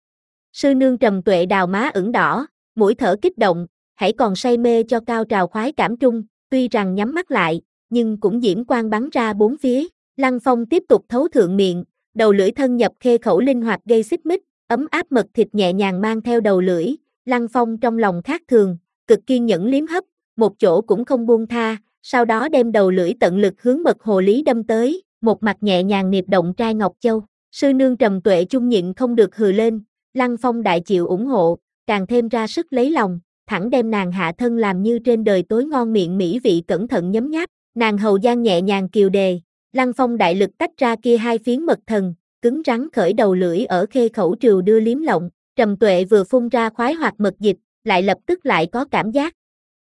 Sư nương Trầm Tuệ đào má ửng đỏ, mũi thở kích động, hãy còn say mê cho cao trào khoái cảm trung, tuy rằng nhắm mắt lại, nhưng cũng diễm quang bắn ra bốn phía. Lăng Phong tiếp tục thấu thượng miệng, đầu lưỡi thân nhập khê khẩu linh hoạt gây xích mích, ấm áp mật thịt nhẹ nhàng mang theo đầu lưỡi. Lăng Phong trong lòng khác thường, cực kiên nhẫn liếm hấp, một chỗ cũng không buông tha, sau đó đem đầu lưỡi tận lực hướng mật hồ lý đâm tới, một mặt nhẹ nhàng niệp động trai ngọc châu. Sư nương Trầm Tuệ chung nhịn không được hừ lên, Lăng Phong đại chịu ủng hộ, càng thêm ra sức lấy lòng, thẳng đem nàng hạ thân làm như trên đời tối ngon miệng mỹ vị cẩn thận nhấm nháp, nàng hầu gian nhẹ nhàng kiều đề, Lăng Phong đại lực tách ra kia hai phiến mật thần, cứng rắn khởi đầu lưỡi ở khê khẩu trừu đưa liếm lộng, Trầm Tuệ vừa phun ra khoái hoạt mật dịch, lại lập tức lại có cảm giác.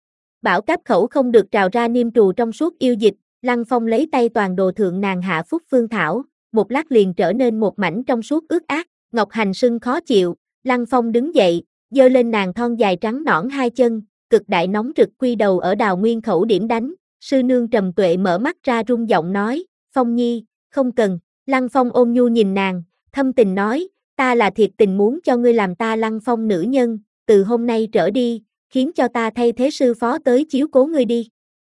Bảo cáp khẩu không được trào ra niêm trù trong suốt yêu dịch, Lăng Phong lấy tay toàn đồ thượng nàng hạ phúc phương thảo, một lát liền trở nên một mảnh trong suốt ướt át, Ngọc Hành sưng khó chịu, Lăng Phong đứng dậy, giơ lên nàng thon dài trắng nõn hai chân, cực đại nóng rực quy đầu ở đào nguyên khẩu điểm đánh, sư nương Trầm Tuệ mở mắt ra rung giọng nói, Phong Nhi, không cần, Lăng Phong ôn nhu nhìn nàng, thâm tình nói, ta là thiệt tình muốn cho ngươi làm ta Lăng Phong nữ nhân, từ hôm nay trở đi, khiến cho ta thay thế sư phó tới chiếu cố ngươi đi.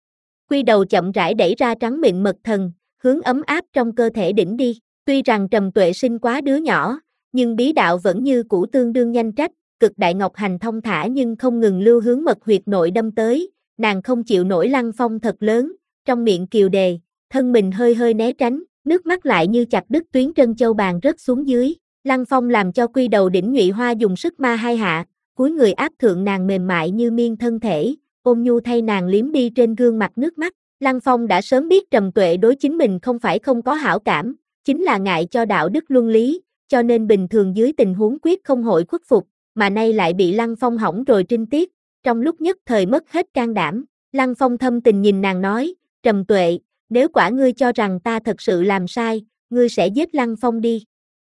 Quy đầu chậm rãi đẩy ra trắng mịn mật thần, hướng ấm áp trong cơ thể đỉnh đi, tuy rằng Trầm Tuệ sinh quá đứa nhỏ, nhưng bí đạo vẫn như cũ tương đương nhanh trách, cực đại ngọc hành thông thả nhưng không ngừng lưu hướng mật huyệt nội đâm tới, nàng không chịu nổi Lăng Phong thật lớn, trong miệng kiều đề, thân mình hơi hơi né tránh, nước mắt lại như chặt đứt tuyến trân châu bàn rớt xuống dưới, Lăng Phong làm cho quy đầu đỉnh nhụy hoa dùng sức ma hai hạ, cúi người áp thượng nàng mềm mại như miên thân thể, ôm nhu thay nàng liếm đi trên gương mặt nước mắt, Lăng Phong đã sớm biết Trầm Tuệ đối chính mình không phải không có hảo cảm, chính là ngại cho đạo đức luân lý, cho nên bình thường dưới tình huống quyết không hội khuất phục, mà nay lại bị Lăng Phong hỏng rồi trinh tiết, trong lúc nhất thời mất hết can đảm, Lăng Phong thâm tình nhìn nàng nói, Trầm Tuệ, nếu quả ngươi cho rằng ta thật sự làm sai, ngươi sẽ giết Lăng Phong đi.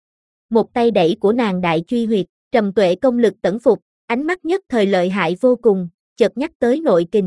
Một tay đẩy của nàng đại truy huyệt, Trầm Tuệ công lực tẩn phục, ánh mắt nhất thời lợi hại vô cùng, chợt nhắc tới nội kình.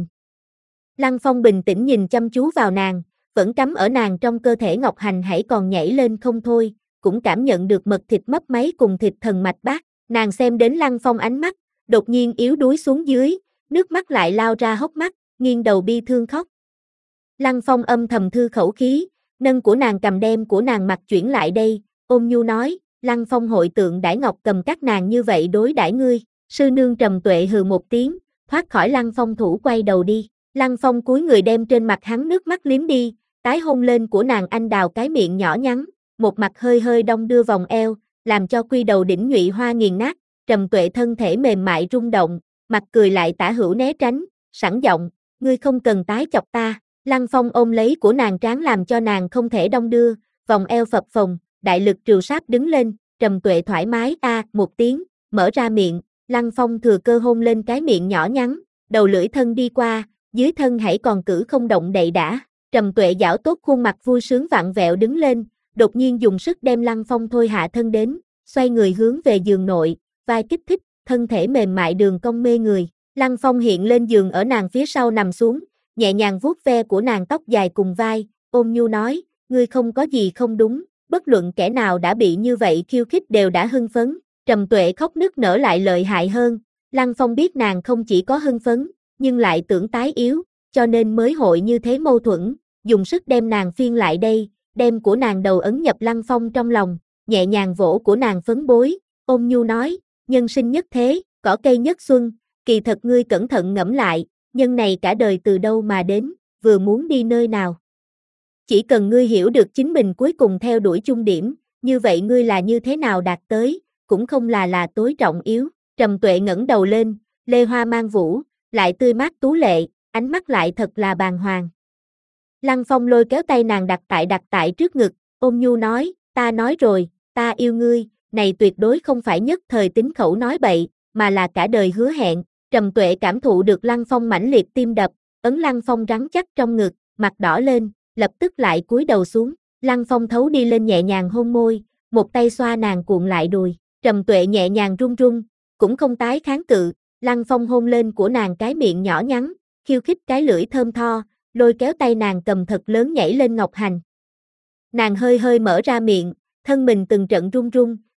Lăng Phong bình tĩnh nhìn chăm chú vào nàng, vẫn cắm ở nàng trong cơ thể ngọc hành hãy còn nhảy lên không thôi, cũng cảm nhận được mật thịt mấp máy cùng thịt thần mạch bát, nàng xem đến Lăng Phong ánh mắt, đột nhiên yếu đuối xuống dưới, nước mắt lại lao ra hốc mắt, nghiêng đầu bi thương khóc. Lăng Phong âm thầm thư khẩu khí, nâng của nàng cầm đem của nàng mặt chuyển lại đây, ôm nhu nói, Lăng Phong hội tượng đãi ngọc cầm các nàng như vậy đối đãi ngươi, sư nương Trầm Tuệ hừ một tiếng, thoát khỏi Lăng Phong thủ quay đầu đi, Lăng Phong cúi người đem trên mặt hắn nước mắt liếm đi, tái hôn lên của nàng anh đào cái miệng nhỏ nhắn, một mặt hơi hơi đong đưa vòng eo, làm cho quy đầu đỉnh nhụy hoa nghiền nát, Trầm Tuệ thân thể mềm mại rung động, mặt cười lại tả hữu né tránh, sẵn giọng, ngươi không cần tái chọc ta, Lăng Phong ôm lấy của nàng trán làm cho nàng không thể đong đưa, vòng eo phập phồng, đại lực trừ sáp đứng lên, Trầm Tuệ thoải mái a một tiếng, mở ra miệng, Lăng Phong thừa cơ hôn lên cái miệng nhỏ nhắn, đầu lưỡi thân đi qua, dưới thân hãy còn cử không động đậy đã, Trầm Tuệ giảo tốt khuôn mặt vui sướng vặn vẹo đứng lên, đột nhiên dùng sức đem Lăng Phong thôi hạ thân đến, xoay người hướng về giường nội, vai kích thích, thân thể mềm mại đường cong mê người, Lăng Phong hiện lên giường ở nàng phía sau nằm xuống, nhẹ nhàng vuốt ve của nàng tóc dài cùng vai, ôm nhu nói, ngươi không có gì không đúng, bất luận kẻ nào đã bị như vậy khiêu khích đều đã hưng phấn, Trầm Tuệ khóc nức nở lại lợi hại hơn, Lăng Phong biết nàng không chỉ có hưng phấn, nhưng lại tưởng tái yếu, cho nên mới hội như thế mâu thuẫn, dùng sức đem nàng phiên lại đây, đem của nàng đầu ấn nhập Lăng Phong trong lòng, nhẹ nhàng vỗ của nàng phấn bối, ôm nhu nói, nhân sinh nhất thế, cỏ cây nhất xuân, kỳ thật ngươi cẩn thận ngẫm lại, nhân này cả đời từ đâu mà đến, vừa muốn đi nơi nào. Chỉ cần ngươi hiểu được chính mình cuối cùng theo đuổi chung điểm, như vậy ngươi là như thế nào đạt tới, cũng không là là tối trọng yếu. Trầm Tuệ ngẩng đầu lên, lê hoa mang vũ, lại tươi mát tú lệ, ánh mắt lại thật là bàng hoàng. Lăng Phong lôi kéo tay nàng đặt tại đặt tại trước ngực, ôm nhu nói, ta nói rồi, ta yêu ngươi, này tuyệt đối không phải nhất thời tính khẩu nói bậy, mà là cả đời hứa hẹn. Trầm Tuệ cảm thụ được Lăng Phong mãnh liệt tim đập, ấn Lăng Phong rắn chắc trong ngực, mặt đỏ lên, lập tức lại cúi đầu xuống, Lăng Phong thấu đi lên nhẹ nhàng hôn môi, một tay xoa nàng cuộn lại đùi, Trầm Tuệ nhẹ nhàng run run, cũng không tái kháng cự, Lăng Phong hôn lên của nàng cái miệng nhỏ nhắn, khiêu khích cái lưỡi thơm tho, lôi kéo tay nàng cầm thật lớn nhảy lên ngọc hành. Nàng hơi hơi mở ra miệng, thân mình từng trận run run,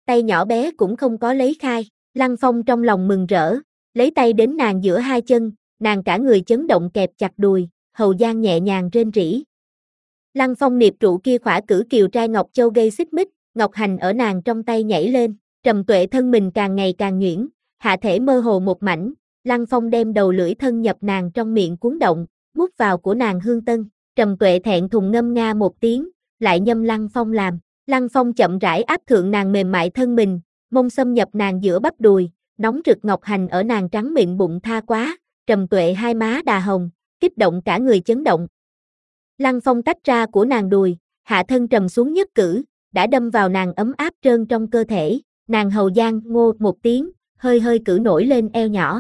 tay nhỏ bé cũng không có lấy khai. Lăng Phong trong lòng mừng rỡ, lấy tay đến nàng giữa hai chân, nàng cả người chấn động kẹp chặt đùi, hầu gian nhẹ nhàng rên rỉ. Lăng Phong niệp trụ kia khỏa cử kiều trai Ngọc Châu gây xích mích, ngọc hành ở nàng trong tay nhảy lên, Trầm Tuệ thân mình càng ngày càng nhuyễn, hạ thể mơ hồ một mảnh, Lăng Phong đem đầu lưỡi thân nhập nàng trong miệng cuốn động, mút vào của nàng hương tân, Trầm Tuệ thẹn thùng ngâm nga một tiếng, lại nhâm Lăng Phong làm, Lăng Phong chậm rãi áp thượng nàng mềm mại thân mình, mông xâm nhập nàng giữa bắp đùi, nóng rực ngọc hành ở nàng trắng mịn bụng tha quá, Trầm Tuệ hai má đà hồng, kích động cả người chấn động. Lăng Phong tách ra của nàng đùi, hạ thân trầm xuống nhất cử, đã đâm vào nàng ấm áp trơn trong cơ thể, nàng hầu gian ngô một tiếng, hơi hơi cử nổi lên eo nhỏ.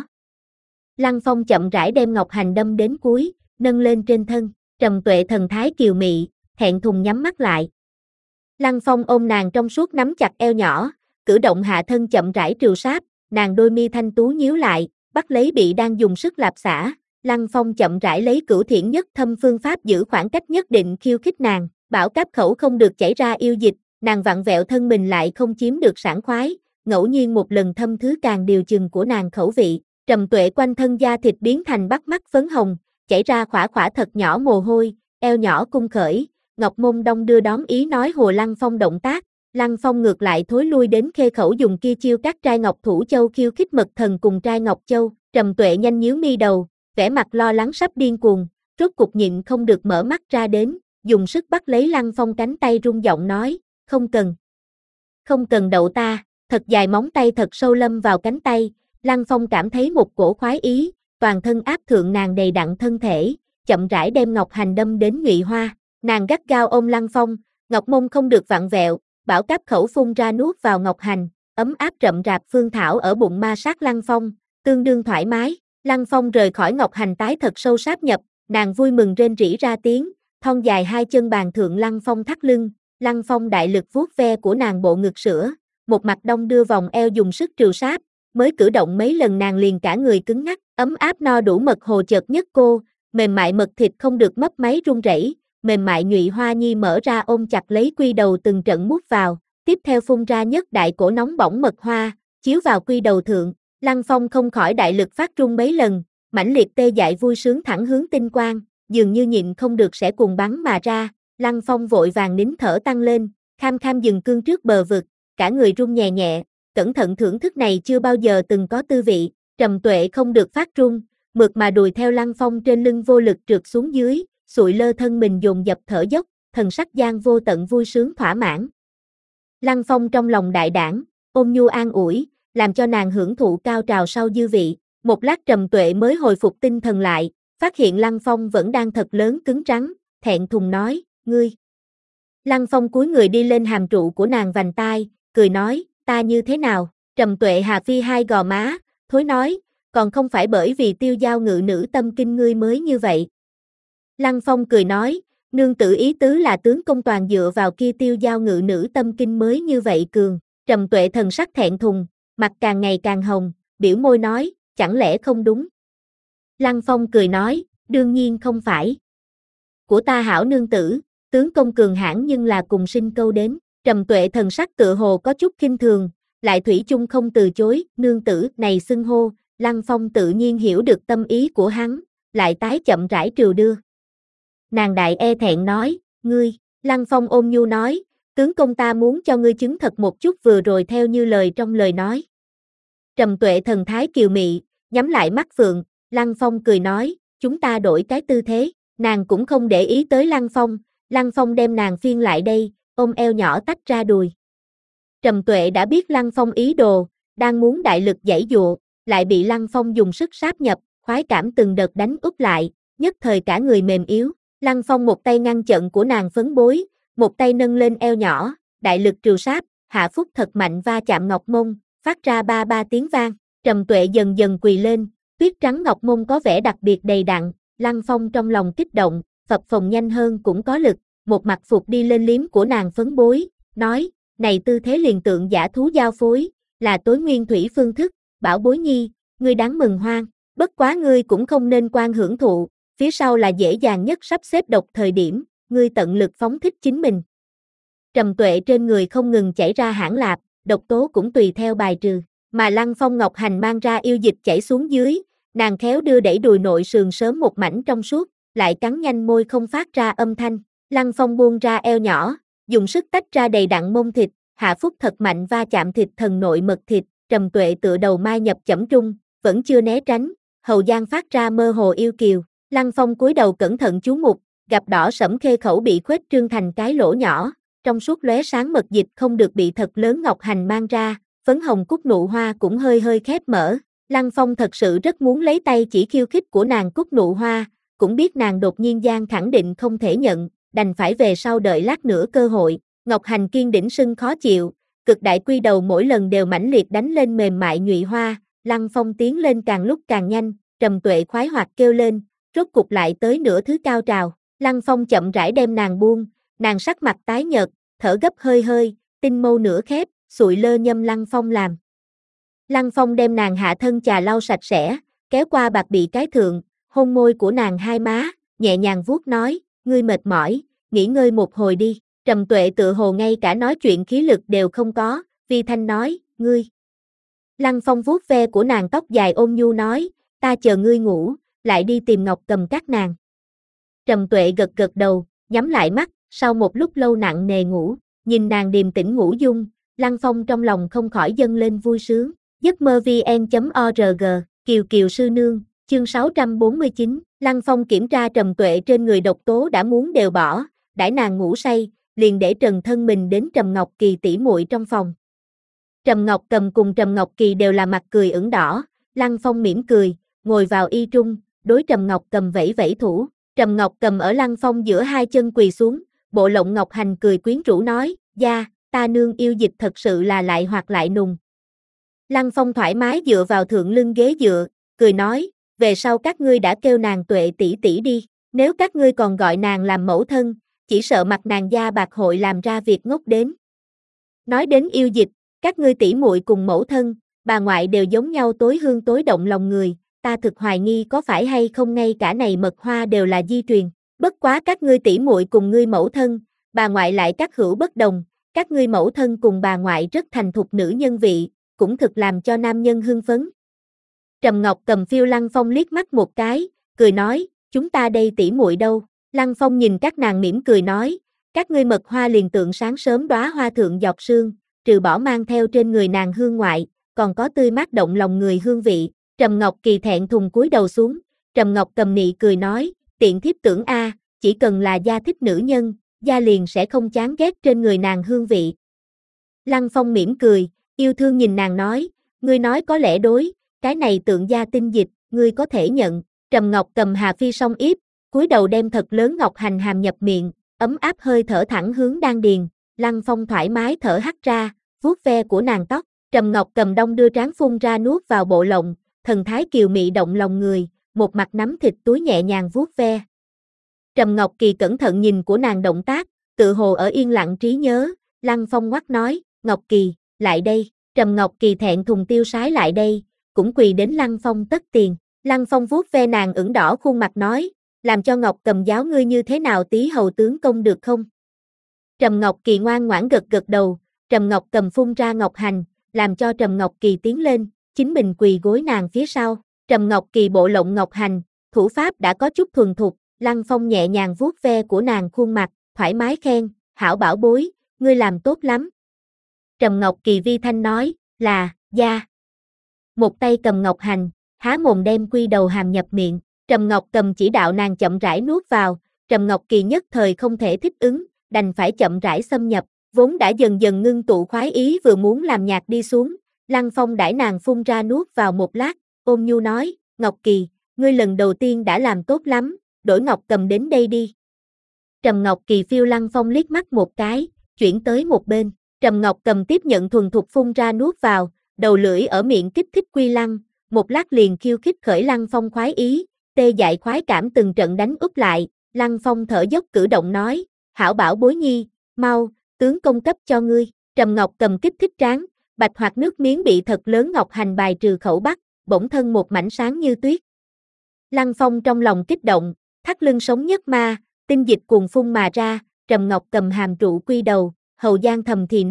Lăng Phong chậm rãi đem ngọc hành đâm đến cuối, nâng lên trên thân, Trầm Tuệ thần thái kiều mị, thẹn thùng nhắm mắt lại. Lăng Phong ôm nàng trong suốt nắm chặt eo nhỏ, cử động hạ thân chậm rãi trừ sáp, nàng đôi mi thanh tú nhíu lại, bắt lấy bị đang dùng sức lạp xả. Lăng Phong chậm rãi lấy cửu thiện nhất thâm phương pháp giữ khoảng cách nhất định khiêu khích nàng, bảo cáp khẩu không được chảy ra yêu dịch, nàng vặn vẹo thân mình lại không chiếm được sảng khoái, ngẫu nhiên một lần thâm thứ càng điều chừng của nàng khẩu vị, Trầm Tuệ quanh thân da thịt biến thành bắt mắt phấn hồng, chảy ra khỏa khỏa thật nhỏ mồ hôi, eo nhỏ cung khởi, ngọc mông đông đưa đón ý nói hồ Lăng Phong động tác, Lăng Phong ngược lại thối lui đến khê khẩu dùng kia chiêu các trai ngọc thủ châu khiêu khích mật thần cùng trai ngọc châu, Trầm Tuệ nhanh nhíu mi đầu, vẻ mặt lo lắng sắp điên cuồng, rốt cục nhịn không được mở mắt ra đến, dùng sức bắt lấy Lăng Phong cánh tay run giọng nói, không cần. Không cần đậu ta, thật dài móng tay thật sâu lâm vào cánh tay, Lăng Phong cảm thấy một cổ khoái ý, toàn thân áp thượng nàng đầy đặn thân thể, chậm rãi đem ngọc hành đâm đến nhụy hoa, nàng gắt gao ôm Lăng Phong, ngọc mông không được vặn vẹo, bảo cáp khẩu phun ra nuốt vào ngọc hành, ấm áp rậm rạp phương thảo ở bụng ma sát Lăng Phong, tương đương thoải mái. Lăng Phong rời khỏi ngọc hành tái thật sâu sáp nhập, nàng vui mừng rên rỉ ra tiếng, thon dài hai chân bàn thượng Lăng Phong thắt lưng, Lăng Phong đại lực vuốt ve của nàng bộ ngực sữa, một mặt đông đưa vòng eo dùng sức trừ sáp, mới cử động mấy lần nàng liền cả người cứng ngắc, ấm áp no đủ mật hồ chợt nhất cô, mềm mại mật thịt không được mấp máy run rẩy, mềm mại nhụy hoa nhi mở ra ôm chặt lấy quy đầu từng trận mút vào, tiếp theo phun ra nhất đại cổ nóng bỏng mật hoa, chiếu vào quy đầu thượng. Lăng Phong không khỏi đại lực phát run mấy lần, mãnh liệt tê dại vui sướng thẳng hướng tinh quang, dường như nhịn không được sẽ cùng bắn mà ra, Lăng Phong vội vàng nín thở tăng lên, kham kham dừng cương trước bờ vực, cả người run nhẹ nhẹ, cẩn thận thưởng thức này chưa bao giờ từng có tư vị, Trầm Tuệ không được phát run, mượt mà đùi theo Lăng Phong trên lưng vô lực trượt xuống dưới, sụi lơ thân mình dồn dập thở dốc, thần sắc gian vô tận vui sướng thỏa mãn. Lăng Phong trong lòng đại đảng, ôm nhu an ủi, làm cho nàng hưởng thụ cao trào sau dư vị, một lát Trầm Tuệ mới hồi phục tinh thần lại, phát hiện Lăng Phong vẫn đang thật lớn cứng trắng, thẹn thùng nói, ngươi. Lăng Phong cúi người đi lên hàm trụ của nàng vành tai, cười nói, ta như thế nào, Trầm Tuệ hà phi hai gò má, thối nói, còn không phải bởi vì tiêu giao ngự nữ tâm kinh ngươi mới như vậy. Lăng Phong cười nói, nương tử ý tứ là tướng công toàn dựa vào kia tiêu giao ngự nữ tâm kinh mới như vậy cường, Trầm Tuệ thần sắc thẹn thùng, mặt càng ngày càng hồng, biểu môi nói, chẳng lẽ không đúng? Lăng Phong cười nói, đương nhiên không phải. Của ta hảo nương tử, tướng công cường hãn nhưng là cùng sinh câu đến, Trầm Tuệ thần sắc tựa hồ có chút khinh thường, lại thủy chung không từ chối, nương tử này xưng hô, Lăng Phong tự nhiên hiểu được tâm ý của hắn, lại tái chậm rãi trừ đưa. Nàng đại e thẹn nói, ngươi, Lăng Phong ôm nhu nói, tướng công ta muốn cho ngươi chứng thật một chút vừa rồi theo như lời trong lời nói. Trầm Tuệ thần thái kiều mị, nhắm lại mắt phượng, Lăng Phong cười nói, chúng ta đổi cái tư thế, nàng cũng không để ý tới Lăng Phong, Lăng Phong đem nàng phiên lại đây, ôm eo nhỏ tách ra đùi. Trầm Tuệ đã biết Lăng Phong ý đồ, đang muốn đại lực giãy dụa, lại bị Lăng Phong dùng sức sáp nhập, khoái cảm từng đợt đánh úp lại, nhất thời cả người mềm yếu, Lăng Phong một tay ngăn chặn của nàng phấn bối, một tay nâng lên eo nhỏ, đại lực trừ sáp, hạ phúc thật mạnh va chạm ngọc mông, phát ra ba ba tiếng vang, Trầm Tuệ dần dần quỳ lên, tuyết trắng ngọc mông có vẻ đặc biệt đầy đặn, Lăng Phong trong lòng kích động, phập phồng nhanh hơn cũng có lực, một mặt phục đi lên liếm của nàng phấn bối, nói, này tư thế liền tượng giả thú giao phối, là tối nguyên thủy phương thức, bảo bối nhi, ngươi đáng mừng hoan, bất quá ngươi cũng không nên quan hưởng thụ, phía sau là dễ dàng nhất sắp xếp độc thời điểm, ngươi tận lực phóng thích chính mình. Trầm Tuệ trên người không ngừng chảy ra hãn lạp, độc tố cũng tùy theo bài trừ. Mà Lăng Phong Ngọc Hành mang ra yêu dịch chảy xuống dưới, nàng khéo đưa đẩy đùi nội sườn sớm một mảnh trong suốt, lại cắn nhanh môi không phát ra âm thanh. Lăng Phong buông ra eo nhỏ, dùng sức tách ra đầy đặn mông thịt, hạ phúc thật mạnh va chạm thịt thần nội mật thịt, Trầm Tuệ tựa đầu mai nhập chẩm trung, vẫn chưa né tránh, hầu gian phát ra mơ hồ yêu kiều. Lăng Phong cúi đầu cẩn thận chú mục, gặp đỏ sẫm khê khẩu bị khuếch trương thành cái lỗ nhỏ, trong suốt lóe sáng mật dịch không được bị thật lớn Ngọc Hành mang ra, phấn hồng cúc nụ hoa cũng hơi hơi khép mở. Lăng Phong thật sự rất muốn lấy tay chỉ khiêu khích của nàng cúc nụ hoa, cũng biết nàng đột nhiên gian khẳng định không thể nhận, đành phải về sau đợi lát nữa cơ hội. Ngọc Hành kiên đỉnh sưng khó chịu, cực đại quy đầu mỗi lần đều mãnh liệt đánh lên mềm mại nhụy hoa, Lăng Phong tiến lên càng lúc càng nhanh, Trầm Tuệ khoái hoạt kêu lên, rốt cục lại tới nửa thứ cao trào. Lăng Phong chậm rãi đem nàng buông, nàng sắc mặt tái nhợt, thở gấp hơi hơi, tinh mâu nửa khép, sụi lơ nhâm Lăng Phong làm. Lăng Phong đem nàng hạ thân chà lau sạch sẽ, kéo qua bạc bị cái thượng, hôn môi của nàng hai má, nhẹ nhàng vuốt nói, ngươi mệt mỏi, nghỉ ngơi một hồi đi. Trầm Tuệ tựa hồ ngay cả nói chuyện khí lực đều không có, vi thanh nói, ngươi. Lăng Phong vuốt ve của nàng tóc dài ôn nhu nói, ta chờ ngươi ngủ, lại đi tìm Ngọc Cầm các nàng. Trầm Tuệ gật gật đầu, nhắm lại mắt, sau một lúc lâu nặng nề ngủ, nhìn nàng điềm tĩnh ngủ dung, Lăng Phong trong lòng không khỏi dâng lên vui sướng. giấc mơ vn chấm org, Kiều Kiều sư nương, chương sáu trăm bốn mươi chín, Lăng Phong kiểm tra Trầm Tuệ trên người độc tố đã muốn đều bỏ, đãi nàng ngủ say, liền để trần thân mình đến Trầm Ngọc Kỳ tỉ muội trong phòng. Trầm Ngọc Cầm cùng Trầm Ngọc Kỳ đều là mặt cười ửng đỏ, Lăng Phong mỉm cười, ngồi vào y trung, đối Trầm Ngọc Cầm vẫy vẫy thủ. Trầm Ngọc Cầm ở Lăng Phong giữa hai chân quỳ xuống, bộ lộng Ngọc Hành cười quyến rũ nói, gia, ta nương yêu dịch thật sự là lại hoạt lại nùng. Lăng Phong thoải mái dựa vào thượng lưng ghế dựa, cười nói, về sau các ngươi đã kêu nàng Tuệ tỷ tỷ đi, nếu các ngươi còn gọi nàng làm mẫu thân, chỉ sợ mặt nàng da bạc hội làm ra việc ngốc đến. Nói đến yêu dịch, các ngươi tỷ muội cùng mẫu thân, bà ngoại đều giống nhau tối hương tối động lòng người, ta thực hoài nghi có phải hay không ngay cả này mật hoa đều là di truyền, bất quá các ngươi tỷ muội cùng ngươi mẫu thân, bà ngoại lại các hữu bất đồng, các ngươi mẫu thân cùng bà ngoại rất thành thục nữ nhân vị, cũng thực làm cho nam nhân hưng phấn. Trầm Ngọc Cầm phiêu Lăng Phong liếc mắt một cái, cười nói, chúng ta đây tỷ muội đâu? Lăng Phong nhìn các nàng mỉm cười nói, các ngươi mật hoa liền tượng sáng sớm đóa hoa thượng giọt sương, trừ bỏ mang theo trên người nàng hương ngoại, còn có tươi mát động lòng người hương vị. Trầm Ngọc Kỳ thẹn thùng cúi đầu xuống, Trầm Ngọc Cầm nị cười nói, tiện thiếp tưởng a, chỉ cần là gia thích nữ nhân, gia liền sẽ không chán ghét trên người nàng hương vị. Lăng Phong mỉm cười, yêu thương nhìn nàng nói, ngươi nói có lẽ đối, cái này tượng gia tinh dịch, ngươi có thể nhận. Trầm Ngọc Cầm hà phi song yếp, cúi đầu đem thật lớn ngọc hành hàm nhập miệng, ấm áp hơi thở thẳng hướng đan điền. Lăng Phong thoải mái thở hắt ra, vuốt ve của nàng tóc. Trầm Ngọc Cầm đông đưa trán phun ra nuốt vào bộ lộng, thần thái kiều mị động lòng người, một mặt nắm thịt túi nhẹ nhàng vuốt ve. Trầm Ngọc Kỳ cẩn thận nhìn của nàng động tác, tự hồ ở yên lặng trí nhớ. Lăng Phong ngoắc nói, Ngọc Kỳ, lại đây. Trầm Ngọc Kỳ thẹn thùng tiêu sái lại đây, cũng quỳ đến Lăng Phong tất tiền. Lăng Phong vuốt ve nàng ửng đỏ khuôn mặt nói, làm cho Ngọc Cầm giáo ngươi như thế nào tí hầu tướng công được không? Trầm Ngọc Kỳ ngoan ngoãn gật gật đầu, Trầm Ngọc Cầm phun ra ngọc hành, làm cho Trầm Ngọc Kỳ tiến lên, chính mình quỳ gối nàng phía sau. Trầm Ngọc Kỳ bộ lộng ngọc hành, thủ pháp đã có chút thuần thục, Lăng Phong nhẹ nhàng vuốt ve của nàng khuôn mặt, thoải mái khen, hảo bảo bối, ngươi làm tốt lắm. Trầm Ngọc Kỳ vi thanh nói, là, gia. Một tay cầm ngọc hành, há mồm đem quy đầu hàm nhập miệng, Trầm Ngọc Cầm chỉ đạo nàng chậm rãi nuốt vào, Trầm Ngọc Kỳ nhất thời không thể thích ứng, đành phải chậm rãi xâm nhập, vốn đã dần dần ngưng tụ khoái ý vừa muốn làm nhạt đi xuống, Lăng Phong đãi nàng phun ra nuốt vào một lát, ôn nhu nói, Ngọc Kỳ, ngươi lần đầu tiên đã làm tốt lắm, đổi Ngọc Cầm đến đây đi. Trầm Ngọc Kỳ phiêu Lăng Phong liếc mắt một cái, chuyển tới một bên, Trầm Ngọc Cầm tiếp nhận thuần thục phun ra nuốt vào, đầu lưỡi ở miệng kích thích quy lăng, một lát liền khiêu khích khởi Lăng Phong khoái ý, tê dại khoái cảm từng trận đánh úp lại, Lăng Phong thở dốc cử động nói, hảo bảo bối nhi, mau, tướng công cấp cho ngươi. Trầm Ngọc Cầm kích thích trán, bạch hoặc nước miếng bị thật lớn ngọc hành bài trừ khẩu bắc, bỗng thân một mảnh sáng như tuyết. Lăng Phong trong lòng kích động, thắt lưng sống nhất ma, tinh dịch cuồn phun mà ra, Trầm Ngọc Cầm hàm trụ quy đầu, hầu gian thầm thì nuốt,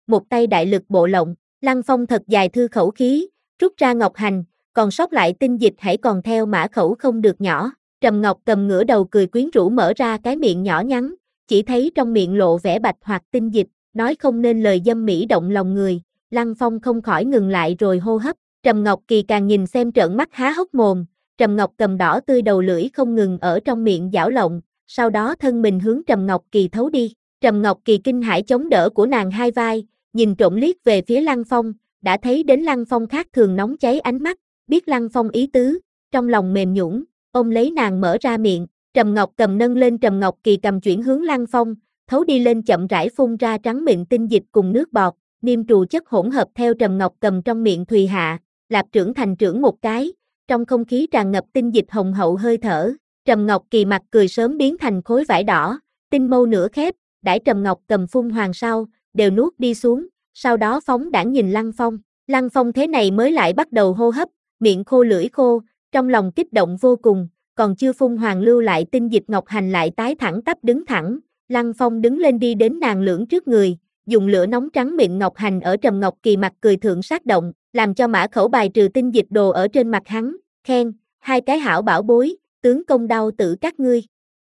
một tay đại lực bộ lộng, Lăng Phong thật dài thư khẩu khí, rút ra ngọc hành, còn sót lại tinh dịch hãy còn theo mã khẩu không được nhỏ. Trầm Ngọc Cầm ngửa đầu cười quyến rũ mở ra cái miệng nhỏ nhắn, chỉ thấy trong miệng lộ vẻ bạch hoặc tinh dịch, nói không nên lời dâm mỹ động lòng người. Lăng Phong không khỏi ngừng lại rồi hô hấp. Trầm Ngọc Kỳ càng nhìn xem trợn mắt há hốc mồm. Trầm Ngọc Cầm đỏ tươi đầu lưỡi không ngừng ở trong miệng giảo lộng, sau đó thân mình hướng Trầm Ngọc Kỳ thấu đi. Trầm Ngọc Kỳ kinh hãi chống đỡ của nàng hai vai, nhìn trộm liếc về phía Lăng Phong, đã thấy đến Lăng Phong khác thường nóng cháy ánh mắt, biết Lăng Phong ý tứ, trong lòng mềm nhũn, ôm lấy nàng mở ra miệng. Trầm Ngọc Cầm nâng lên Trầm Ngọc Kỳ cầm chuyển hướng Lăng Phong, thấu đi lên chậm rãi phun ra trắng mịn tinh dịch cùng nước bọt, niêm trù chất hỗn hợp theo Trầm Ngọc Cầm trong miệng thùy hạ, lạp trưởng thành trưởng một cái, trong không khí tràn ngập tinh dịch hồng hậu hơi thở. Trầm Ngọc Kỳ mặt cười sớm biến thành khối vải đỏ, tinh mâu nửa khép, đãi Trầm Ngọc Cầm phun hoàng sau, đều nuốt đi xuống, sau đó phóng đãng nhìn Lăng Phong. Lăng Phong thế này mới lại bắt đầu hô hấp, miệng khô lưỡi khô, trong lòng kích động vô cùng, còn chưa phun hoàng lưu lại tinh dịch ngọc hành lại tái thẳng tắp đứng thẳng. Lăng Phong đứng lên đi đến nàng lưỡng trước người, dùng lửa nóng trắng miệng ngọc hành ở Trầm Ngọc Kỳ mặt cười thượng sát động, làm cho mã khẩu bài trừ tinh dịch đồ ở trên mặt hắn, khen, hai cái hảo bảo bối, tướng công đau tử các ngươi.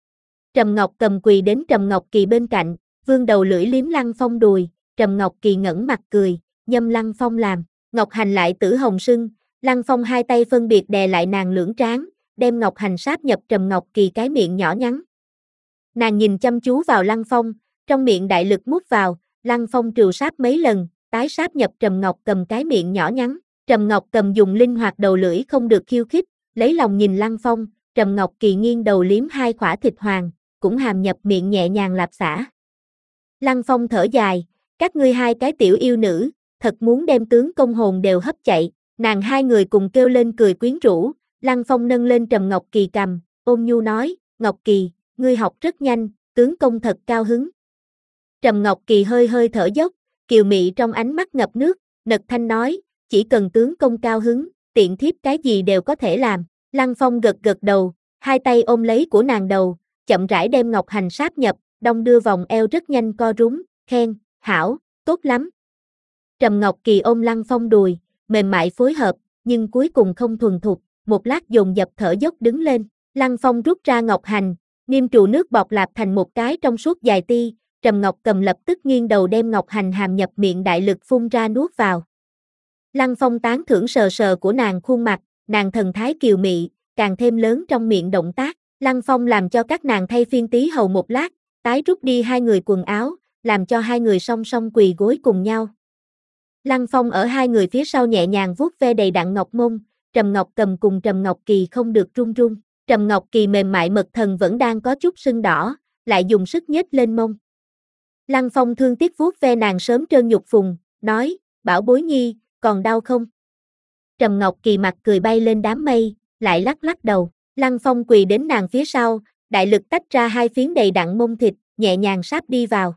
Trầm Ngọc Cầm quỳ đến Trầm Ngọc Kỳ bên cạnh, vươn đầu lưỡi liếm Lăng Phong đùi, Trầm Ngọc Kỳ ngẩng mặt cười, nhâm Lăng Phong làm, ngọc hành lại tử hồng sưng. Lăng Phong hai tay phân biệt đè lại nàng lưỡng trán, đem ngọc hành sáp nhập Trầm Ngọc Kỳ cái miệng nhỏ nhắn. Nàng nhìn chăm chú vào Lăng Phong, trong miệng đại lực mút vào, Lăng Phong trừ sáp mấy lần, tái sáp nhập Trầm Ngọc Cầm cái miệng nhỏ nhắn. Trầm Ngọc Cầm dùng linh hoạt đầu lưỡi không được khiêu khích, lấy lòng nhìn Lăng Phong. Trầm Ngọc Kỳ nghiêng đầu liếm hai khỏa thịt hoàng, cũng hàm nhập miệng nhẹ nhàng lạp xả. Lăng Phong thở dài, các ngươi hai cái tiểu yêu nữ, thật muốn đem tướng công hồn đều hấp chạy. Nàng hai người cùng kêu lên cười quyến rũ. Lăng Phong nâng lên Trầm Ngọc Kỳ cầm, ôn nhu nói, Ngọc Kỳ, ngươi học rất nhanh, tướng công thật cao hứng. Trầm Ngọc Kỳ hơi hơi thở dốc, kiều mị trong ánh mắt ngập nước, nật thanh nói, chỉ cần tướng công cao hứng, tiện thiếp cái gì đều có thể làm. Lăng Phong gật gật đầu, hai tay ôm lấy của nàng đầu, chậm rãi đem ngọc hành sáp nhập, đong đưa vòng eo rất nhanh co rúm, khen, hảo, tốt lắm. Trầm Ngọc Kỳ ôm Lăng Phong đùi, mềm mại phối hợp, nhưng cuối cùng không thuần thục, một lát dồn dập thở dốc đứng lên. Lăng Phong rút ra ngọc hành, niêm trụ nước bọt lạp thành một cái trong suốt dài ti. Trầm Ngọc Cầm lập tức nghiêng đầu đem ngọc hành hàm nhập miệng đại lực phun ra nuốt vào. Lăng Phong tán thưởng sờ sờ của nàng khuôn mặt, nàng thần thái kiều mị, càng thêm lớn trong miệng động tác. Lăng Phong làm cho các nàng thay phiên tí hầu một lát, tái rút đi hai người quần áo, làm cho hai người song song quỳ gối cùng nhau. Lăng Phong ở hai người phía sau nhẹ nhàng vuốt ve đầy đặn ngọc mông, Trầm Ngọc Cầm cùng Trầm Ngọc Kỳ không được run run. Trầm Ngọc Kỳ mềm mại mật thần vẫn đang có chút sưng đỏ, lại dùng sức nhếch lên mông. Lăng Phong thương tiếc vuốt ve nàng sớm trơn nhục phùng, nói, bảo bối nhi, còn đau không? Trầm Ngọc Kỳ mặt cười bay lên đám mây, lại lắc lắc đầu. Lăng Phong quỳ đến nàng phía sau, đại lực tách ra hai phiến đầy đặn mông thịt, nhẹ nhàng sáp đi vào.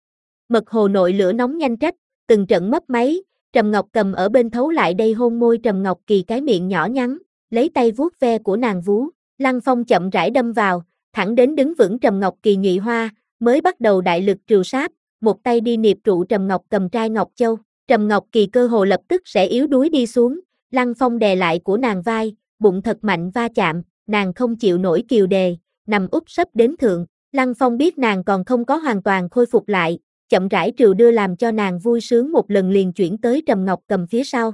Mật hồ nội lửa nóng nhanh trách, từng trận mấp máy, Trầm Ngọc Cầm ở bên thấu lại đây hôn môi Trầm Ngọc Kỳ cái miệng nhỏ nhắn, lấy tay vuốt ve của nàng vú. Lăng Phong chậm rãi đâm vào, thẳng đến đứng vững Trầm Ngọc Kỳ nhụy hoa, mới bắt đầu đại lực trừ sáp, một tay đi niệp trụ Trầm Ngọc Cầm trai Ngọc Châu. Trầm Ngọc Kỳ cơ hồ lập tức sẽ yếu đuối đi xuống, Lăng Phong đè lại của nàng vai, bụng thật mạnh va chạm, nàng không chịu nổi kiều đề, nằm úp sấp đến thượng. Lăng Phong biết nàng còn không có hoàn toàn khôi phục lại, chậm rãi trừ đưa làm cho nàng vui sướng một lần liền chuyển tới Trầm Ngọc Cầm phía sau.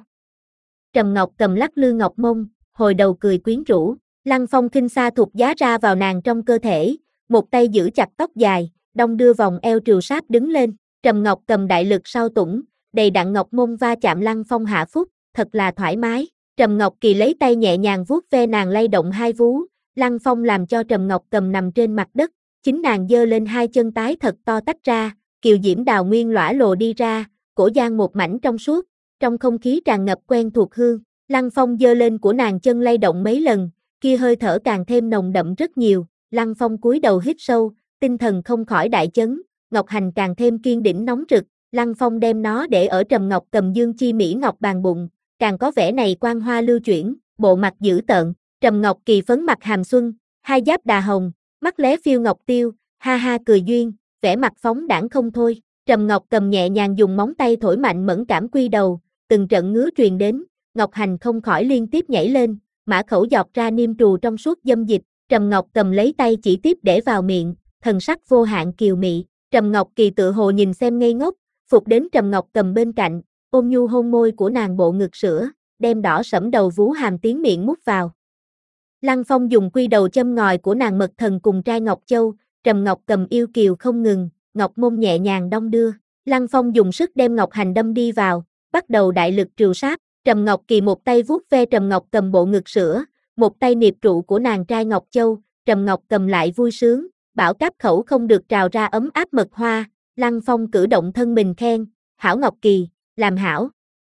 Trầm Ngọc Cầm lắc lư ngọc mông, hồi đầu cười quyến rũ. Lăng Phong khinh xa thụt giá ra vào nàng trong cơ thể, một tay giữ chặt tóc dài, đong đưa vòng eo trừ sáp đứng lên. Trầm Ngọc Cầm đại lực sau tủng, đầy đặn ngọc mông va chạm Lăng Phong hạ phúc, thật là thoải mái. Trầm Ngọc Kỳ lấy tay nhẹ nhàng vuốt ve nàng lay động hai vú, Lăng Phong làm cho Trầm Ngọc Cầm nằm trên mặt đất, chính nàng giơ lên hai chân tái thật to tách ra, kiều diễm đào nguyên lõa lồ đi ra, cổ giang một mảnh trong suốt, trong không khí tràn ngập quen thuộc hương. Lăng Phong giơ lên của nàng chân lay động mấy lần, kia hơi thở càng thêm nồng đậm rất nhiều. Lăng Phong cúi đầu hít sâu, tinh thần không khỏi đại chấn, ngọc hành càng thêm kiên đỉnh nóng rực. Lăng Phong đem nó để ở Trầm Ngọc Cầm dương chi mỹ ngọc bàn bụng, càng có vẻ này quang hoa lưu chuyển, bộ mặt dữ tợn. Trầm Ngọc Kỳ phấn mặt hàm xuân, hai giáp đà hồng, mắt lé phiêu ngọc tiêu, ha ha cười duyên, vẻ mặt phóng đãng không thôi. Trầm Ngọc Cầm nhẹ nhàng dùng móng tay thổi mạnh mẫn cảm quy đầu, từng trận ngứa truyền đến, Ngọc Hành không khỏi liên tiếp nhảy lên, mã khẩu giọt ra niêm trù trong suốt dâm dịch, Trầm Ngọc Cầm lấy tay chỉ tiếp để vào miệng, thần sắc vô hạn kiều mị. Trầm Ngọc Kỳ tự hồ nhìn xem ngây ngốc, phục đến Trầm Ngọc Cầm bên cạnh, ôm nhu hôn môi của nàng bộ ngực sữa, đem đỏ sẫm đầu vú hàm tiến miệng mút vào. Lăng Phong dùng quy đầu châm ngòi của nàng mật thần cùng trai Ngọc Châu, Trầm Ngọc Cầm yêu kiều không ngừng, ngọc môn nhẹ nhàng đong đưa. Lăng Phong dùng sức đem Ngọc Hành đâm đi vào, bắt đầu đại lực trừ sát. Trầm Ngọc Kỳ một tay vuốt ve Trầm Ngọc Cầm bộ ngực sữa, một tay niệp trụ của nàng trai Ngọc Châu, Trầm Ngọc Cầm lại vui sướng, bảo cáp khẩu không được trào ra ấm áp mật hoa. Lăng Phong cử động thân mình khen, hảo Ngọc Kỳ, làm hảo.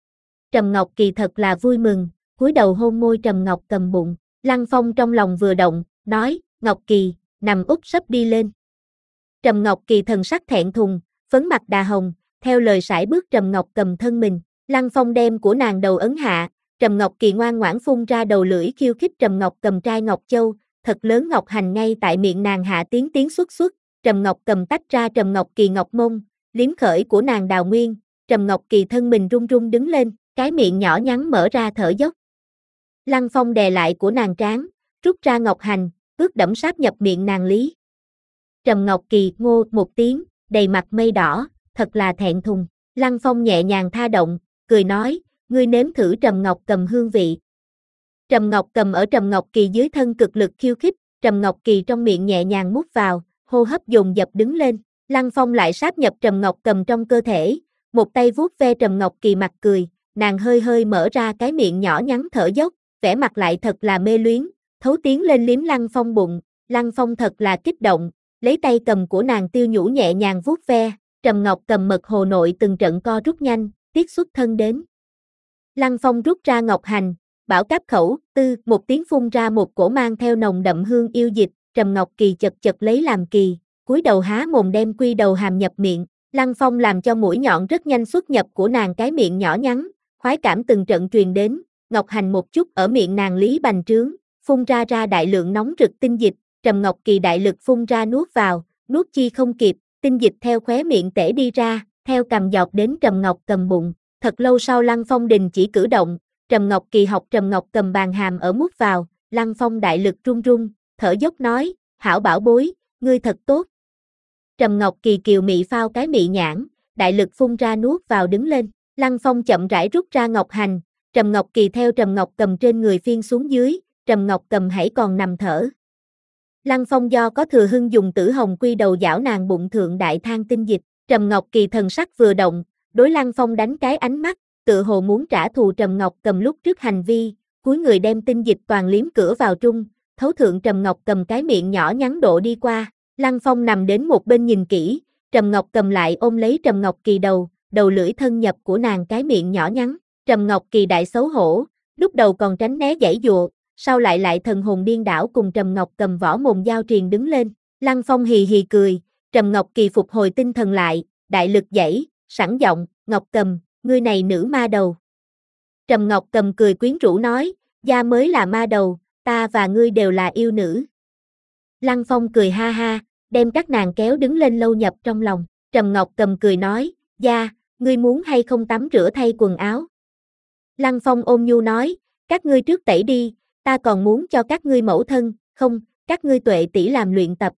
Trầm Ngọc Kỳ thật là vui mừng, cúi đầu hôn môi Trầm Ngọc Cầm bụng. Lăng Phong trong lòng vừa động, nói, Ngọc Kỳ, nằm úp sấp đi lên. Trầm Ngọc Kỳ thần sắc thẹn thùng, phấn mặt đà hồng, theo lời sải bước Trầm Ngọc Cầm thân mình. Lăng Phong đem của nàng đầu ấn hạ, Trầm Ngọc Kỳ ngoan ngoãn phun ra đầu lưỡi khiêu khích Trầm Ngọc Cầm trai Ngọc Châu, thật lớn Ngọc Hành ngay tại miệng nàng hạ tiếng tiếng xuất xuất. Trầm Ngọc Cầm tách ra Trầm Ngọc Kỳ ngọc mông, liếm khởi của nàng đào nguyên, Trầm Ngọc Kỳ thân mình run run đứng lên, cái miệng nhỏ nhắn mở ra thở dốc. Lăng Phong đè lại của nàng trán, rút ra Ngọc Hành, ướt đẫm sáp nhập miệng nàng lý. Trầm Ngọc Kỳ ngô một tiếng, đầy mặt mây đỏ, thật là thẹn thùng. Lăng Phong nhẹ nhàng tha động, cười nói, ngươi nếm thử Trầm Ngọc Cầm hương vị. Trầm Ngọc Cầm ở Trầm Ngọc Kỳ dưới thân cực lực khiêu khích, Trầm Ngọc Kỳ trong miệng nhẹ nhàng mút vào, hô hấp dồn dập đứng lên. Lăng Phong lại sáp nhập Trầm Ngọc Cầm trong cơ thể, một tay vuốt ve Trầm Ngọc Kỳ mặt cười, nàng hơi hơi mở ra cái miệng nhỏ nhắn thở dốc, vẻ mặt lại thật là mê luyến, thấu tiến lên liếm Lăng Phong bụng. Lăng Phong thật là kích động, lấy tay cầm của nàng tiêu nhũ nhẹ nhàng vuốt ve, Trầm Ngọc Cầm mật hồ nội từng trận co rút nhanh, tiết xuất thân đến. Lăng Phong rút ra Ngọc Hành, bảo cáp khẩu, tư, một tiếng phun ra một cổ mang theo nồng đậm hương yêu dịch, Trầm Ngọc Kỳ chật chật lấy làm kỳ, cúi đầu há mồm đem quy đầu hàm nhập miệng. Lăng Phong làm cho mũi nhọn rất nhanh xuất nhập của nàng cái miệng nhỏ nhắn, khoái cảm từng trận truyền đến, Ngọc Hành một chút ở miệng nàng lý bành trướng, phun ra ra đại lượng nóng rực tinh dịch, Trầm Ngọc Kỳ đại lực phun ra nuốt vào, nuốt chi không kịp, tinh dịch theo khóe miệng tể đi ra, theo cằm giọt đến Trầm Ngọc Cầm bụng. Thật lâu sau Lăng Phong đình chỉ cử động, Trầm Ngọc Kỳ học Trầm Ngọc Cầm bàn hàm ở mút vào, Lăng Phong đại lực run run, thở dốc nói, hảo bảo bối, ngươi thật tốt. Trầm Ngọc Kỳ kiều mị phao cái mị nhãn, đại lực phun ra nuốt vào đứng lên, Lăng Phong chậm rãi rút ra Ngọc Hành, Trầm Ngọc Kỳ theo Trầm Ngọc Cầm trên người phiên xuống dưới, Trầm Ngọc Cầm hãy còn nằm thở. Lăng Phong do có thừa hưng dùng tử hồng quy đầu giảo nàng bụng thượng đại thang tinh dịch, Trầm Ngọc Kỳ thần sắc vừa động, đối Lăng Phong đánh cái ánh mắt, tự hồ muốn trả thù Trầm Ngọc Cầm lúc trước hành vi, cúi người đem tinh dịch toàn liếm cửa vào trung, thấu thượng Trầm Ngọc Cầm cái miệng nhỏ nhắn độ đi qua. Lăng Phong nằm đến một bên nhìn kỹ, Trầm Ngọc Cầm lại ôm lấy Trầm Ngọc Kỳ đầu, đầu lưỡi thân nhập của nàng cái miệng nhỏ nhắn. Trầm Ngọc Kỳ đại xấu hổ, lúc đầu còn tránh né giãy giụa, sau lại lại thần hồn điên đảo cùng Trầm Ngọc Cầm võ mồm giao triền đứng lên. Lăng Phong hì hì cười, Trầm Ngọc Kỳ phục hồi tinh thần lại, đại lực giãy, sẵn giọng, Ngọc Cầm, ngươi này nữ ma đầu. Trầm Ngọc Cầm cười quyến rũ nói, gia mới là ma đầu, ta và ngươi đều là yêu nữ. Lăng Phong cười ha ha, đem các nàng kéo đứng lên lâu nhập trong lòng. Trầm Ngọc Cầm cười nói, gia, ngươi muốn hay không tắm rửa thay quần áo. Lăng Phong ôm nhu nói, các ngươi trước tẩy đi, ta còn muốn cho các ngươi mẫu thân, không, các ngươi tuệ tỷ làm luyện tập.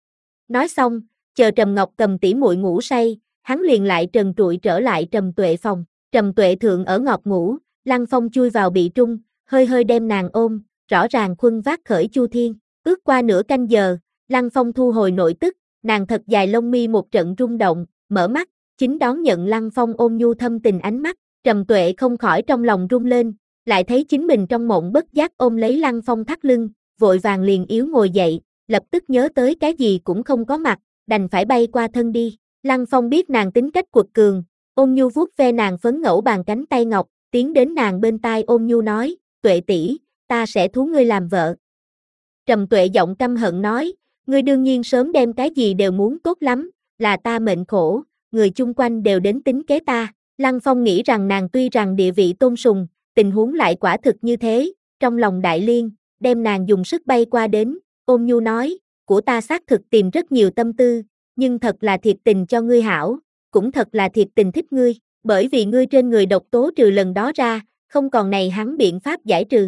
Nói xong, chờ Trầm Ngọc Cầm tỷ muội ngủ say, hắn liền lại trần trụi trở lại Trầm Tuệ phòng. Trầm Tuệ thượng ở ngọt ngủ, Lăng Phong chui vào bị trung, hơi hơi đem nàng ôm, rõ ràng khuân vác khởi Chu Thiên. Ước qua nửa canh giờ, Lăng Phong thu hồi nội tức, nàng thật dài lông mi một trận rung động, mở mắt, chính đón nhận Lăng Phong ôm nhu thâm tình ánh mắt. Trầm Tuệ không khỏi trong lòng rung lên, lại thấy chính mình trong mộng bất giác ôm lấy Lăng Phong thắt lưng, vội vàng liền yếu ngồi dậy, lập tức nhớ tới cái gì cũng không có mặt, đành phải bay qua thân đi. Lăng Phong biết nàng tính cách quật cường, ôm nhu vuốt ve nàng phấn ngẫu bàn cánh tay ngọc, tiến đến nàng bên tai ôm nhu nói, Tuệ tỷ, ta sẽ thú ngươi làm vợ. Trầm Tuệ giọng căm hận nói, ngươi đương nhiên sớm đem cái gì đều muốn tốt lắm, là ta mệnh khổ, người chung quanh đều đến tính kế ta. Lăng Phong nghĩ rằng nàng tuy rằng địa vị tôn sùng, tình huống lại quả thực như thế, trong lòng đại liên, đem nàng dùng sức bay qua đến, ôm nhu nói, của ta xác thực tìm rất nhiều tâm tư, nhưng thật là thiệt tình cho ngươi hảo, cũng thật là thiệt tình thích ngươi, bởi vì ngươi trên người độc tố trừ lần đó ra, không còn này hắn biện pháp giải trừ.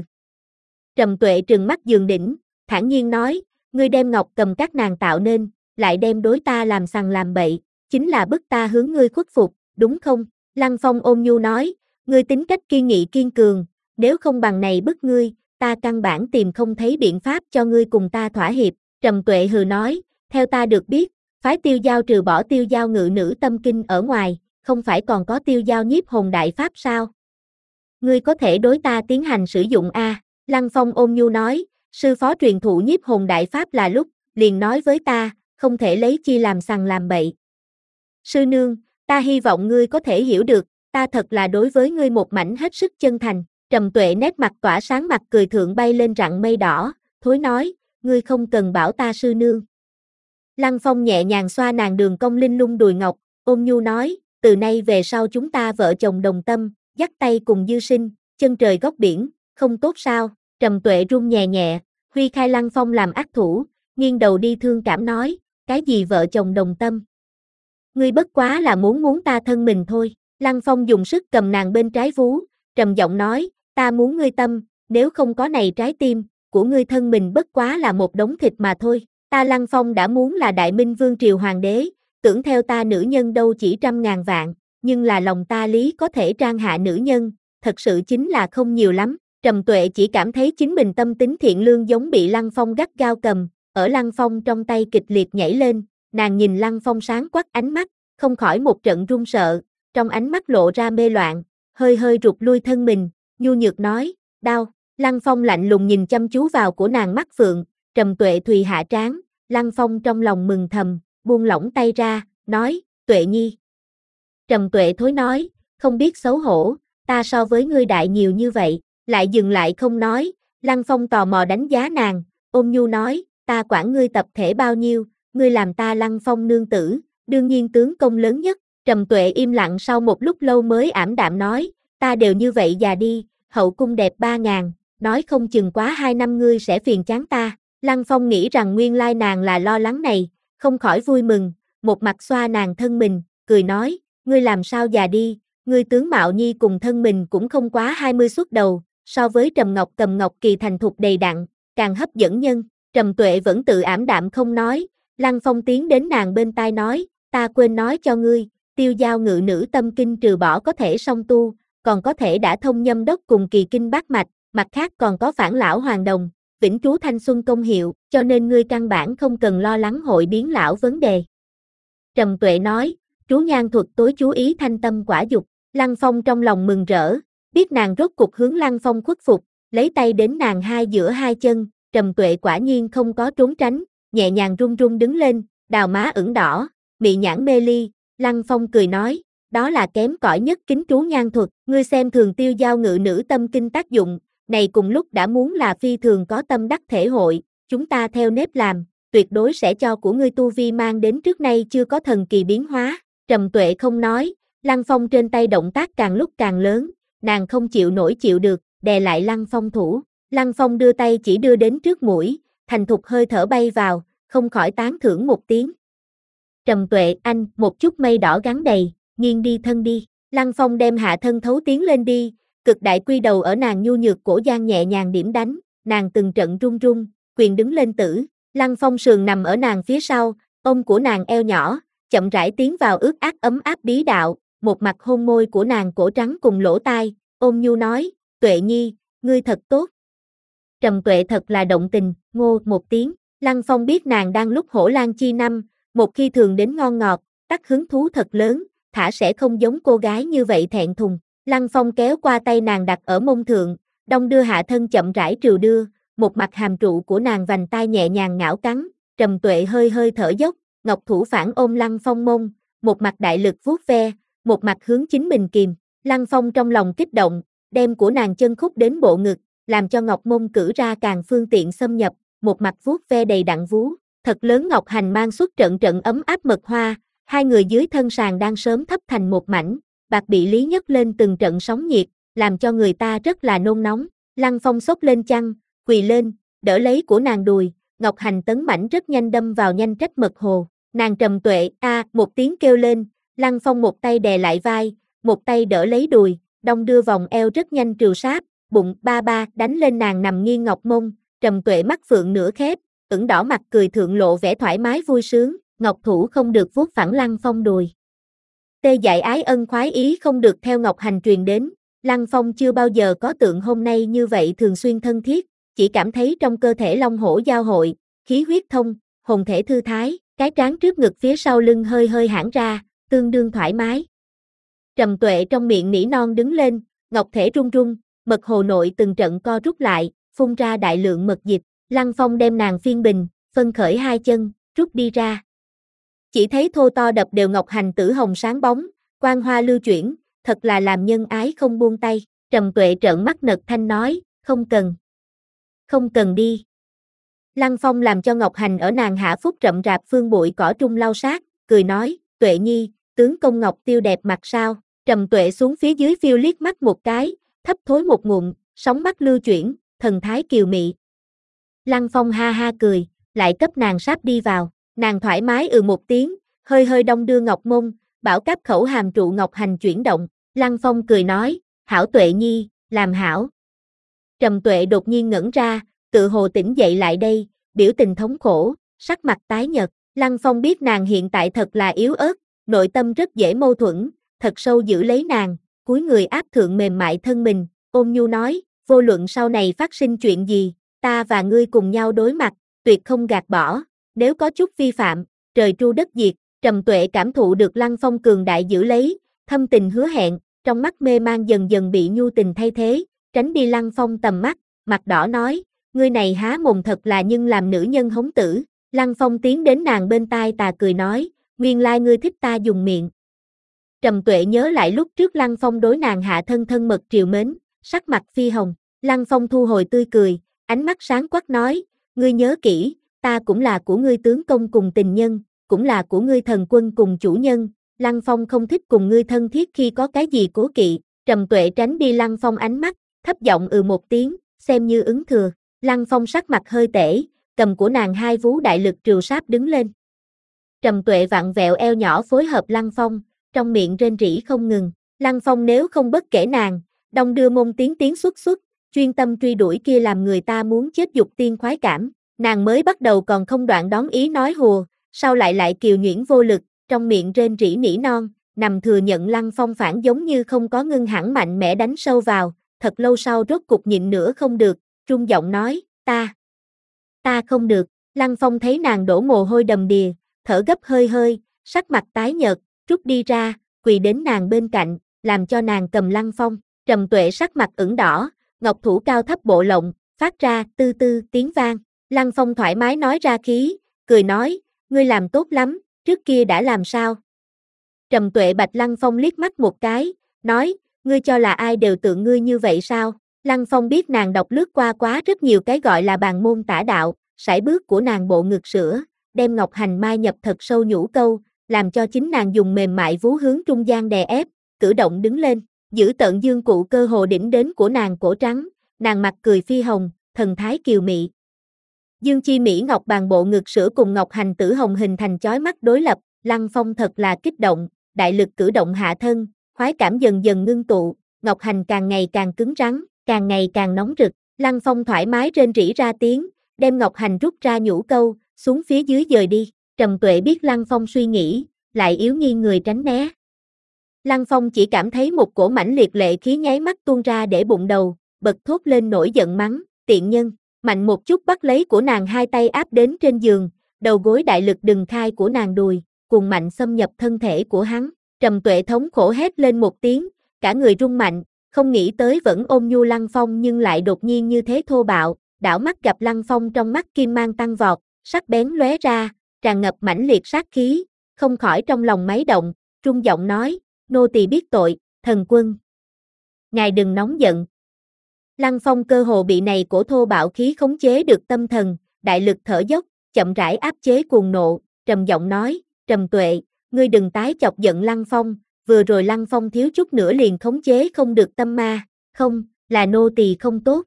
Trầm Tuệ trừng mắt giường đỉnh, thản nhiên nói, ngươi đem ngọc cầm các nàng tạo nên, lại đem đối ta làm sằng làm bậy, chính là bức ta hướng ngươi khuất phục, đúng không? Lăng Phong ôn nhu nói, ngươi tính cách kiên nghị kiên cường, nếu không bằng này bức ngươi, ta căn bản tìm không thấy biện pháp cho ngươi cùng ta thỏa hiệp. Trầm Tuệ hừ nói, theo ta được biết, phái Tiêu Giao trừ bỏ Tiêu Giao ngự nữ tâm kinh ở ngoài, không phải còn có Tiêu Giao nhiếp hồn đại pháp sao? Ngươi có thể đối ta tiến hành sử dụng a? Lăng Phong ôn nhu nói, sư phó truyền thụ nhiếp hồn đại pháp là lúc, liền nói với ta, không thể lấy chi làm sằng làm bậy. Sư nương, ta hy vọng ngươi có thể hiểu được, ta thật là đối với ngươi một mảnh hết sức chân thành. Trầm Tuệ nét mặt tỏa sáng, mặt cười thượng bay lên rặng mây đỏ, thối nói, ngươi không cần bảo ta sư nương. Lăng Phong nhẹ nhàng xoa nàng đường cong linh lung đùi ngọc, ôn nhu nói, từ nay về sau chúng ta vợ chồng đồng tâm, dắt tay cùng dư sinh, chân trời góc biển, không tốt sao? Trầm Tuệ run nhẹ nhẹ, huy khai Lăng Phong làm ác thủ, nghiêng đầu đi thương cảm nói, cái gì vợ chồng đồng tâm? Ngươi bất quá là muốn muốn ta thân mình thôi. Lăng Phong dùng sức cầm nàng bên trái vú, trầm giọng nói, ta muốn ngươi tâm, nếu không có này trái tim, của ngươi thân mình bất quá là một đống thịt mà thôi. Ta Lăng Phong đã muốn là Đại Minh Vương triều hoàng đế, tưởng theo ta nữ nhân đâu chỉ trăm ngàn vạn, nhưng là lòng ta lý có thể trang hạ nữ nhân, thật sự chính là không nhiều lắm. Trầm Tuệ chỉ cảm thấy chính mình tâm tính thiện lương giống bị Lăng Phong gắt gao cầm, ở Lăng Phong trong tay kịch liệt nhảy lên, nàng nhìn Lăng Phong sáng quắc ánh mắt, không khỏi một trận run sợ, trong ánh mắt lộ ra mê loạn, hơi hơi rụt lui thân mình, nhu nhược nói, đau. Lăng Phong lạnh lùng nhìn chăm chú vào của nàng mắt phượng, Trầm Tuệ thùy hạ trán, Lăng Phong trong lòng mừng thầm, buông lỏng tay ra, nói, Tuệ nhi. Trầm Tuệ thối nói, không biết xấu hổ, ta so với ngươi đại nhiều như vậy, lại dừng lại không nói, Lăng Phong tò mò đánh giá nàng, ôn nhu nói, ta quản ngươi tập thể bao nhiêu, ngươi làm ta Lăng Phong nương tử, đương nhiên tướng công lớn nhất. Trầm Tuệ im lặng sau một lúc lâu mới ảm đạm nói, ta đều như vậy già đi, hậu cung đẹp ba ngàn, nói không chừng quá hai năm ngươi sẽ phiền chán ta. Lăng Phong nghĩ rằng nguyên lai nàng là lo lắng này, không khỏi vui mừng, một mặt xoa nàng thân mình, cười nói, ngươi làm sao già đi, ngươi tướng mạo nhi cùng thân mình cũng không quá hai mươi xuất đầu, so với Trầm Ngọc Cầm Ngọc Kỳ thành thục đầy đặn, càng hấp dẫn nhân. Trầm Tuệ vẫn tự ảm đạm không nói, Lăng Phong tiến đến nàng bên tai nói, ta quên nói cho ngươi, Tiêu Giao ngự nữ tâm kinh trừ bỏ có thể song tu, còn có thể đã thông nhâm đốc cùng kỳ kinh bát mạch, mặt khác còn có phản lão hoàng đồng, vĩnh trú thanh xuân công hiệu, cho nên ngươi căn bản không cần lo lắng hội biến lão vấn đề. Trầm Tuệ nói, trú nhan thuật tối chú ý thanh tâm quả dục. Lăng Phong trong lòng mừng rỡ, biết nàng rốt cục hướng Lăng Phong khuất phục, lấy tay đến nàng hai giữa hai chân, Trầm Tuệ quả nhiên không có trốn tránh, nhẹ nhàng run run đứng lên, đào má ửng đỏ, mị nhãn mê ly. Lăng Phong cười nói, đó là kém cỏi nhất kính trú nhan thuật, ngươi xem thường Tiêu Giao ngự nữ tâm kinh tác dụng, này cùng lúc đã muốn là phi thường có tâm đắc thể hội, chúng ta theo nếp làm, tuyệt đối sẽ cho của ngươi tu vi mang đến trước nay chưa có thần kỳ biến hóa. Trầm Tuệ không nói, Lăng Phong trên tay động tác càng lúc càng lớn, nàng không chịu nổi chịu được, đè lại Lăng Phong thủ. Lăng Phong đưa tay chỉ đưa đến trước mũi, thành thục hơi thở bay vào, không khỏi tán thưởng một tiếng. Trầm Tuệ, anh, một chút mây đỏ gắn đầy, nghiêng đi thân đi. Lăng Phong đem hạ thân thấu tiến lên đi, cực đại quy đầu ở nàng nhu nhược cổ gian nhẹ nhàng điểm đánh, nàng từng trận run run, quyền đứng lên tử. Lăng Phong sườn nằm ở nàng phía sau, ôm của nàng eo nhỏ, chậm rãi tiến vào ướt át ấm áp bí đạo, một mặt hôn môi của nàng cổ trắng cùng lỗ tai, ôm nhu nói, Tuệ nhi, ngươi thật tốt. Trầm Tuệ thật là động tình, ngô một tiếng. Lăng Phong biết nàng đang lúc hổ lan chi năm, một khi thường đến ngon ngọt, tắc hứng thú thật lớn, thả sẽ không giống cô gái như vậy thẹn thùng. Lăng Phong kéo qua tay nàng đặt ở mông thượng, đong đưa hạ thân chậm rãi trừ đưa, một mặt hàm trụ của nàng vành tai nhẹ nhàng ngảo cắn, Trầm Tuệ hơi hơi thở dốc, ngọc thủ phản ôm Lăng Phong mông, một mặt đại lực vuốt ve, một mặt hướng chính mình kìm. Lăng Phong trong lòng kích động, đem của nàng chân khúc đến bộ ngực, làm cho ngọc mông cử ra càng phương tiện xâm nhập, một mặt vuốt ve đầy đặn vú, thật lớn ngọc hành mang xuất trận trận ấm áp mật hoa, hai người dưới thân sàn đang sớm thấp thành một mảnh, bạc bị lý nhấc lên từng trận sóng nhiệt, làm cho người ta rất là nôn nóng. Lăng Phong xốc lên chăn, quỳ lên, đỡ lấy của nàng đùi, ngọc hành tấn mảnh rất nhanh đâm vào nhanh trách mật hồ. Nàng Trầm Tuệ a à, một tiếng kêu lên, Lăng Phong một tay đè lại vai, một tay đỡ lấy đùi, đong đưa vòng eo rất nhanh trừ sáp, bụng ba ba đánh lên nàng nằm nghiêng ngọc mông, Trầm Tuệ mắt phượng nửa khép, ửng đỏ mặt cười thượng lộ vẻ thoải mái vui sướng, ngọc thủ không được vuốt phẳng Lăng Phong đùi. Tê dại ái ân khoái ý không được theo Ngọc Hành truyền đến, Lăng Phong chưa bao giờ có tượng hôm nay như vậy thường xuyên thân thiết, chỉ cảm thấy trong cơ thể long hổ giao hội, khí huyết thông, hồn thể thư thái, cái trán trước ngực phía sau lưng hơi hơi hãng ra, tương đương thoải mái. Trầm Tuệ trong miệng nỉ non đứng lên, ngọc thể run run, mật hồ nội từng trận co rút lại, phun ra đại lượng mật dịch, Lăng Phong đem nàng phiên bình, phân khởi hai chân, rút đi ra. Chỉ thấy thô to đập đều ngọc hành tử hồng sáng bóng, quang hoa lưu chuyển, thật là làm nhân ái không buông tay. Trầm Tuệ trợn mắt nật thanh nói, không cần. Không cần đi. Lăng Phong làm cho ngọc hành ở nàng hạ phúc rậm rạp phương bụi cỏ trung lau sát, cười nói, Tuệ nhi, tướng công ngọc tiêu đẹp mặt sao. Trầm Tuệ xuống phía dưới phiêu liếc mắt một cái, thấp thối một ngụm, sóng mắt lưu chuyển, thần thái kiều mị. Lăng Phong ha ha cười, lại cấp nàng sáp đi vào, nàng thoải mái ừ một tiếng, hơi hơi đong đưa ngọc mông, bảo cáp khẩu hàm trụ ngọc hành chuyển động, Lăng Phong cười nói, hảo Tuệ nhi, làm hảo. Trầm Tuệ đột nhiên ngẩn ra, tự hồ tỉnh dậy lại đây, biểu tình thống khổ, sắc mặt tái nhợt, Lăng Phong biết nàng hiện tại thật là yếu ớt, nội tâm rất dễ mâu thuẫn, thật sâu giữ lấy nàng, cúi người áp thượng mềm mại thân mình, ôn nhu nói, vô luận sau này phát sinh chuyện gì, ta và ngươi cùng nhau đối mặt, tuyệt không gạt bỏ, nếu có chút vi phạm, trời tru đất diệt. Trầm Tuệ cảm thụ được Lăng Phong cường đại giữ lấy, thâm tình hứa hẹn, trong mắt mê mang dần dần bị nhu tình thay thế, tránh đi Lăng Phong tầm mắt, mặt đỏ nói, ngươi này há mồm thật là nhưng làm nữ nhân hống tử. Lăng Phong tiến đến nàng bên tai tà cười nói, nguyên lai ngươi thích ta dùng miệng. Trầm Tuệ nhớ lại lúc trước Lăng Phong đối nàng hạ thân thân mật triều mến, sắc mặt phi hồng, Lăng Phong thu hồi tươi cười, ánh mắt sáng quắc nói, ngươi nhớ kỹ, ta cũng là của ngươi tướng công cùng tình nhân, cũng là của ngươi thần quân cùng chủ nhân, Lăng Phong không thích cùng ngươi thân thiết khi có cái gì cố kỵ. Trầm Tuệ tránh đi Lăng Phong ánh mắt, thấp giọng ừ một tiếng, xem như ứng thừa. Lăng Phong sắc mặt hơi tễ, cầm của nàng hai vú đại lực trừ sáp đứng lên. Trầm Tuệ vặn vẹo eo nhỏ phối hợp Lăng Phong, trong miệng rên rỉ không ngừng. Lăng Phong nếu không bất kể nàng, đong đưa mông tiến tiến xuất xuất, chuyên tâm truy đuổi kia làm người ta muốn chết dục tiên khoái cảm. Nàng mới bắt đầu còn không đoạn đón ý nói hùa, sau lại lại kiều nhuyễn vô lực, trong miệng rên rỉ nỉ non, nằm thừa nhận Lăng Phong phản giống như không có ngưng hẳn mạnh mẽ đánh sâu vào, thật lâu sau rốt cục nhịn nữa không được, trung giọng nói, ta, ta không được. Lăng Phong thấy nàng đổ mồ hôi đầm đìa, thở gấp hơi hơi, sắc mặt tái nhợt, rút đi ra, quỳ đến nàng bên cạnh, làm cho nàng cầm Lăng Phong. Trầm Tuệ sắc mặt ửng đỏ, ngọc thủ cao thấp bộ lộng, phát ra tư tư tiếng vang. Lăng Phong thoải mái nói ra khí, cười nói, ngươi làm tốt lắm, trước kia đã làm sao? Trầm Tuệ bạch Lăng Phong liếc mắt một cái, nói, ngươi cho là ai đều tượng ngươi như vậy sao? Lăng Phong biết nàng đọc lướt qua quá rất nhiều cái gọi là bàn môn tả đạo, sải bước của nàng bộ ngực sữa, đem ngọc hành mai nhập thật sâu nhũ câu, làm cho chính nàng dùng mềm mại vú hướng trung gian đè ép, cử động đứng lên, giữ tận dương cụ cơ hồ đỉnh đến của nàng cổ trắng, nàng mặt cười phi hồng, thần thái kiều mị. Dương chi mỹ ngọc bàn bộ ngực sữa cùng ngọc hành tử hồng hình thành chói mắt đối lập, Lăng Phong thật là kích động, đại lực cử động hạ thân, khoái cảm dần dần ngưng tụ, ngọc hành càng ngày càng cứng rắn, càng ngày càng nóng rực, Lăng Phong thoải mái rên rỉ ra tiếng, đem ngọc hành rút ra nhũ câu, xuống phía dưới dời đi. Trầm Tuệ biết Lăng Phong suy nghĩ, lại yếu nghiêng người tránh né. Lăng Phong chỉ cảm thấy một cổ mãnh liệt lệ khí nháy mắt tuôn ra để bụng đầu, bật thốt lên nổi giận mắng, tiện nhân, mạnh một chút bắt lấy của nàng hai tay áp đến trên giường, đầu gối đại lực đừng khai của nàng đùi, cùng mạnh xâm nhập thân thể của hắn. Trầm Tuệ thống khổ hét lên một tiếng, cả người rung mạnh, không nghĩ tới vẫn ôm nhu Lăng Phong nhưng lại đột nhiên như thế thô bạo, đảo mắt gặp Lăng Phong trong mắt kim mang tăng vọt, sắc bén lóe ra, tràn ngập mãnh liệt sát khí, không khỏi trong lòng máy động, trung giọng nói, nô tỳ biết tội, thần quân. Ngài đừng nóng giận. Lăng Phong cơ hồ bị này cổ thô bạo khí khống chế được tâm thần, đại lực thở dốc, chậm rãi áp chế cuồng nộ, trầm giọng nói, Trầm Tuệ, ngươi đừng tái chọc giận Lăng Phong, vừa rồi Lăng Phong thiếu chút nữa liền khống chế không được tâm ma, không, là nô tỳ không tốt.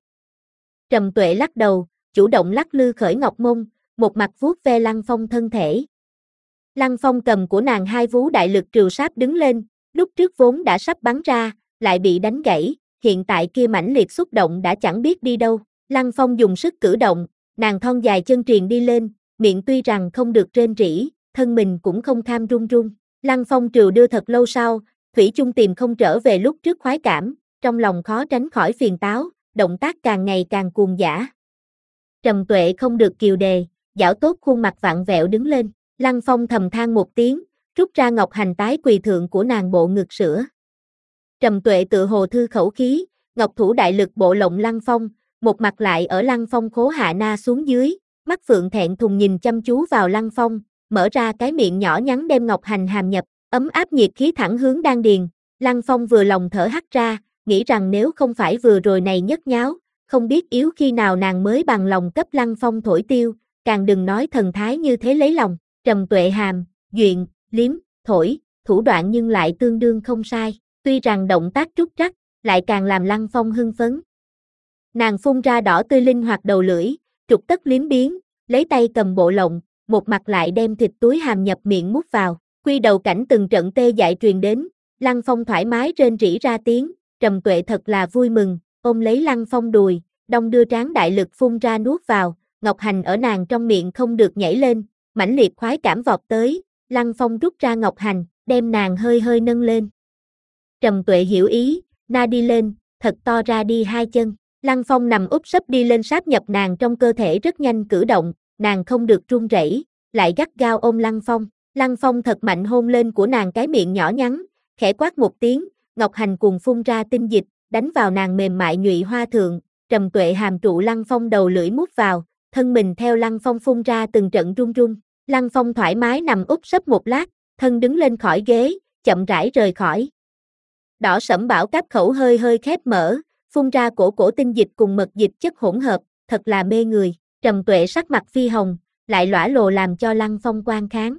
Trầm Tuệ lắc đầu, chủ động lắc lư khởi ngọc mông, một mặt vuốt ve Lăng Phong thân thể. Lăng Phong cầm của nàng hai vú đại lực trừ sáp đứng lên, lúc trước vốn đã sắp bắn ra, lại bị đánh gãy, hiện tại kia mãnh liệt xúc động đã chẳng biết đi đâu. Lăng Phong dùng sức cử động, nàng thon dài chân triền đi lên, miệng tuy rằng không được rên rỉ, thân mình cũng không tham run run. Lăng Phong trừ đưa thật lâu sau, thủy chung tìm không trở về lúc trước khoái cảm, trong lòng khó tránh khỏi phiền táo, động tác càng ngày càng cuồng dã. Trầm Tuệ không được kiều đề, giảo tốt khuôn mặt vặn vẹo đứng lên, Lăng Phong thầm than một tiếng, rút ra ngọc hành tái quỳ thượng của nàng bộ ngực sữa. Trầm Tuệ tự hồ thư khẩu khí, ngọc thủ đại lực bộ lộng Lăng Phong, một mặt lại ở Lăng Phong khố hạ na xuống dưới, mắt phượng thẹn thùng nhìn chăm chú vào Lăng Phong, mở ra cái miệng nhỏ nhắn đem ngọc hành hàm nhập, ấm áp nhiệt khí thẳng hướng đan điền. Lăng Phong vừa lòng thở hắt ra, nghĩ rằng nếu không phải vừa rồi này nhất nháo, không biết yếu khi nào nàng mới bằng lòng cấp Lăng Phong thổi tiêu, càng đừng nói thần thái như thế lấy lòng. Trầm Tuệ hàm, duyện, liếm, thổi, thủ đoạn nhưng lại tương đương không sai, tuy rằng động tác trúc trắc, lại càng làm Lăng Phong hưng phấn. Nàng phun ra đỏ tươi linh hoạt đầu lưỡi, trục tất liếm biến, lấy tay cầm bộ lộng, một mặt lại đem thịt túi hàm nhập miệng mút vào, quy đầu cảnh từng trận tê dại truyền đến, Lăng Phong thoải mái rên rỉ ra tiếng, Trầm Tuệ thật là vui mừng, ôm lấy Lăng Phong đùi, đong đưa trán đại lực phun ra nuốt vào, ngọc hành ở nàng trong miệng không được nhảy lên, mãnh liệt khoái cảm vọt tới, Lăng Phong rút ra ngọc hành, đem nàng hơi hơi nâng lên. Trầm Tuệ hiểu ý, na đi lên, thật to ra đi hai chân, Lăng Phong nằm úp sấp đi lên sáp nhập nàng trong cơ thể rất nhanh cử động, nàng không được run rẩy, lại gắt gao ôm Lăng Phong, Lăng Phong thật mạnh hôn lên của nàng cái miệng nhỏ nhắn, khẽ quát một tiếng, ngọc hành cùng phun ra tinh dịch, đánh vào nàng mềm mại nhụy hoa thượng, Trầm Tuệ hàm trụ Lăng Phong đầu lưỡi mút vào, thân mình theo Lăng Phong phun ra từng trận run run. Lăng Phong thoải mái nằm úp sấp một lát, thân đứng lên khỏi ghế, chậm rãi rời khỏi. Đỏ sẫm bảo cáp khẩu hơi hơi khép mở, phun ra cổ cổ tinh dịch cùng mật dịch chất hỗn hợp, thật là mê người. Trầm Tuệ sắc mặt phi hồng, lại lõa lồ làm cho Lăng Phong quan kháng.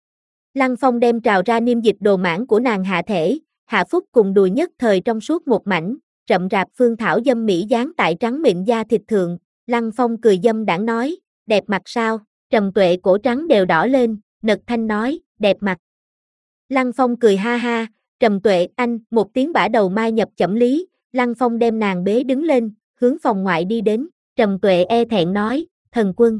Lăng Phong đem trào ra niêm dịch đồ mãn của nàng hạ thể, hạ phúc cùng đùi nhất thời trong suốt một mảnh, rậm rạp phương thảo dâm mỹ dán tại trắng mịn da thịt thượng. Lăng Phong cười dâm đãng nói, đẹp mặt sao? Trầm Tuệ cổ trắng đều đỏ lên, nật thanh nói, đẹp mặt. Lăng Phong cười ha ha, Trầm Tuệ anh, một tiếng bả đầu mai nhập chẩm lý, Lăng Phong đem nàng bế đứng lên, hướng phòng ngoại đi đến, Trầm Tuệ e thẹn nói, thần quân.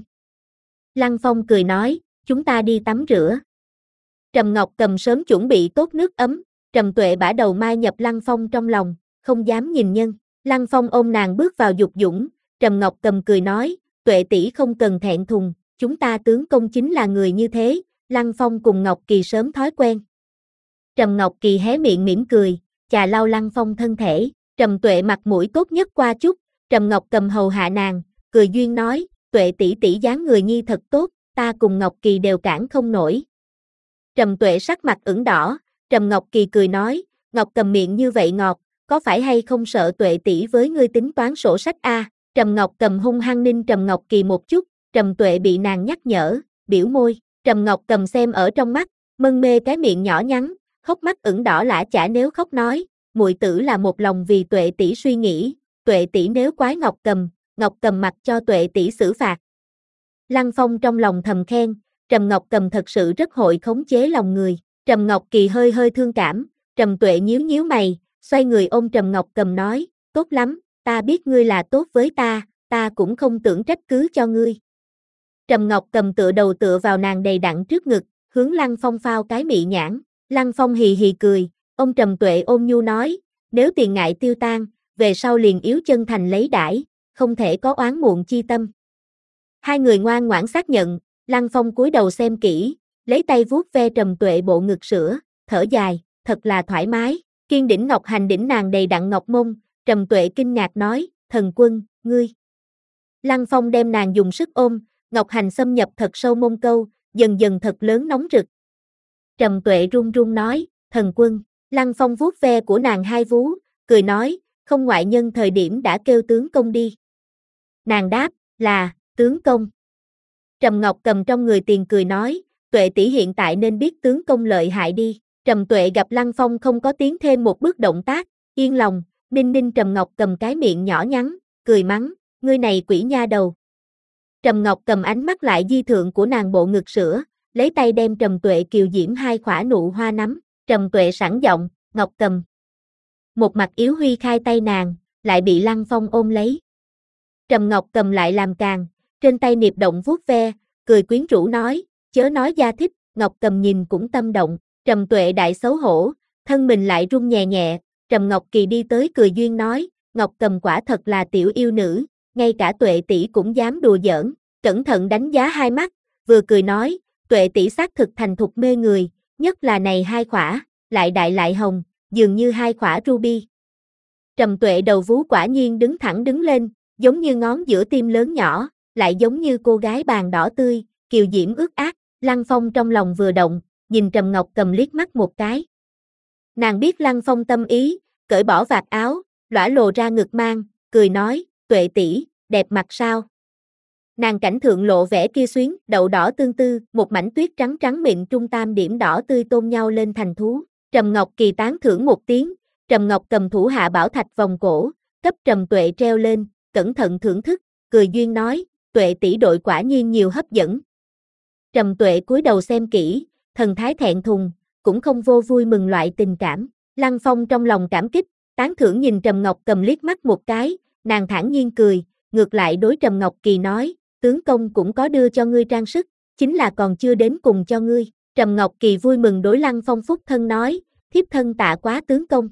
Lăng Phong cười nói, chúng ta đi tắm rửa. Trầm Ngọc cầm sớm chuẩn bị tốt nước ấm, Trầm Tuệ bả đầu mai nhập Lăng Phong trong lòng, không dám nhìn nhân, Lăng Phong ôm nàng bước vào dục dũng, Trầm Ngọc cầm cười nói, Tuệ tỷ không cần thẹn thùng, chúng ta tướng công chính là người như thế, Lăng Phong cùng Ngọc Kỳ sớm thói quen. Trầm Ngọc Kỳ hé miệng mỉm cười, chà lau Lăng Phong thân thể, Trầm Tuệ mặt mũi tốt nhất qua chút, Trầm Ngọc cầm hầu hạ nàng, cười duyên nói, Tuệ tỷ tỷ dáng người nhi thật tốt, ta cùng Ngọc Kỳ đều cản không nổi. Trầm Tuệ sắc mặt ửng đỏ, Trầm Ngọc Kỳ cười nói, Ngọc cầm miệng như vậy ngọt, có phải hay không sợ Tuệ tỷ với ngươi tính toán sổ sách a? À? Trầm Ngọc cầm hung hăng ninh Trầm Ngọc Kỳ một chút, Trầm Tuệ bị nàng nhắc nhở, biểu môi, Trầm Ngọc cầm xem ở trong mắt, mân mê cái miệng nhỏ nhắn, hốc mắt ửng đỏ lã chả nếu khóc nói, muội tử là một lòng vì Tuệ tỷ suy nghĩ, Tuệ tỷ nếu quái Ngọc cầm, Ngọc cầm mặc cho Tuệ tỷ xử phạt. Lăng Phong trong lòng thầm khen, Trầm Ngọc cầm thật sự rất hội khống chế lòng người, Trầm Ngọc Kỳ hơi hơi thương cảm, Trầm Tuệ nhíu nhíu mày, xoay người ôm Trầm Ngọc cầm nói, tốt lắm, ta biết ngươi là tốt với ta, ta cũng không tưởng trách cứ cho ngươi. Trầm Ngọc cầm tựa đầu tựa vào nàng đầy đặn trước ngực, hướng Lăng Phong phao cái mị nhãn, Lăng Phong hì hì cười, ông Trầm Tuệ ôm nhu nói, nếu tiền ngại tiêu tan, về sau liền yếu chân thành lấy đãi, không thể có oán muộn chi tâm. Hai người ngoan ngoãn xác nhận, Lăng Phong cúi đầu xem kỹ, lấy tay vuốt ve Trầm Tuệ bộ ngực sữa, thở dài, thật là thoải mái, kiên đỉnh ngọc hành đỉnh nàng đầy đặn ngọc mông, Trầm Tuệ kinh ngạc nói, thần quân, ngươi. Lăng Phong đem nàng dùng sức ôm, ngọc hành xâm nhập thật sâu mông câu, dần dần thật lớn nóng rực. Trầm Tuệ run run nói, thần quân, Lăng Phong vuốt ve của nàng hai vú, cười nói, không ngoại nhân thời điểm đã kêu tướng công đi. Nàng đáp, là, tướng công. Trầm Ngọc cầm trong người tiền cười nói, Tuệ tỷ hiện tại nên biết tướng công lợi hại đi. Trầm Tuệ gặp Lăng Phong không có tiến thêm một bước động tác, yên lòng, ninh ninh Trầm Ngọc cầm cái miệng nhỏ nhắn, cười mắng, ngươi này quỷ nha đầu. Trầm Ngọc cầm ánh mắt lại di thượng của nàng bộ ngực sữa, lấy tay đem Trầm Tuệ kiều diễm hai khỏa nụ hoa nắm, Trầm Tuệ sẵn giọng, Ngọc Cầm. Một mặt yếu huy khai tay nàng, lại bị Lăng Phong ôm lấy. Trầm Ngọc Cầm lại làm càng, trên tay niệp động vuốt ve, cười quyến rũ nói, chớ nói gia thích, Ngọc Cầm nhìn cũng tâm động, Trầm Tuệ đại xấu hổ, thân mình lại run nhẹ nhẹ, Trầm Ngọc Kỳ đi tới cười duyên nói, Ngọc Cầm quả thật là tiểu yêu nữ, ngay cả Tuệ tỷ cũng dám đùa giỡn, cẩn thận đánh giá hai mắt, vừa cười nói, Tuệ tỷ xác thực thành thục mê người, nhất là này hai khỏa, lại đại lại hồng, dường như hai khỏa ruby. Trầm Tuệ đầu vú quả nhiên đứng thẳng đứng lên, giống như ngón giữa tim lớn nhỏ, lại giống như cô gái bàn đỏ tươi, kiều diễm ướt át, Lăng Phong trong lòng vừa động, nhìn Trầm Ngọc Cầm liếc mắt một cái. Nàng biết Lăng Phong tâm ý, cởi bỏ vạt áo, lõa lồ ra ngực mang, cười nói, Tuệ tỷ, đẹp mặt sao? Nàng cảnh thượng lộ vẻ kia xuyến, đậu đỏ tương tư, một mảnh tuyết trắng trắng mịn trung tam điểm đỏ tươi tôn nhau lên thành thú. Trầm Ngọc Kỳ tán thưởng một tiếng, Trầm Ngọc cầm thủ hạ bảo thạch vòng cổ, cấp Trầm Tuệ treo lên, cẩn thận thưởng thức, cười duyên nói, Tuệ tỷ đội quả nhiên nhiều hấp dẫn. Trầm Tuệ cúi đầu xem kỹ, thần thái thẹn thùng, cũng không vô vui mừng loại tình cảm. Lăng Phong trong lòng cảm kích, tán thưởng nhìn Trầm Ngọc cầm liếc mắt một cái, nàng thản nhiên cười, ngược lại đối Trầm Ngọc Kỳ nói, tướng công cũng có đưa cho ngươi trang sức, chính là còn chưa đến cùng cho ngươi. Trầm Ngọc Kỳ vui mừng đối Lăng Phong phúc thân nói, thiếp thân tạ quá tướng công.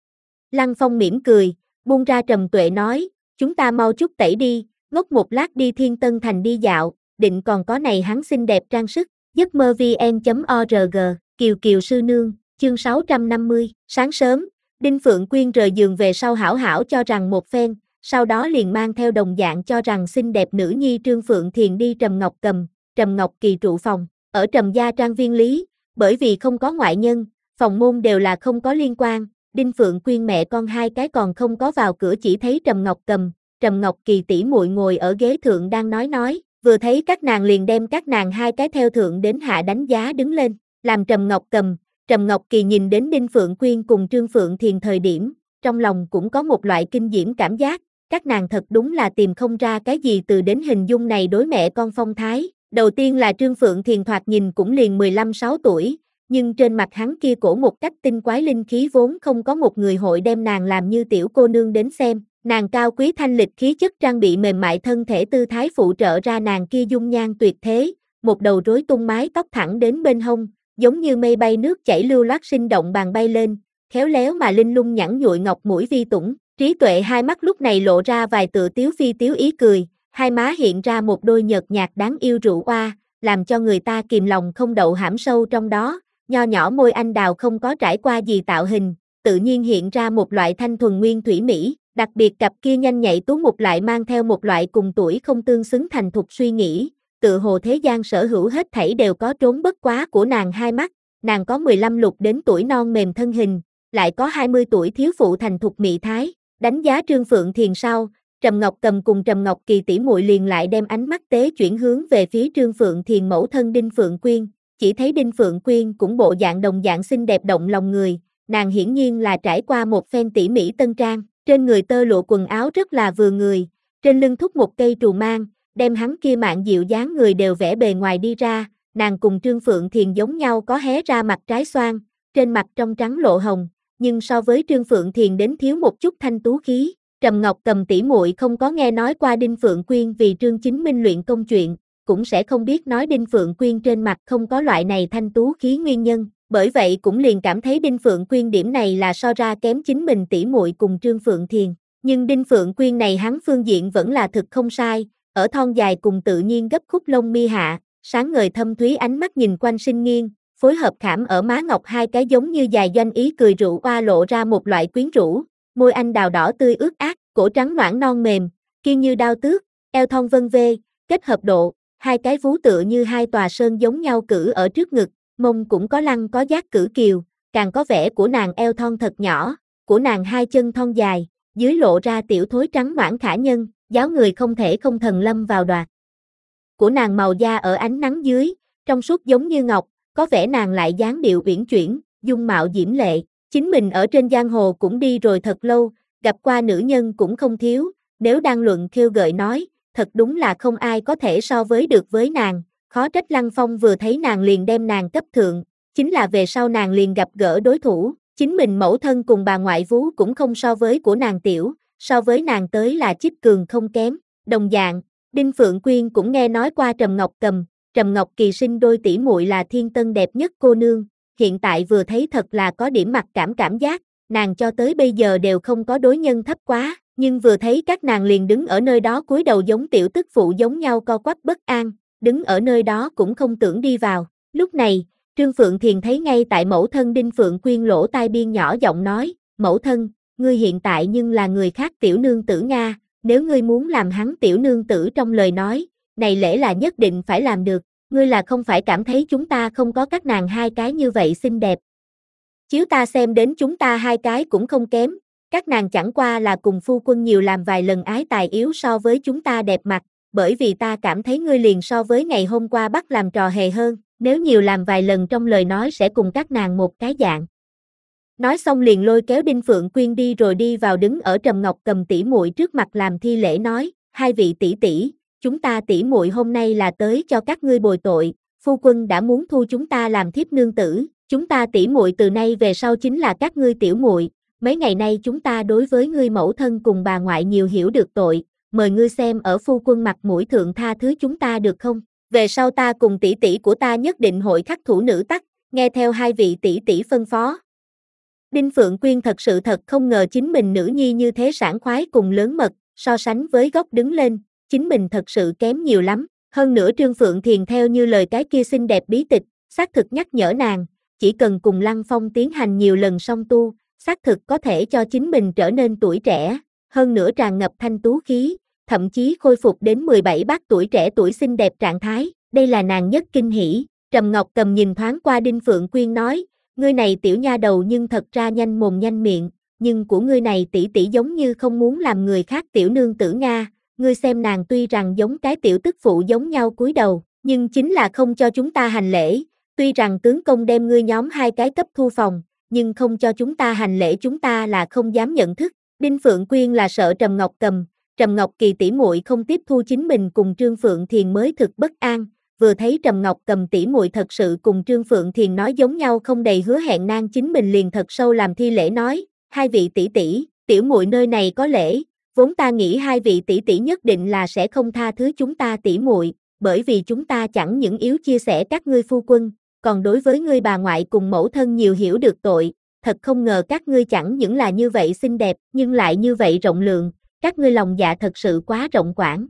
Lăng Phong mỉm cười, buông ra Trầm Tuệ nói, chúng ta mau chút tẩy đi, ngốc một lát đi Thiên Tân Thành đi dạo, định còn có này hắn xinh đẹp trang sức. giấc mơ vn chấm org, Kiều Kiều sư nương, chương sáu trăm năm mươi, sáng sớm, Đinh Phượng Quyên rời giường về sau hảo hảo cho rằng một phen, sau đó liền mang theo đồng dạng cho rằng xinh đẹp nữ nhi Trương Phượng Thiền đi Trầm Ngọc cầm, Trầm Ngọc Kỳ trụ phòng, ở Trầm gia trang viên lý, bởi vì không có ngoại nhân, phòng môn đều là không có liên quan, Đinh Phượng Quyên mẹ con hai cái còn không có vào cửa chỉ thấy Trầm Ngọc cầm, Trầm Ngọc Kỳ tỷ muội ngồi ở ghế thượng đang nói nói, vừa thấy các nàng liền đem các nàng hai cái theo thượng đến hạ đánh giá đứng lên, làm Trầm Ngọc cầm, Trầm Ngọc Kỳ nhìn đến Đinh Phượng Quyên cùng Trương Phượng Thiền thời điểm, trong lòng cũng có một loại kinh diễm cảm giác, các nàng thật đúng là tìm không ra cái gì từ đến hình dung này đối mẹ con phong thái. Đầu tiên là Trương Phượng Thiền thoạt nhìn cũng liền mười lăm sáu tuổi, nhưng trên mặt hắn kia cổ một cách tinh quái linh khí vốn không có một người hội đem nàng làm như tiểu cô nương đến xem, nàng cao quý thanh lịch khí chất trang bị mềm mại thân thể tư thái phụ trợ ra nàng kia dung nhan tuyệt thế, một đầu rối tung mái tóc thẳng đến bên hông, giống như mây bay nước chảy lưu loát sinh động bàn bay lên, khéo léo mà linh lung nhẵn nhụi ngọc mũi vi tủng, trí tuệ hai mắt lúc này lộ ra vài tựa tiếu phi tiếu ý cười, hai má hiện ra một đôi nhợt nhạt đáng yêu rượu oa, làm cho người ta kìm lòng không đậu hãm sâu trong đó, nho nhỏ môi anh đào không có trải qua gì tạo hình, tự nhiên hiện ra một loại thanh thuần nguyên thủy mỹ, đặc biệt cặp kia nhanh nhạy tú mục lại mang theo một loại cùng tuổi không tương xứng thành thục suy nghĩ, tự hồ thế gian sở hữu hết thảy đều có trốn bất quá của nàng hai mắt, nàng có mười lăm lục đến tuổi non mềm thân hình, lại có hai mươi tuổi thiếu phụ thành thục mị thái, đánh giá Trương Phượng Thiền sau, Trầm Ngọc cầm cùng Trầm Ngọc Kỳ tỷ muội liền lại đem ánh mắt tế chuyển hướng về phía Trương Phượng Thiền mẫu thân Đinh Phượng Quyên, chỉ thấy Đinh Phượng Quyên cũng bộ dạng đồng dạng xinh đẹp động lòng người, nàng hiển nhiên là trải qua một phen tỉ mỉ tân trang, trên người tơ lụa quần áo rất là vừa người, trên lưng thúc một cây trù mang, đem hắn kia mạn dịu dáng người đều vẽ bề ngoài đi ra, nàng cùng Trương Phượng Thiền giống nhau có hé ra mặt trái xoan, trên mặt trong trắng lộ hồng, nhưng so với Trương Phượng Thiền đến thiếu một chút thanh tú khí. Trầm Ngọc cầm tỷ muội không có nghe nói qua Đinh Phượng Quyên vì Trương Chính Minh luyện công chuyện, cũng sẽ không biết nói Đinh Phượng Quyên trên mặt không có loại này thanh tú khí nguyên nhân, bởi vậy cũng liền cảm thấy Đinh Phượng Quyên điểm này là so ra kém chính mình tỷ muội cùng Trương Phượng Thiền, nhưng Đinh Phượng Quyên này hắn phương diện vẫn là thực không sai, ở thon dài cùng tự nhiên gấp khúc lông mi hạ, sáng ngời thâm thúy ánh mắt nhìn quanh sinh nghiêng, phối hợp khảm ở má ngọc hai cái giống như dài doanh ý cười rượu oa lộ ra một loại quyến rũ. Môi anh đào đỏ tươi ướt át, cổ trắng noãn non mềm, kiên như đao tước, eo thon vân vê, kết hợp độ, hai cái vú tựa như hai tòa sơn giống nhau cử ở trước ngực, mông cũng có lăng có giác cử kiều, càng có vẻ của nàng eo thon thật nhỏ, của nàng hai chân thon dài, dưới lộ ra tiểu thối trắng noãn khả nhân, giáo người không thể không thần lâm vào đoạt. Của nàng màu da ở ánh nắng dưới, trong suốt giống như ngọc, có vẻ nàng lại dáng điệu uyển chuyển, dung mạo diễm lệ. Chính mình ở trên giang hồ cũng đi rồi thật lâu, gặp qua nữ nhân cũng không thiếu, nếu đang luận khiêu gợi nói, thật đúng là không ai có thể so với được với nàng, khó trách Lăng Phong vừa thấy nàng liền đem nàng cấp thượng, chính là về sau nàng liền gặp gỡ đối thủ, chính mình mẫu thân cùng bà ngoại vú cũng không so với của nàng tiểu, so với nàng tới là chích cường không kém, đồng dạng, Đinh Phượng Quyên cũng nghe nói qua Trầm Ngọc Cầm, Trầm Ngọc Kỳ sinh đôi tỷ muội là thiên tân đẹp nhất cô nương, hiện tại vừa thấy thật là có điểm mặc cảm cảm giác, nàng cho tới bây giờ đều không có đối nhân thấp quá, nhưng vừa thấy các nàng liền đứng ở nơi đó cúi đầu giống tiểu tức phụ giống nhau co quắp bất an, đứng ở nơi đó cũng không tưởng đi vào. Lúc này, Trương Phượng Thiền thấy ngay tại mẫu thân Đinh Phượng Quyên lỗ tai biên nhỏ giọng nói, mẫu thân, ngươi hiện tại nhưng là người khác tiểu nương tử Nga, nếu ngươi muốn làm hắn tiểu nương tử trong lời nói, này lễ là nhất định phải làm được, ngươi là không phải cảm thấy chúng ta không có các nàng hai cái như vậy xinh đẹp. Chiếu ta xem đến chúng ta hai cái cũng không kém, các nàng chẳng qua là cùng phu quân nhiều làm vài lần ái tài yếu so với chúng ta đẹp mặt, bởi vì ta cảm thấy ngươi liền so với ngày hôm qua bắt làm trò hề hơn, nếu nhiều làm vài lần trong lời nói sẽ cùng các nàng một cái dạng. Nói xong liền lôi kéo Đinh Phượng Quyên đi rồi đi vào đứng ở Trầm Ngọc Cầm tỷ muội trước mặt làm thi lễ nói, hai vị tỷ tỷ, chúng ta tỷ muội hôm nay là tới cho các ngươi bồi tội, phu quân đã muốn thu chúng ta làm thiếp nương tử, chúng ta tỷ muội từ nay về sau chính là các ngươi tiểu muội, mấy ngày nay chúng ta đối với ngươi mẫu thân cùng bà ngoại nhiều hiểu được tội, mời ngươi xem ở phu quân mặt mũi thượng tha thứ chúng ta được không? Về sau ta cùng tỷ tỷ của ta nhất định hội khắc thủ nữ tắc, nghe theo hai vị tỷ tỷ phân phó. Đinh Phượng Quyên thật sự thật không ngờ chính mình nữ nhi như thế sảng khoái cùng lớn mật, so sánh với góc đứng lên, chính mình thật sự kém nhiều lắm. Hơn nữa Trương Phượng Thiền theo như lời cái kia xinh đẹp bí tịch, xác thực nhắc nhở nàng, chỉ cần cùng Lăng Phong tiến hành nhiều lần song tu, xác thực có thể cho chính mình trở nên tuổi trẻ, hơn nữa tràn ngập thanh tú khí, thậm chí khôi phục đến mười bảy bát tuổi trẻ tuổi xinh đẹp trạng thái, đây là nàng nhất kinh hỉ. Trầm Ngọc Cầm nhìn thoáng qua Đinh Phượng Quyên nói, ngươi này tiểu nha đầu nhưng thật ra nhanh mồm nhanh miệng, nhưng của ngươi này tỷ tỷ giống như không muốn làm người khác tiểu nương tử Nga, ngươi xem nàng tuy rằng giống cái tiểu tức phụ giống nhau cúi đầu, nhưng chính là không cho chúng ta hành lễ, tuy rằng tướng công đem ngươi nhóm hai cái cấp thu phòng, nhưng không cho chúng ta hành lễ chúng ta là không dám nhận thức. Đinh Phượng Quyên là sợ Trầm Ngọc Cầm, Trầm Ngọc Kỳ tỷ muội không tiếp thu chính mình cùng Trương Phượng Thiền mới thực bất an, vừa thấy Trầm Ngọc Cầm tỷ muội thật sự cùng Trương Phượng Thiền nói giống nhau không đầy hứa hẹn nàng chính mình liền thật sâu làm thi lễ nói, hai vị tỷ tỷ, tiểu muội nơi này có lễ, vốn ta nghĩ hai vị tỷ tỷ nhất định là sẽ không tha thứ chúng ta tỷ muội, bởi vì chúng ta chẳng những yếu chia sẻ các ngươi phu quân, còn đối với ngươi bà ngoại cùng mẫu thân nhiều hiểu được tội, thật không ngờ các ngươi chẳng những là như vậy xinh đẹp, nhưng lại như vậy rộng lượng, các ngươi lòng dạ thật sự quá rộng quảng.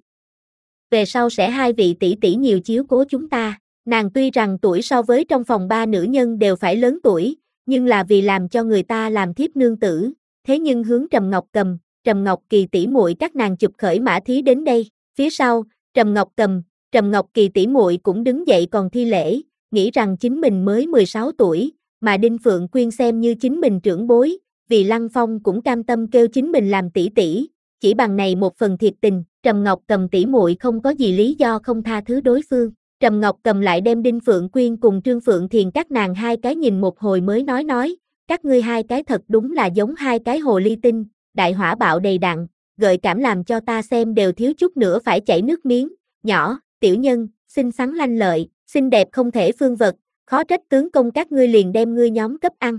Về sau sẽ hai vị tỷ tỷ nhiều chiếu cố chúng ta, nàng tuy rằng tuổi so với trong phòng ba nữ nhân đều phải lớn tuổi, nhưng là vì làm cho người ta làm thiếp nương tử, thế nhưng hướng Trầm Ngọc Cầm, Trầm Ngọc Kỳ tỷ muội các nàng chụp khởi mã thí đến đây, phía sau, Trầm Ngọc Cầm, Trầm Ngọc Kỳ tỷ muội cũng đứng dậy còn thi lễ, nghĩ rằng chính mình mới mười sáu tuổi, mà Đinh Phượng Quyên xem như chính mình trưởng bối, vì Lăng Phong cũng cam tâm kêu chính mình làm tỷ tỷ, chỉ bằng này một phần thiệt tình, Trầm Ngọc Cầm tỷ muội không có gì lý do không tha thứ đối phương. Trầm Ngọc Cầm lại đem Đinh Phượng Quyên cùng Trương Phượng Thiền các nàng hai cái nhìn một hồi mới nói nói, các ngươi hai cái thật đúng là giống hai cái hồ ly tinh, đại hỏa bạo đầy đặn, gợi cảm làm cho ta xem đều thiếu chút nữa phải chảy nước miếng, nhỏ, tiểu nhân, xinh xắn lanh lợi, xinh đẹp không thể phương vật, khó trách tướng công các ngươi liền đem ngươi nhóm cấp ăn.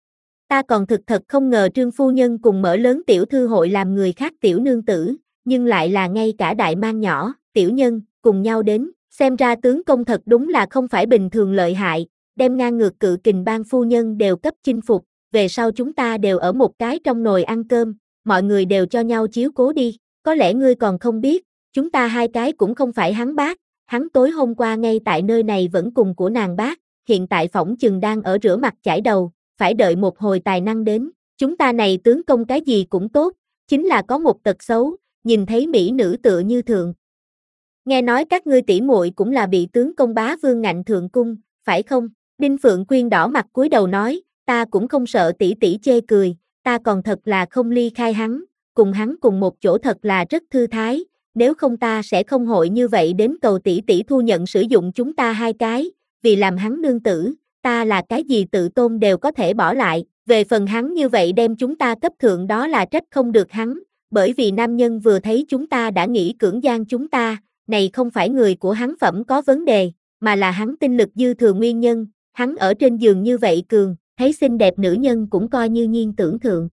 Ta còn thực thật không ngờ Trương phu nhân cùng mở lớn tiểu thư hội làm người khác tiểu nương tử, nhưng lại là ngay cả đại mang nhỏ, tiểu nhân, cùng nhau đến, xem ra tướng công thật đúng là không phải bình thường lợi hại, đem ngang ngược cự kình bang phu nhân đều cấp chinh phục, về sau chúng ta đều ở một cái trong nồi ăn cơm, mọi người đều cho nhau chiếu cố đi, có lẽ ngươi còn không biết, chúng ta hai cái cũng không phải hắn bác, hắn tối hôm qua ngay tại nơi này vẫn cùng của nàng bác, hiện tại phỏng chừng đang ở rửa mặt chải đầu, phải đợi một hồi tài năng đến, chúng ta này tướng công cái gì cũng tốt, chính là có một tật xấu, nhìn thấy mỹ nữ tựa như thượng. Nghe nói các ngươi tỷ muội cũng là bị tướng công bá vương ngạnh thượng cung, phải không? Đinh Phượng Quyên đỏ mặt cúi đầu nói, ta cũng không sợ tỷ tỷ chê cười, ta còn thật là không ly khai hắn, cùng hắn cùng một chỗ thật là rất thư thái, nếu không ta sẽ không hội như vậy đến cầu tỷ tỷ thu nhận sử dụng chúng ta hai cái, vì làm hắn nương tử, ta là cái gì tự tôn đều có thể bỏ lại, về phần hắn như vậy đem chúng ta cấp thượng đó là trách không được hắn, bởi vì nam nhân vừa thấy chúng ta đã nghĩ cưỡng gian chúng ta, này không phải người của hắn phẩm có vấn đề, mà là hắn tinh lực dư thừa nguyên nhân, hắn ở trên giường như vậy cường, thấy xinh đẹp nữ nhân cũng coi như nhiên tưởng thượng.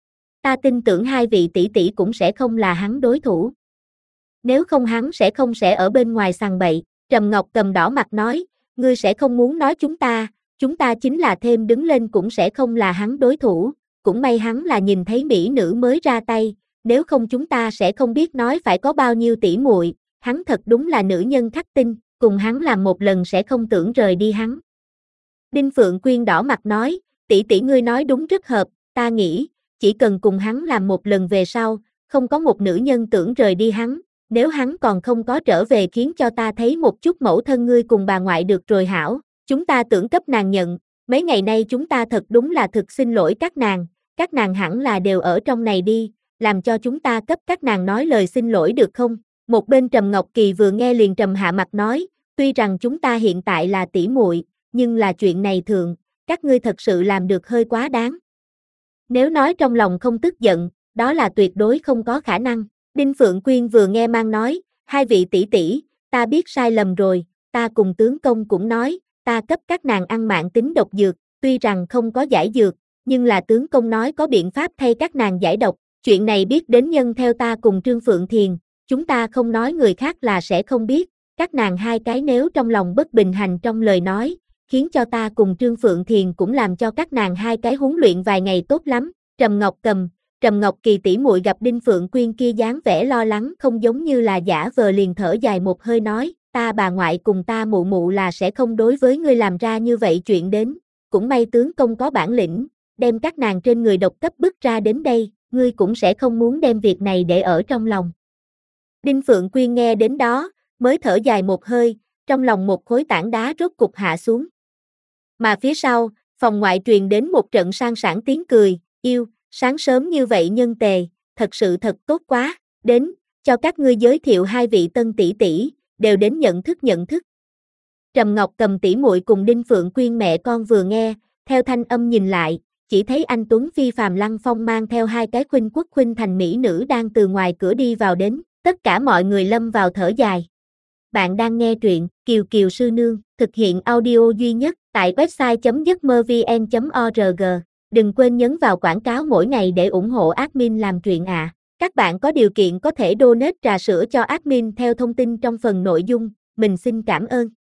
Ta tin tưởng hai vị tỷ tỷ cũng sẽ không là hắn đối thủ. Nếu không hắn sẽ không sẽ ở bên ngoài sằng bậy. Trầm Ngọc Cầm đỏ mặt nói, ngươi sẽ không muốn nói chúng ta, chúng ta chính là thêm đứng lên cũng sẽ không là hắn đối thủ, cũng may hắn là nhìn thấy mỹ nữ mới ra tay, nếu không chúng ta sẽ không biết nói phải có bao nhiêu tỷ muội, hắn thật đúng là nữ nhân khắc tinh, cùng hắn làm một lần sẽ không tưởng rời đi hắn. Đinh Phượng Quyên đỏ mặt nói, tỷ tỷ ngươi nói đúng rất hợp, ta nghĩ, chỉ cần cùng hắn làm một lần về sau, không có một nữ nhân tưởng rời đi hắn, nếu hắn còn không có trở về khiến cho ta thấy một chút mẫu thân ngươi cùng bà ngoại được rồi hảo, chúng ta tưởng cấp nàng nhận, mấy ngày nay chúng ta thật đúng là thực xin lỗi các nàng, các nàng hẳn là đều ở trong này đi, làm cho chúng ta cấp các nàng nói lời xin lỗi được không? Một bên Trầm Ngọc Kỳ vừa nghe liền trầm hạ mặt nói, tuy rằng chúng ta hiện tại là tỷ muội, nhưng là chuyện này thượng, các ngươi thật sự làm được hơi quá đáng. Nếu nói trong lòng không tức giận, đó là tuyệt đối không có khả năng. Đinh Phượng Quyên vừa nghe mang nói, hai vị tỷ tỷ, ta biết sai lầm rồi, ta cùng tướng công cũng nói, ta cấp các nàng ăn mạn tính độc dược, tuy rằng không có giải dược, nhưng là tướng công nói có biện pháp thay các nàng giải độc, chuyện này biết đến nhân theo ta cùng Trương Phượng Thiền, chúng ta không nói người khác là sẽ không biết, các nàng hai cái nếu trong lòng bất bình hành trong lời nói, khiến cho ta cùng Trương Phượng Thiền cũng làm cho các nàng hai cái huấn luyện vài ngày tốt lắm. Trầm Ngọc Cầm, Trầm Ngọc Kỳ tỷ muội gặp Đinh Phượng Quyên kia dáng vẻ lo lắng không giống như là giả vờ liền thở dài một hơi nói, ta bà ngoại cùng ta mụ mụ là sẽ không đối với ngươi làm ra như vậy chuyện đến, cũng may tướng công có bản lĩnh, đem các nàng trên người độc cấp bức ra đến đây, ngươi cũng sẽ không muốn đem việc này để ở trong lòng. Đinh Phượng Quyên nghe đến đó, mới thở dài một hơi, trong lòng một khối tảng đá rốt cục hạ xuống. Mà phía sau, phòng ngoại truyền đến một trận sang sảng tiếng cười, yêu, sáng sớm như vậy nhân tề, thật sự thật tốt quá, đến, cho các ngươi giới thiệu hai vị tân tỷ tỷ, đều đến nhận thức nhận thức. Trầm Ngọc Cầm tỷ muội cùng Đinh Phượng Quyên mẹ con vừa nghe, theo thanh âm nhìn lại, chỉ thấy anh tuấn phi phàm Lăng Phong mang theo hai cái khuynh quốc khuynh thành mỹ nữ đang từ ngoài cửa đi vào đến, tất cả mọi người lâm vào thở dài. Bạn đang nghe truyện Kiều Kiều Sư Nương, thực hiện audio duy nhất tại website chấm giấc mơ vn chấm org. Đừng quên nhấn vào quảng cáo mỗi ngày để ủng hộ admin làm truyện ạ. À. Các bạn có điều kiện có thể donate trà sữa cho admin theo thông tin trong phần nội dung, mình xin cảm ơn.